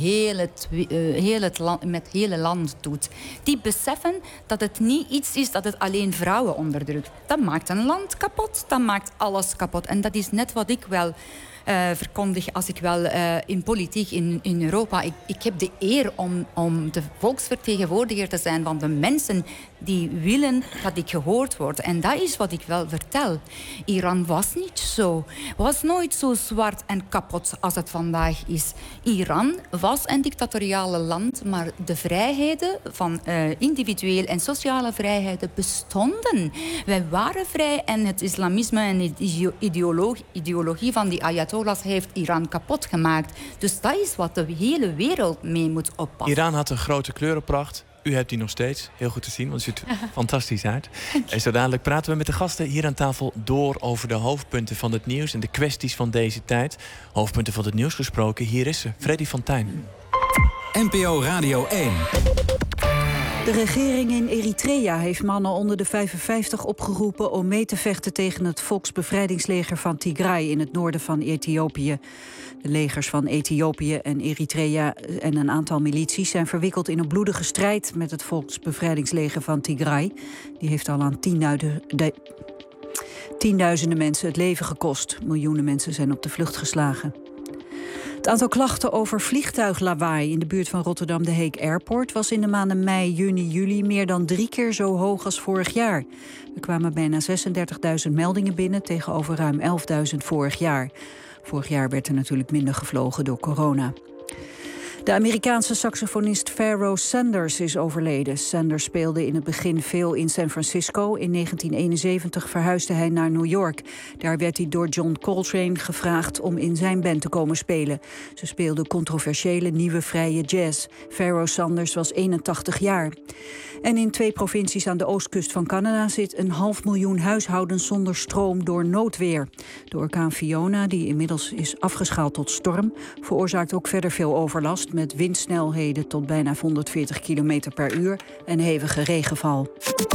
hele land doet. Die beseffen dat het niet iets is dat het alleen vrouwen onderdrukt. Dat maakt een land kapot, dat maakt alles kapot. En dat is net wat ik wel verkondig als ik wel in politiek in Europa. Ik heb de eer om de volksvertegenwoordiger te zijn van de mensen die willen dat ik gehoord word. En dat is wat ik wel vertel. Iran was niet zo. Was nooit zo zwart en kapot als het vandaag is. Iran was een dictatoriale land, maar de vrijheden van individueel en sociale vrijheden bestonden. Wij waren vrij en het islamisme en de ideologie van die ayatollahs heeft Iran kapot gemaakt. Dus dat is wat de hele wereld mee moet oppassen. Iran had een grote kleurenpracht. U hebt die nog steeds. Heel goed te zien, want het ziet er fantastisch uit. En zo dadelijk praten we met de gasten hier aan tafel door over de hoofdpunten van het nieuws en de kwesties van deze tijd. Hoofdpunten van het nieuws gesproken. Hier is ze, Freddy van Tijn. NPO Radio 1. De regering in Eritrea heeft mannen onder de 55 opgeroepen om mee te vechten tegen het volksbevrijdingsleger van Tigray in het noorden van Ethiopië. De legers van Ethiopië en Eritrea en een aantal milities zijn verwikkeld in een bloedige strijd met het volksbevrijdingsleger van Tigray. Die heeft al aan tienduizenden mensen het leven gekost. Miljoenen mensen zijn op de vlucht geslagen. Het aantal klachten over vliegtuiglawaai in de buurt van Rotterdam-De Hague Airport was in de maanden mei, juni, juli meer dan 3 keer zo hoog als vorig jaar. Er kwamen bijna 36.000 meldingen binnen tegenover ruim 11.000 vorig jaar. Vorig jaar werd er natuurlijk minder gevlogen door corona. De Amerikaanse saxofonist Pharoah Sanders is overleden. Sanders speelde in het begin veel in San Francisco. In 1971 verhuisde hij naar New York. Daar werd hij door John Coltrane gevraagd om in zijn band te komen spelen. Ze speelden controversiële nieuwe vrije jazz. Pharoah Sanders was 81 jaar. En in 2 provincies aan de oostkust van Canada zit 500.000 huishoudens zonder stroom door noodweer. De orkaan Fiona, die inmiddels is afgeschaald tot storm, veroorzaakt ook verder veel overlast met windsnelheden tot bijna 140 km per uur en hevige regenval.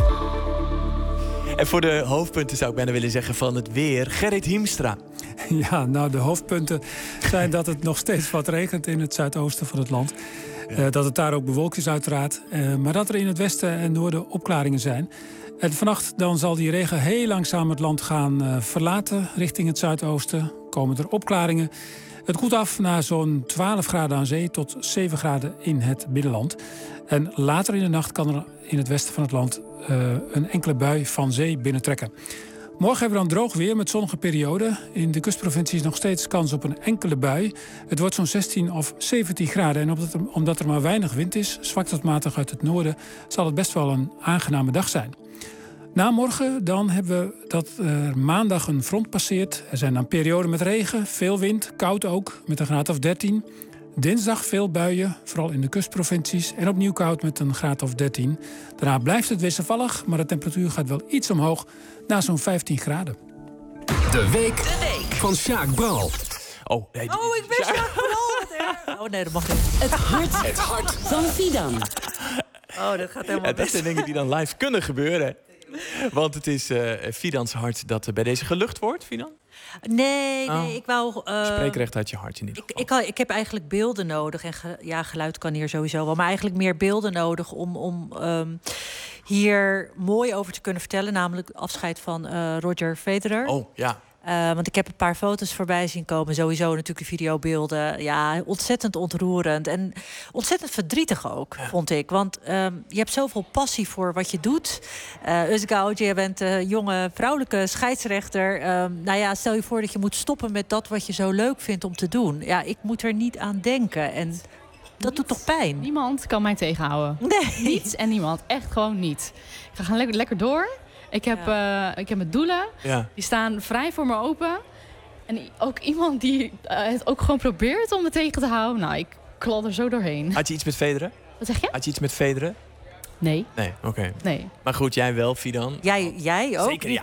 En voor de hoofdpunten zou ik bijna willen zeggen van het weer, Gerrit Hiemstra. Ja, nou de hoofdpunten zijn dat het nog steeds wat regent in het zuidoosten van het land. Dat het daar ook bewolkt is uiteraard. Maar dat er in het westen en noorden opklaringen zijn. En vannacht dan zal die regen heel langzaam het land gaan verlaten richting het zuidoosten. Komen er opklaringen. Het koelt af naar zo'n 12 graden aan zee tot 7 graden in het binnenland. En later in de nacht kan er in het westen van het land een enkele bui van zee binnentrekken. Morgen hebben we dan droog weer met zonnige perioden. In de kustprovincies nog steeds kans op een enkele bui. Het wordt zo'n 16 of 17 graden. En omdat er maar weinig wind is, zwakt tot matig uit het noorden, zal het best wel een aangename dag zijn. Na morgen dan hebben we dat maandag een front passeert. Er zijn dan perioden met regen, veel wind, koud ook, met een graad of 13. Dinsdag veel buien, vooral in de kustprovincies. En opnieuw koud met een graad of 13. Daarna blijft het wisselvallig, maar de temperatuur gaat wel iets omhoog naar zo'n 15 graden. De week van Sjaak Bral. Oh, nee, ik ben Sjaak Bral. Oh nee, dat mag niet. Het hart van Fidan. Oh, dat gaat helemaal dat zijn dingen die dan live kunnen gebeuren. Want het is Fidans hart dat bij deze gelucht wordt, Fidan? Nee, ik wou... Spreek recht uit je hart in dit geval. Ik heb eigenlijk beelden nodig. En geluid kan hier sowieso wel. Maar eigenlijk meer beelden nodig om hier mooi over te kunnen vertellen. Namelijk afscheid van Roger Federer. Oh, ja. Want ik heb een paar foto's voorbij zien komen. Sowieso natuurlijk de videobeelden. Ja, ontzettend ontroerend. En ontzettend verdrietig ook, vond ik. Want je hebt zoveel passie voor wat je doet. Özgeoğlu, je bent een jonge vrouwelijke scheidsrechter. Nou ja, stel je voor dat je moet stoppen met dat wat je zo leuk vindt om te doen. Ja, ik moet er niet aan denken. En dat doet toch pijn? Niemand kan mij tegenhouden. Nee. Niets en niemand. Echt gewoon niet. Ik ga lekker door. Ik heb mijn doelen. Ja. Die staan vrij voor me open. En ook iemand die het ook gewoon probeert om me tegen te houden. Nou, ik klad er zo doorheen. Had je iets met Federer? Wat zeg je? Had je iets met Federer? Nee. Nee, oké. Nee. Maar goed, jij wel, Fidan? Jij ook? Zeker,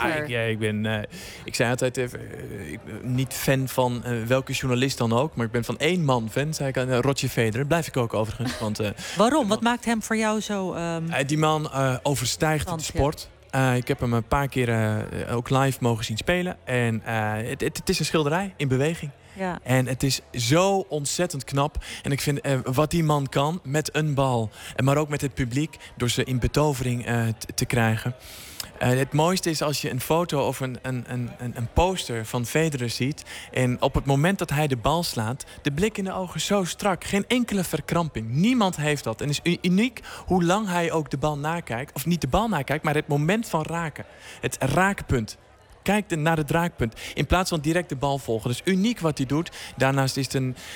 ja. Ik zei altijd even, ik ben niet fan van welke journalist dan ook. Maar ik ben van één man fan, zei ik aan Roger Federer. Blijf ik ook overigens. Want, waarom? Wat maakt hem voor jou zo... die man overstijgt de sport. Ik heb hem een paar keer ook live mogen zien spelen. En het is een schilderij in beweging. Ja. En het is zo ontzettend knap. En ik vind wat die man kan met een bal, maar ook met het publiek, door ze in betovering te krijgen. Het mooiste is als je een foto of een poster van Federer ziet. En op het moment dat hij de bal slaat, de blik in de ogen zo strak. Geen enkele verkramping. Niemand heeft dat. En het is uniek hoe lang hij ook de bal nakijkt. Of niet de bal nakijkt, maar het moment van raken. Het raakpunt. Kijk naar het raakpunt. In plaats van direct de bal volgen. Dus uniek wat hij doet. Daarnaast is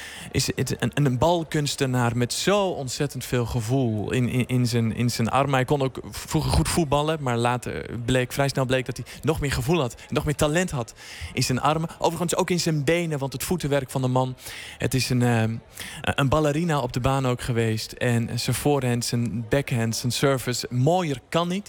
het een balkunstenaar met zo ontzettend veel gevoel in zijn armen. Hij kon ook vroeger goed voetballen. Maar later vrij snel bleek dat hij nog meer gevoel had. Nog meer talent had in zijn armen. Overigens ook in zijn benen. Want het voetenwerk van de man. Het is een ballerina op de baan ook geweest. En zijn voorhand, zijn backhand, zijn service. Mooier kan niet.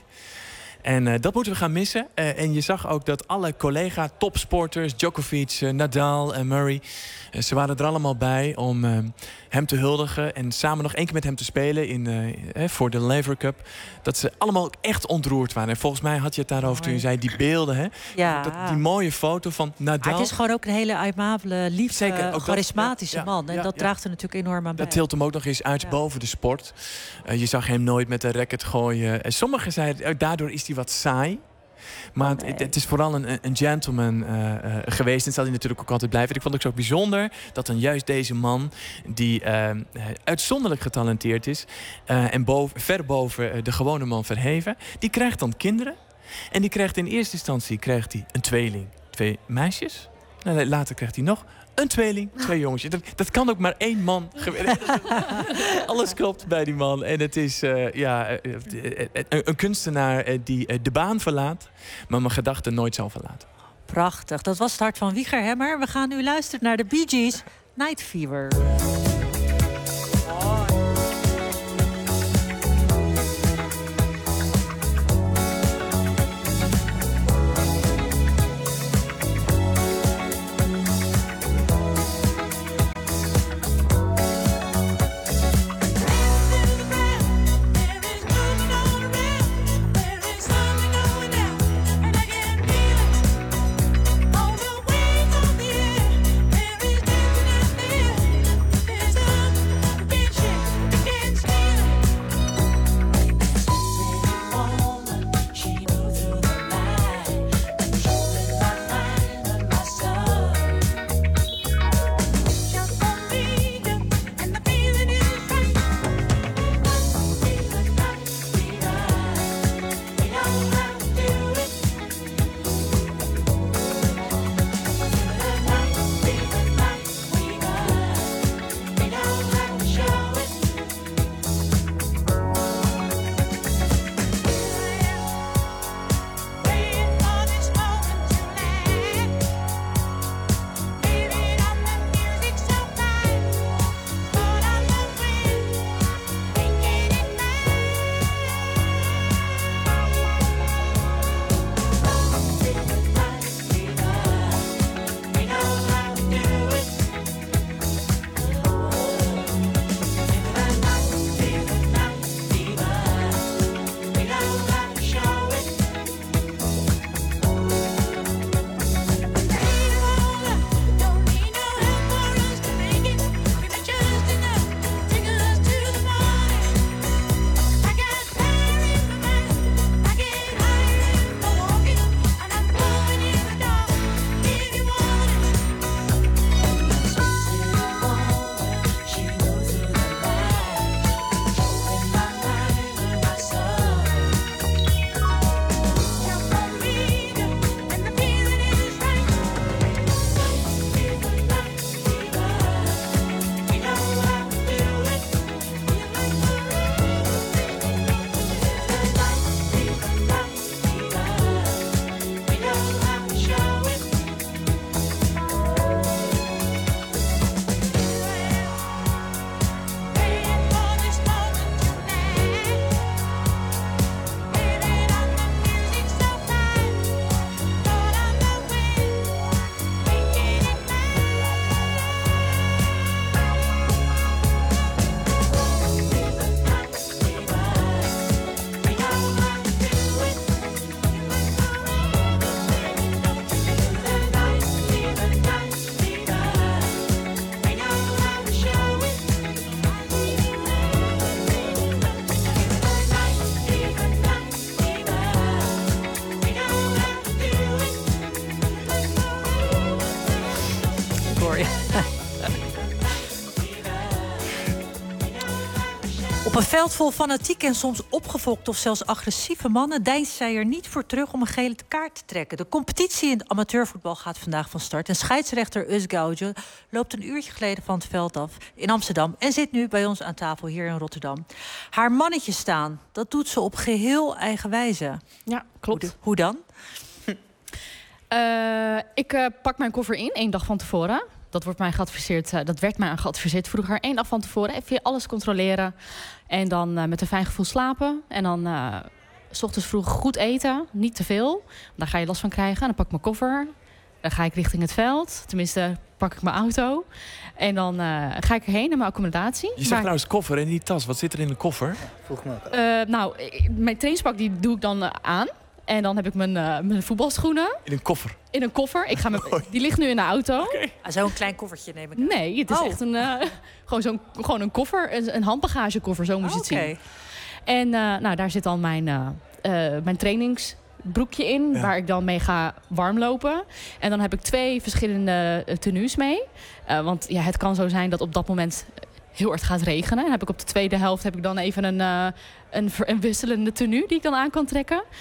En dat moeten we gaan missen. En je zag ook dat alle collega-topsporters, Djokovic, Nadal en Murray, ze waren er allemaal bij om hem te huldigen en samen nog één keer met hem te spelen voor de Lever Cup. Dat ze allemaal echt ontroerd waren. En volgens mij had je het daarover toen je zei, die beelden. Hè? Ja. Die mooie foto van Nadal. Het is gewoon ook een hele aimabele, lieve, charismatische man. En dat draagt er natuurlijk enorm aan bij. Dat tilt hem ook nog eens uit boven de sport. Je zag hem nooit met een racket gooien. Sommigen zeiden, daardoor is hij wat saai. Maar het is vooral een gentleman geweest. En zal hij natuurlijk ook altijd blijven. Ik vond het ook zo bijzonder dat dan juist deze man, die uitzonderlijk getalenteerd is, en ver boven de gewone man verheven, die krijgt dan kinderen. En die krijgt in eerste instantie een tweeling. 2 meisjes. Nou, later krijgt hij nog een tweeling, 2 jongetjes. Dat kan ook maar 1 man. Alles klopt bij die man. En het is een kunstenaar die de baan verlaat, maar mijn gedachten nooit zal verlaten. Prachtig. Dat was het hart van Wieger Hemmer. We gaan nu luisteren naar de Bee Gees, Night Fever. Op een veld vol fanatieke en soms opgefokt of zelfs agressieve mannen deinst zij er niet voor terug om een gele kaart te trekken. De competitie in het amateurvoetbal gaat vandaag van start. En scheidsrechter Us Gouge loopt een uurtje geleden van het veld af in Amsterdam en zit nu bij ons aan tafel hier in Rotterdam. Haar mannetje staan, dat doet ze op geheel eigen wijze. Ja, klopt. Hoe dan? Ik pak mijn koffer in 1 dag van tevoren. Dat werd mij geadviseerd vroeger. 1 dag van tevoren even alles controleren. En dan met een fijn gevoel slapen. En dan 's ochtends vroeg goed eten. Niet te veel. Daar ga je last van krijgen. En dan pak ik mijn koffer. Dan ga ik richting het veld. Tenminste, pak ik mijn auto. En dan ga ik erheen naar mijn accommodatie. Je zegt trouwens koffer en die tas. Wat zit er in de koffer? Vroeg me ook. Mijn trainingspak die doe ik dan aan. En dan heb ik mijn voetbalschoenen. In een koffer? In een koffer. Die ligt nu in de auto. Okay. Zo'n klein koffertje neem ik aan. Nee, het is echt gewoon een koffer. Een handbagagekoffer, zo moet je het zien. En daar zit dan mijn trainingsbroekje in. Ja. Waar ik dan mee ga warmlopen. En dan heb ik 2 verschillende tenues mee. Want ja, het kan zo zijn dat op dat moment heel erg gaat regenen. Dan heb ik op de tweede helft dan even een wisselende tenue die ik dan aan kan trekken.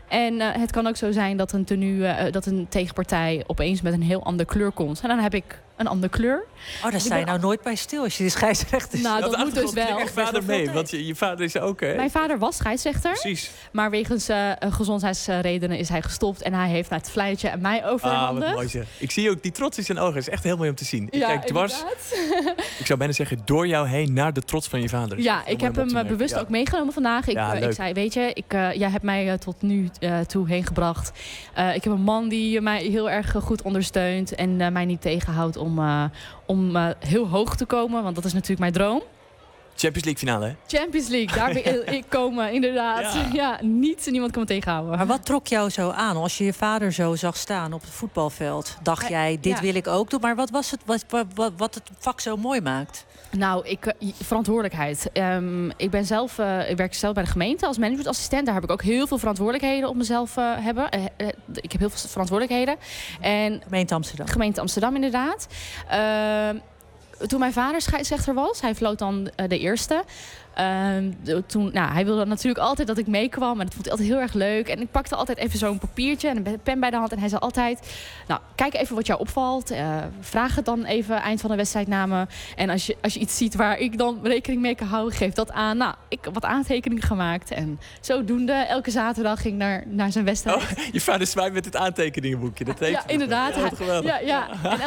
En het kan ook zo zijn dat een tenue, dat een tegenpartij opeens met een heel andere kleur komt. En dan heb ik een andere kleur. Oh, daar sta je nou nooit bij stil als je de scheidsrechter... Nou, dat moet dus wel. Echt vader mee, want je vader is ook, hè? Mijn vader was scheidsrechter. Precies. Maar wegens gezondheidsredenen is hij gestopt. En hij heeft naar het fluitje en mij overhandigd. Wat mooi zeg. Ik zie ook die trots in zijn ogen. Het is echt heel mooi om te zien. Ik Ja, kijk dwars. Ik zou bijna zeggen, door jou heen naar de trots van je vader. Ja, ik heb hem bewust ook meegenomen vandaag. Ik zei, weet je, jij hebt mij tot nu toe heen gebracht. Ik heb een man die mij heel erg goed ondersteunt. En mij niet tegenhoudt om heel hoog te komen. Want dat is natuurlijk mijn droom. Champions League finale, hè? Champions League, daar wil ik komen, inderdaad. Ja, niemand kan me tegenhouden. Maar wat trok jou zo aan als je je vader zo zag staan op het voetbalveld? Dacht jij, dit wil ik ook doen? Maar wat was het wat het vak zo mooi maakt? Nou, verantwoordelijkheid. Ik werk zelf bij de gemeente als managementassistent. Daar heb ik ook heel veel verantwoordelijkheden op mezelf hebben. Ik heb heel veel verantwoordelijkheden. Gemeente Amsterdam. Gemeente Amsterdam, inderdaad. Toen mijn vader scheidsrechter was, hij floot dan de eerste. Hij wilde natuurlijk altijd dat ik meekwam. En dat vond hij altijd heel erg leuk. En ik pakte altijd even zo'n papiertje en een pen bij de hand. En hij zei altijd, nou, kijk even wat jou opvalt. Vraag het dan even eind van de wedstrijd na me. En als je iets ziet waar ik dan rekening mee kan houden, geef dat aan. Nou, ik heb wat aantekeningen gemaakt. En zodoende, elke zaterdag ging ik naar zijn wedstrijd. Oh, je vader zwaait met het aantekeningenboekje. Dat heeft inderdaad. Ja. En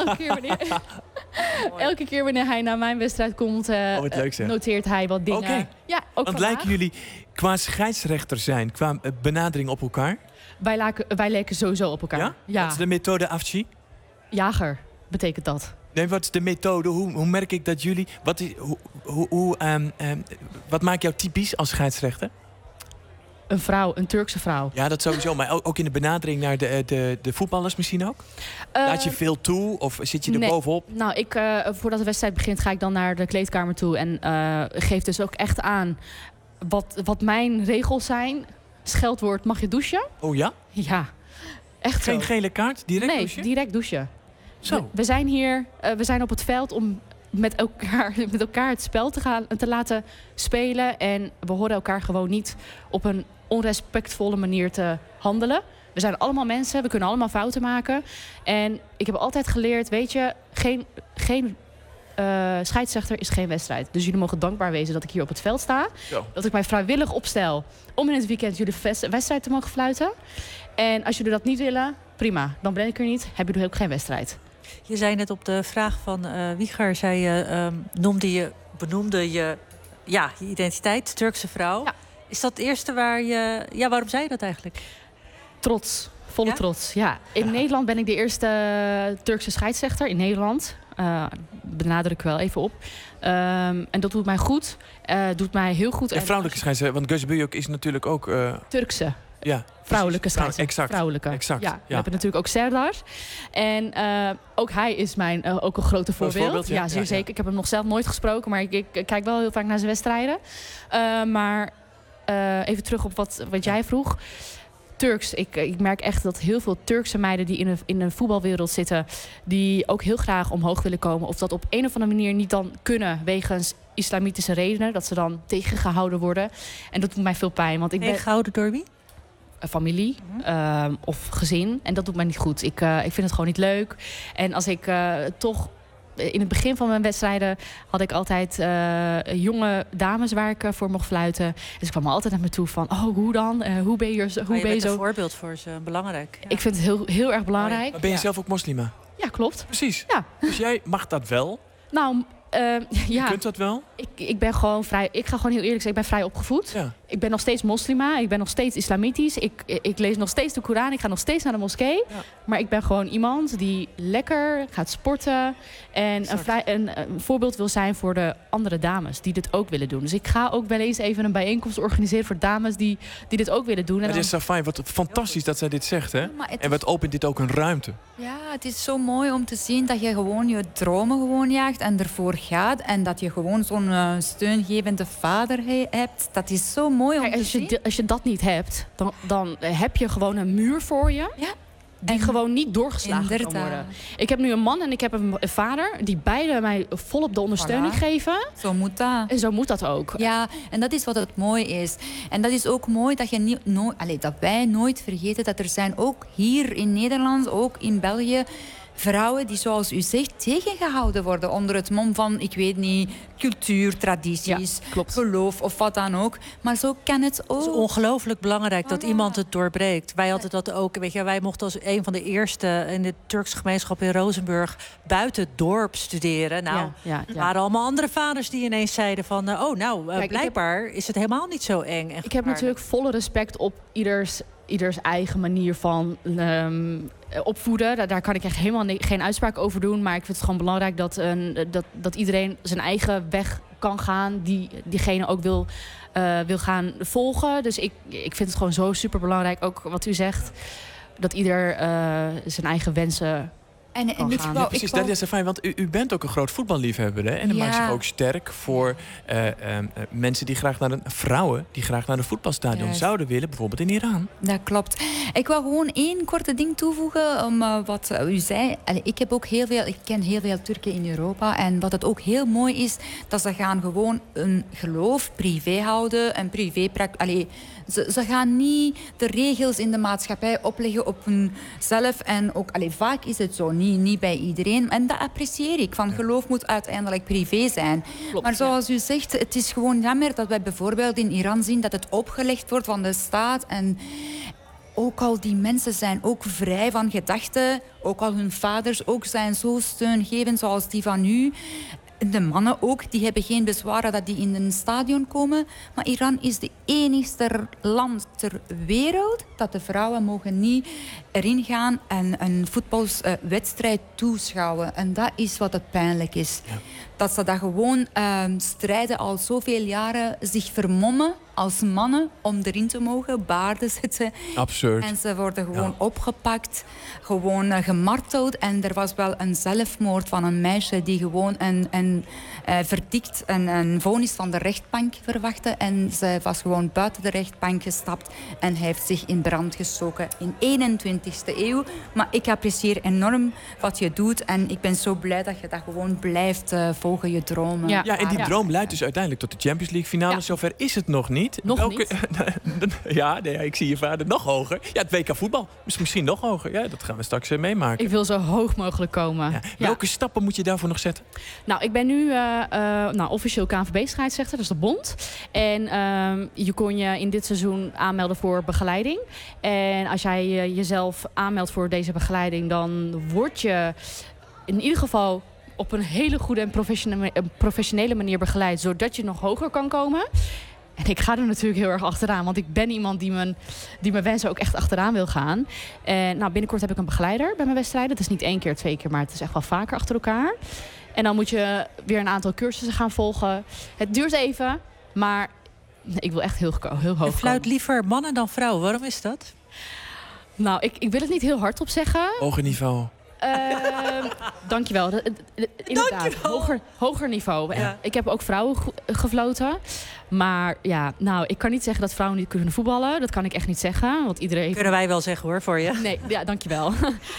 elke keer wanneer hij naar mijn wedstrijd komt, noteert hij wat dingen. Okay. Ja, ook want lijken jullie qua scheidsrechter zijn, qua benadering op elkaar? Wij lijken sowieso op elkaar. Ja? Wat is de methode Afci? Jager betekent dat. Nee, wat is de methode? Hoe merk ik dat jullie... Wat maakt jou typisch als scheidsrechter? Een vrouw, een Turkse vrouw. Ja, dat sowieso. Maar ook in de benadering naar de voetballers misschien ook? Laat je veel toe of zit je er bovenop? Nou, voordat de wedstrijd begint ga ik dan naar de kleedkamer toe. En geef dus ook echt aan wat mijn regels zijn. Scheldwoord, mag je douchen? Oh ja? Ja, echt Geen gele kaart? Direct douchen? Nee, direct douchen. Zo. We zijn hier, we zijn op het veld om met elkaar het spel te laten spelen. En we horen elkaar gewoon niet op een onrespectvolle manier te handelen. We zijn allemaal mensen, we kunnen allemaal fouten maken. En ik heb altijd geleerd, weet je, geen scheidsrechter is geen wedstrijd. Dus jullie mogen dankbaar wezen dat ik hier op het veld sta. Zo. Dat ik mij vrijwillig opstel om in het weekend jullie wedstrijd te mogen fluiten. En als jullie dat niet willen, prima. Dan ben ik er niet, hebben jullie ook geen wedstrijd. Je zei net op de vraag van Wieger, benoemde je identiteit, Turkse vrouw. Ja. Is dat het eerste waar je... Ja, waarom zei je dat eigenlijk? Trots. Volle trots, ja. In Nederland ben ik de eerste Turkse scheidsrechter in Nederland. Benadruk ik wel even op. En dat doet mij goed. Doet mij heel goed. En vrouwelijke scheidsrechter, want Gözbüyük is natuurlijk ook... Turkse. Ja, vrouwelijke scheidsrechter. Exact. Ja, we hebben natuurlijk ook Serdar. En ook hij is ook een grote voorbeeld. Ja, zeer zeker. Ik heb hem nog zelf nooit gesproken, maar ik kijk wel heel vaak naar zijn wedstrijden. Maar even terug op wat jij vroeg. Turks. Ik merk echt dat heel veel Turkse meiden die in de voetbalwereld zitten, die ook heel graag omhoog willen komen, of dat op een of andere manier niet dan kunnen wegens islamitische redenen, dat ze dan tegengehouden worden. En dat doet mij veel pijn. Want tegengehouden door wie? Familie of gezin. En dat doet mij niet goed. Ik vind het gewoon niet leuk. En als ik toch... In het begin van mijn wedstrijden had ik altijd jonge dames waar ik voor mocht fluiten. Dus ik kwam altijd naar me toe van, hoe dan? Hoe ben je zo? Een voorbeeld voor ze, belangrijk. Ja. Ik vind het heel erg belangrijk. Maar ben je zelf ook moslima? Ja, klopt. Precies. Ja. Dus jij mag dat wel? Nou, je kunt dat wel? Ik ben gewoon vrij... Ik ga gewoon heel eerlijk zeggen, ik ben vrij opgevoed. Ja. Ik ben nog steeds moslima. Ik ben nog steeds islamitisch. Ik lees nog steeds de Koran. Ik ga nog steeds naar de moskee. Ja. Maar ik ben gewoon iemand die lekker gaat sporten. En een voorbeeld wil zijn voor de andere dames die dit ook willen doen. Dus ik ga ook wel eens even een bijeenkomst organiseren voor dames die dit ook willen doen. Het is Safai, wat fantastisch dat zij dit zegt, hè? En wat opent dit ook een ruimte? Ja, het is zo mooi om te zien dat je gewoon je dromen gewoon jaagt en ervoor gaat. En dat je gewoon zo'n steungevende vader hebt. Dat is zo mooi om te zien. Als je dat niet hebt, dan heb je gewoon een muur voor je. Ja. die gewoon niet doorgeslagen kan worden. Ik heb nu een man en ik heb een vader die beide mij volop de ondersteuning geven. Zo moet dat. En zo moet dat ook. Ja, en dat is wat het mooi is. En dat is ook mooi dat wij nooit vergeten dat er zijn ook hier in Nederland, ook in België, vrouwen die, zoals u zegt, tegengehouden worden onder het mom van, ik weet niet, cultuur, tradities, geloof of wat dan ook. Maar zo kan het ook. Het is ongelooflijk belangrijk dat iemand het doorbreekt. Wij hadden dat ook. Weet je, wij mochten als een van de eerste in de Turkse gemeenschap in Rozenburg buiten het dorp studeren. Nou, er waren allemaal andere vaders die ineens zeiden van, kijk, blijkbaar is het helemaal niet zo eng. Ik heb natuurlijk volle respect op ieders eigen manier van opvoeden. Daar kan ik echt helemaal geen uitspraak over doen. Maar ik vind het gewoon belangrijk dat iedereen zijn eigen weg kan gaan. Diegene ook wil gaan volgen. Dus ik vind het gewoon zo super belangrijk. Ook wat u zegt. Dat ieder zijn eigen wensen precies, dat is fijn, want u bent ook een groot voetballiefhebber. Hè? En dat maakt zich ook sterk voor mensen die graag vrouwen die graag naar een voetbalstadion zouden willen, bijvoorbeeld in Iran. Dat klopt. Ik wil gewoon één korte ding toevoegen om wat u zei. Ik ken heel veel Turken in Europa. En wat het ook heel mooi is, dat ze gaan gewoon een geloof privé houden. Een ze gaan niet de regels in de maatschappij opleggen op hunzelf. En ook, vaak is het zo, niet bij iedereen. En dat apprecieer ik. Van geloof moet uiteindelijk privé zijn. Klopt, maar zoals u zegt, het is gewoon jammer dat wij bijvoorbeeld in Iran zien dat het opgelegd wordt van de staat. En ook al die mensen zijn ook vrij van gedachten. Ook al hun vaders ook zijn zo steungevend zoals die van u. De mannen ook, die hebben geen bezwaren dat die in een stadion komen. Maar Iran is de enigste land ter wereld dat de vrouwen mogen niet erin gaan en een voetbalwedstrijd toeschouwen. En dat is wat het pijnlijk is. Ja. Dat ze dat gewoon strijden al zoveel jaren, zich vermommen als mannen om erin te mogen, baarden zetten. Absurd. En ze worden gewoon opgepakt, gewoon gemarteld. En er was wel een zelfmoord van een meisje die gewoon een verdikt een vonnis van de rechtbank verwachtte. En ze was gewoon buiten de rechtbank gestapt en heeft zich in brand gestoken in 21e eeuw. Maar ik apprecieer enorm wat je doet en ik ben zo blij dat je dat gewoon blijft volgen, je dromen. Ja, en die droom leidt dus uiteindelijk tot de Champions League finale. Zover is het nog niet. Niet? Ik zie je vader nog hoger. Ja, het WK voetbal. Misschien nog hoger. Ja, dat gaan we straks meemaken. Ik wil zo hoog mogelijk komen. Welke stappen moet je daarvoor nog zetten? Nou, ik ben nu officieel KNVB-scheidsrechter, dat is de bond. En je kon je in dit seizoen aanmelden voor begeleiding. En als jij jezelf aanmeldt voor deze begeleiding, dan word je in ieder geval op een hele goede en professionele manier begeleid, zodat je nog hoger kan komen. En ik ga er natuurlijk heel erg achteraan, want ik ben iemand die mijn wensen ook echt achteraan wil gaan. En binnenkort heb ik een begeleider bij mijn wedstrijden. Het is niet 1 keer, 2 keer, maar het is echt wel vaker achter elkaar. En dan moet je weer een aantal cursussen gaan volgen. Het duurt even, maar ik wil echt heel hoog. Je fluit liever mannen dan vrouwen. Waarom is dat? Nou, ik wil het niet heel hardop zeggen. Hoger niveau. Dankjewel. Inderdaad, hoger niveau. Ja. Ik heb ook vrouwen gefloten. Maar ik kan niet zeggen dat vrouwen niet kunnen voetballen. Dat kan ik echt niet zeggen. Want iedereen... Kunnen wij wel zeggen hoor, voor je. Nee, dankjewel.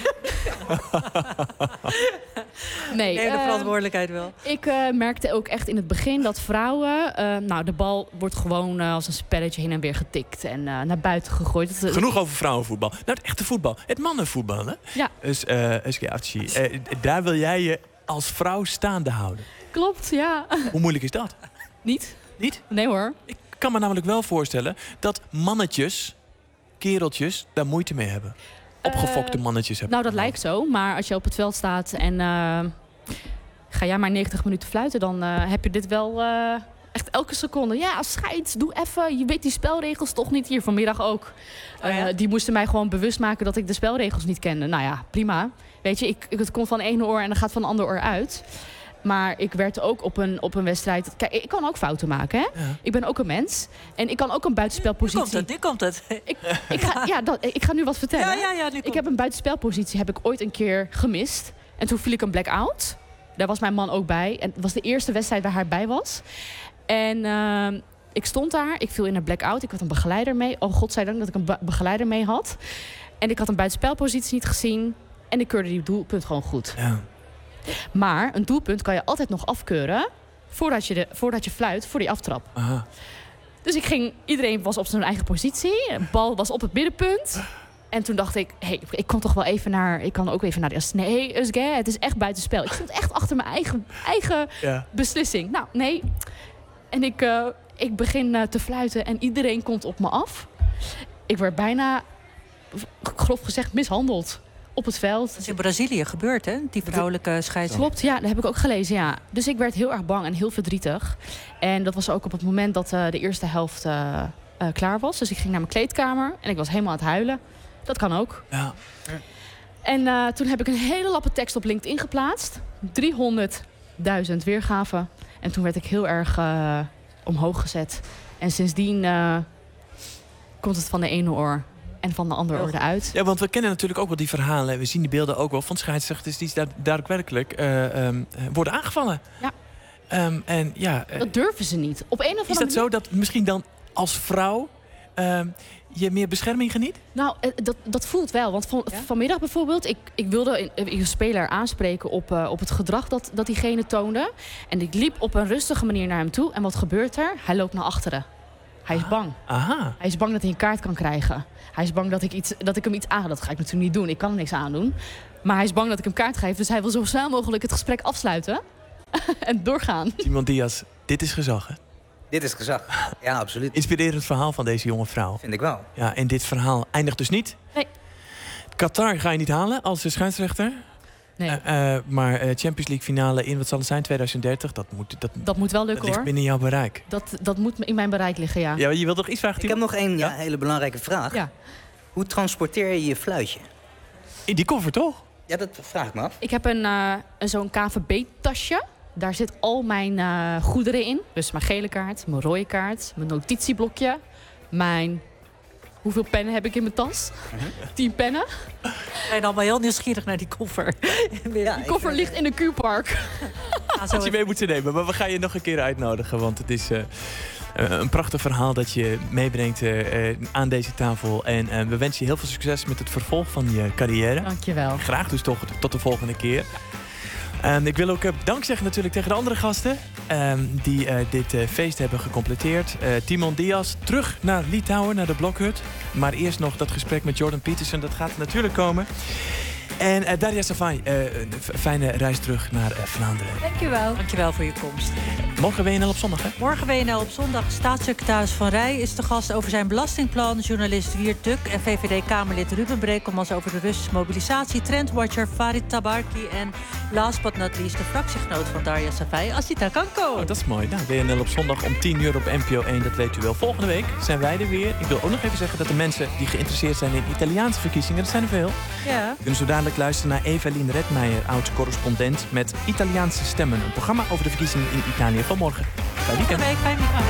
Nee, de verantwoordelijkheid wel. Ik merkte ook echt in het begin dat vrouwen... de bal wordt gewoon als een spelletje heen en weer getikt. En naar buiten gegooid. Genoeg over vrouwenvoetbal. Nou, het echte voetbal. Het mannenvoetbal, hè? Ja. Dus, daar wil jij je als vrouw staande houden. Klopt, ja. Hoe moeilijk is dat? Niet. Niet? Nee hoor. Ik kan me namelijk wel voorstellen dat mannetjes, kereltjes, daar moeite mee hebben. Opgefokte mannetjes hebben. Nou, dat lijkt zo. Maar als je op het veld staat en ga jij maar 90 minuten fluiten, dan heb je dit wel echt elke seconde. Ja, scheid, doe even. Je weet die spelregels toch niet. Hier vanmiddag ook. Die moesten mij gewoon bewust maken dat ik de spelregels niet kende. Nou ja, prima. Weet je, het komt van één oor en dan gaat van een ander oor uit. Maar ik werd ook op een wedstrijd... Kijk, ik kan ook fouten maken, hè? Ja. Ik ben ook een mens. En ik kan ook een buitenspelpositie... Nu komt het. Ik ga nu wat vertellen. Ja, ik heb een buitenspelpositie heb ik ooit een keer gemist. En toen viel ik een blackout. Daar was mijn man ook bij. En het was de eerste wedstrijd waar hij bij was. En ik stond daar. Ik viel in een blackout. Ik had een begeleider mee. Oh, godzijdank dat ik een begeleider mee had. En ik had een buitenspelpositie niet gezien. En ik keurde die doelpunt gewoon goed. Ja. Maar een doelpunt kan je altijd nog afkeuren voordat je fluit voor die aftrap. Aha. Dus iedereen was op zijn eigen positie. De bal was op het middenpunt. En toen dacht ik, ik kan toch wel even naar de as. Nee, Özge, het is echt buitenspel. Ik stond echt achter mijn eigen beslissing. Nou, nee. En ik begin te fluiten en iedereen komt op me af. Ik werd bijna, grof gezegd, mishandeld. Op het veld. Dat is in Brazilië gebeurd, hè? Die vrouwelijke scheidsrechter. Klopt, ja, dat heb ik ook gelezen, ja. Dus ik werd heel erg bang en heel verdrietig. En dat was ook op het moment dat de eerste helft klaar was. Dus ik ging naar mijn kleedkamer en ik was helemaal aan het huilen. Dat kan ook. Ja. En toen heb ik een hele lappe tekst op LinkedIn geplaatst. 300.000 weergaven. En toen werd ik heel erg omhoog gezet. En sindsdien komt het van de ene oor en van de andere oor eruit. Ja, want we kennen natuurlijk ook wel die verhalen. We zien die beelden ook wel van scheidsrechters die daadwerkelijk worden aangevallen. Ja. Dat durven ze niet. Op een of andere Is dat zo dat misschien dan als vrouw je meer bescherming geniet? Nou, dat voelt wel. Want vanmiddag bijvoorbeeld, ik wilde een speler aanspreken op het gedrag dat diegene toonde. En ik liep op een rustige manier naar hem toe. En wat gebeurt er? Hij loopt naar achteren. Hij is bang. Aha. Hij is bang dat hij een kaart kan krijgen. Hij is bang dat ik hem iets aan. Dat ga ik natuurlijk niet doen. Ik kan er niks aan doen. Maar hij is bang dat ik hem kaart geef. Dus hij wil zo snel mogelijk het gesprek afsluiten. En doorgaan. Timon Diaz, dit is gezag, hè? Dit is gezag. Ja, absoluut. Inspirerend verhaal van deze jonge vrouw. Vind ik wel. Ja, en dit verhaal eindigt dus niet. Nee. Qatar ga je niet halen als scheidsrechter. Nee. Maar Champions League finale in, wat zal het zijn, 2030? Dat moet wel lukken, dat ligt hoor. binnen jouw bereik. Dat moet in mijn bereik liggen, ja. Ja, je wilt nog iets vragen, Ik heb nog één hele belangrijke vraag. Ja. Hoe transporteer je je fluitje? In die koffer, toch? Ja, dat vraag ik me af. Ik heb zo'n KVB-tasje. Daar zit al mijn goederen in. Dus mijn gele kaart, mijn rode kaart, mijn notitieblokje. Hoeveel pennen heb ik in mijn tas? 10 pennen. Ik ben allemaal heel nieuwsgierig naar die koffer. Die koffer ligt in de Q-park. Als je mee moet nemen. Maar we gaan je nog een keer uitnodigen. Want het is een prachtig verhaal dat je meebrengt aan deze tafel. En we wensen je heel veel succes met het vervolg van je carrière. Dankjewel. Graag dus toch tot de volgende keer. Ik wil ook dank zeggen natuurlijk tegen de andere gasten die dit feest hebben gecompleteerd. Timon Diaz terug naar Litouwen, naar de Blokhut. Maar eerst nog dat gesprek met Jordan Peterson, dat gaat natuurlijk komen. En Darja Savai, een fijne reis terug naar Vlaanderen. Dankjewel. Dankjewel voor je komst. Morgen WNL op zondag, hè? Morgen WNL op zondag. Staatssecretaris Van Rij is de gast over zijn belastingplan. Journalist Wiert Tuk en VVD-Kamerlid Ruben Brekelmans over de Russische mobilisatie. Trendwatcher Farid Tabarki en last but not least de fractiegenoot van Darja Savai, als hij daar kan komen. Oh, dat is mooi. Nou, WNL op zondag om 10:00 op NPO 1, dat weet u wel. Volgende week zijn wij er weer. Ik wil ook nog even zeggen dat de mensen die geïnteresseerd zijn in Italiaanse verkiezingen, dat zijn er veel. Ja. Kunnen zo dadelijk luisteren naar Evelien Redmeijer, oud-correspondent met Italiaanse stemmen. Een programma over de verkiezingen in Italië van morgen. Fijn weekend. Fijn weekend.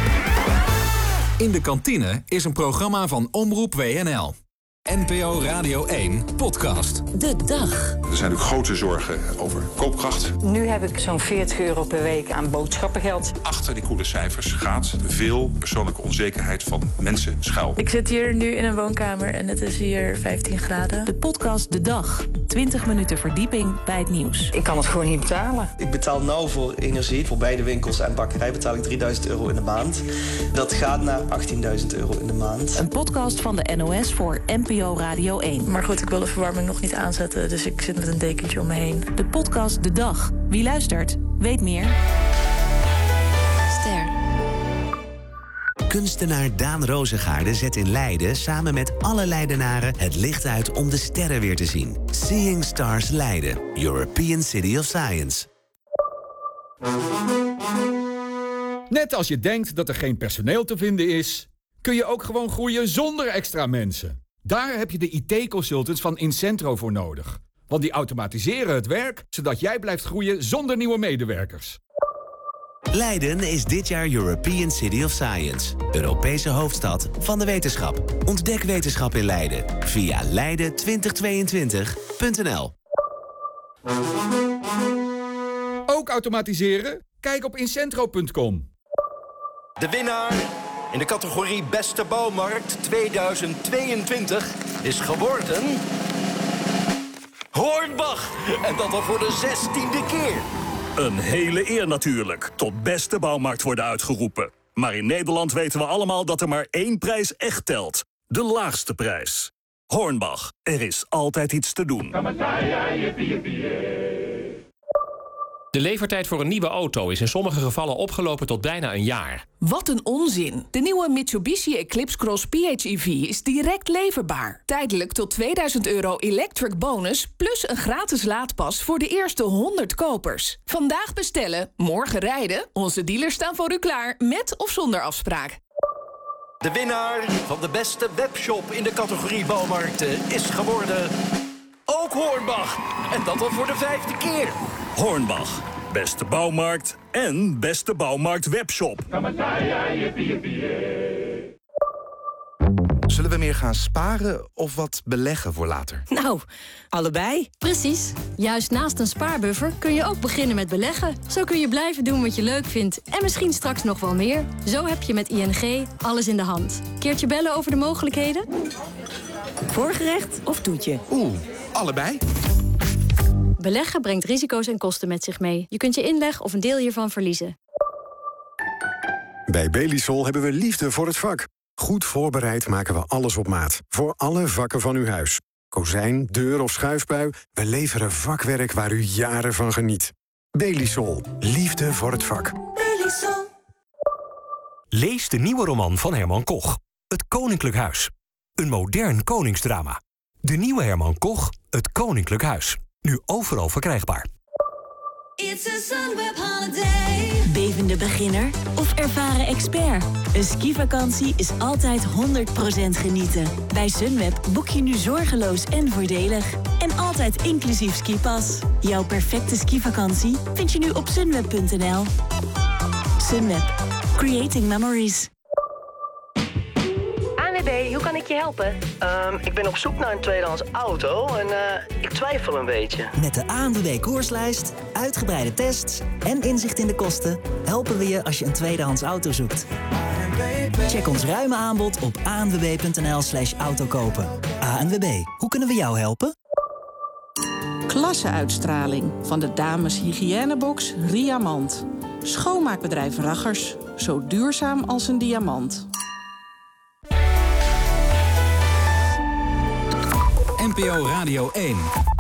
In de kantine is een programma van Omroep WNL. NPO Radio 1 podcast. De dag. Er zijn natuurlijk grote zorgen over koopkracht. Nu heb ik zo'n €40 per week aan boodschappengeld. Achter die koele cijfers gaat veel persoonlijke onzekerheid van mensen schuil. Ik zit hier nu in een woonkamer en het is hier 15 graden. De podcast De Dag. 20 minuten verdieping bij het nieuws. Ik kan het gewoon niet betalen. Ik betaal nou voor energie. Voor beide winkels en bakkerij betaal ik €3000 in de maand. Dat gaat naar €18.000 in de maand. Een podcast van de NOS voor NPO Radio 1. Maar goed, ik wil de verwarming nog niet aanzetten, dus ik zit met een dekentje om me heen. De podcast De Dag. Wie luistert, weet meer. Ster. Kunstenaar Daan Rozengaarde zet in Leiden samen met alle Leidenaren het licht uit om de sterren weer te zien. Seeing Stars Leiden, European City of Science. Net als je denkt dat er geen personeel te vinden is, kun je ook gewoon groeien zonder extra mensen. Daar heb je de IT-consultants van Incentro voor nodig. Want die automatiseren het werk, zodat jij blijft groeien zonder nieuwe medewerkers. Leiden is dit jaar European City of Science. Europese hoofdstad van de wetenschap. Ontdek wetenschap in Leiden via leiden2022.nl. Ook automatiseren? Kijk op incentro.com. De winnaar in de categorie Beste Bouwmarkt 2022 is geworden... Hornbach. En dat al voor de 16e keer. Een hele eer natuurlijk, tot beste bouwmarkt worden uitgeroepen. Maar in Nederland weten we allemaal dat er maar één prijs echt telt. De laagste prijs. Hornbach, er is altijd iets te doen. De levertijd voor een nieuwe auto is in sommige gevallen opgelopen tot bijna een jaar. Wat een onzin. De nieuwe Mitsubishi Eclipse Cross PHEV is direct leverbaar. Tijdelijk tot €2000 electric bonus... plus een gratis laadpas voor de eerste 100 kopers. Vandaag bestellen, morgen rijden. Onze dealers staan voor u klaar, met of zonder afspraak. De winnaar van de beste webshop in de categorie bouwmarkten is geworden... ook Hornbach. En dat al voor de 5e keer. Hornbach, beste bouwmarkt en beste bouwmarkt webshop. Zullen we meer gaan sparen of wat beleggen voor later? Nou, allebei. Precies. Juist naast een spaarbuffer kun je ook beginnen met beleggen. Zo kun je blijven doen wat je leuk vindt en misschien straks nog wel meer. Zo heb je met ING alles in de hand. Keertje bellen over de mogelijkheden? Voorgerecht of toetje? Allebei. Beleggen brengt risico's en kosten met zich mee. Je kunt je inleg of een deel hiervan verliezen. Bij Belisol hebben we liefde voor het vak. Goed voorbereid maken we alles op maat. Voor alle vakken van uw huis. Kozijn, deur of schuifpui. We leveren vakwerk waar u jaren van geniet. Belisol. Liefde voor het vak. Belisol. Lees de nieuwe roman van Herman Koch. Het Koninklijk Huis. Een modern koningsdrama. De nieuwe Herman Koch, Het Koninklijk Huis. Nu overal verkrijgbaar. It's a Sunweb holiday. Bevende beginner of ervaren expert? Een skivakantie is altijd 100% genieten. Bij Sunweb boek je nu zorgeloos en voordelig. En altijd inclusief skipas. Jouw perfecte skivakantie vind je nu op sunweb.nl. Sunweb. Creating memories. ANWB, hoe kan ik je helpen? Ik ben op zoek naar een tweedehands auto en ik twijfel een beetje. Met de ANWB koerslijst, uitgebreide tests en inzicht in de kosten... helpen we je als je een tweedehands auto zoekt. Check ons ruime aanbod op anwb.nl/autokopen. ANWB, hoe kunnen we jou helpen? Klasse-uitstraling van de dames hygiënebox Riamant. Schoonmaakbedrijf Raggers, zo duurzaam als een diamant. NPO Radio 1.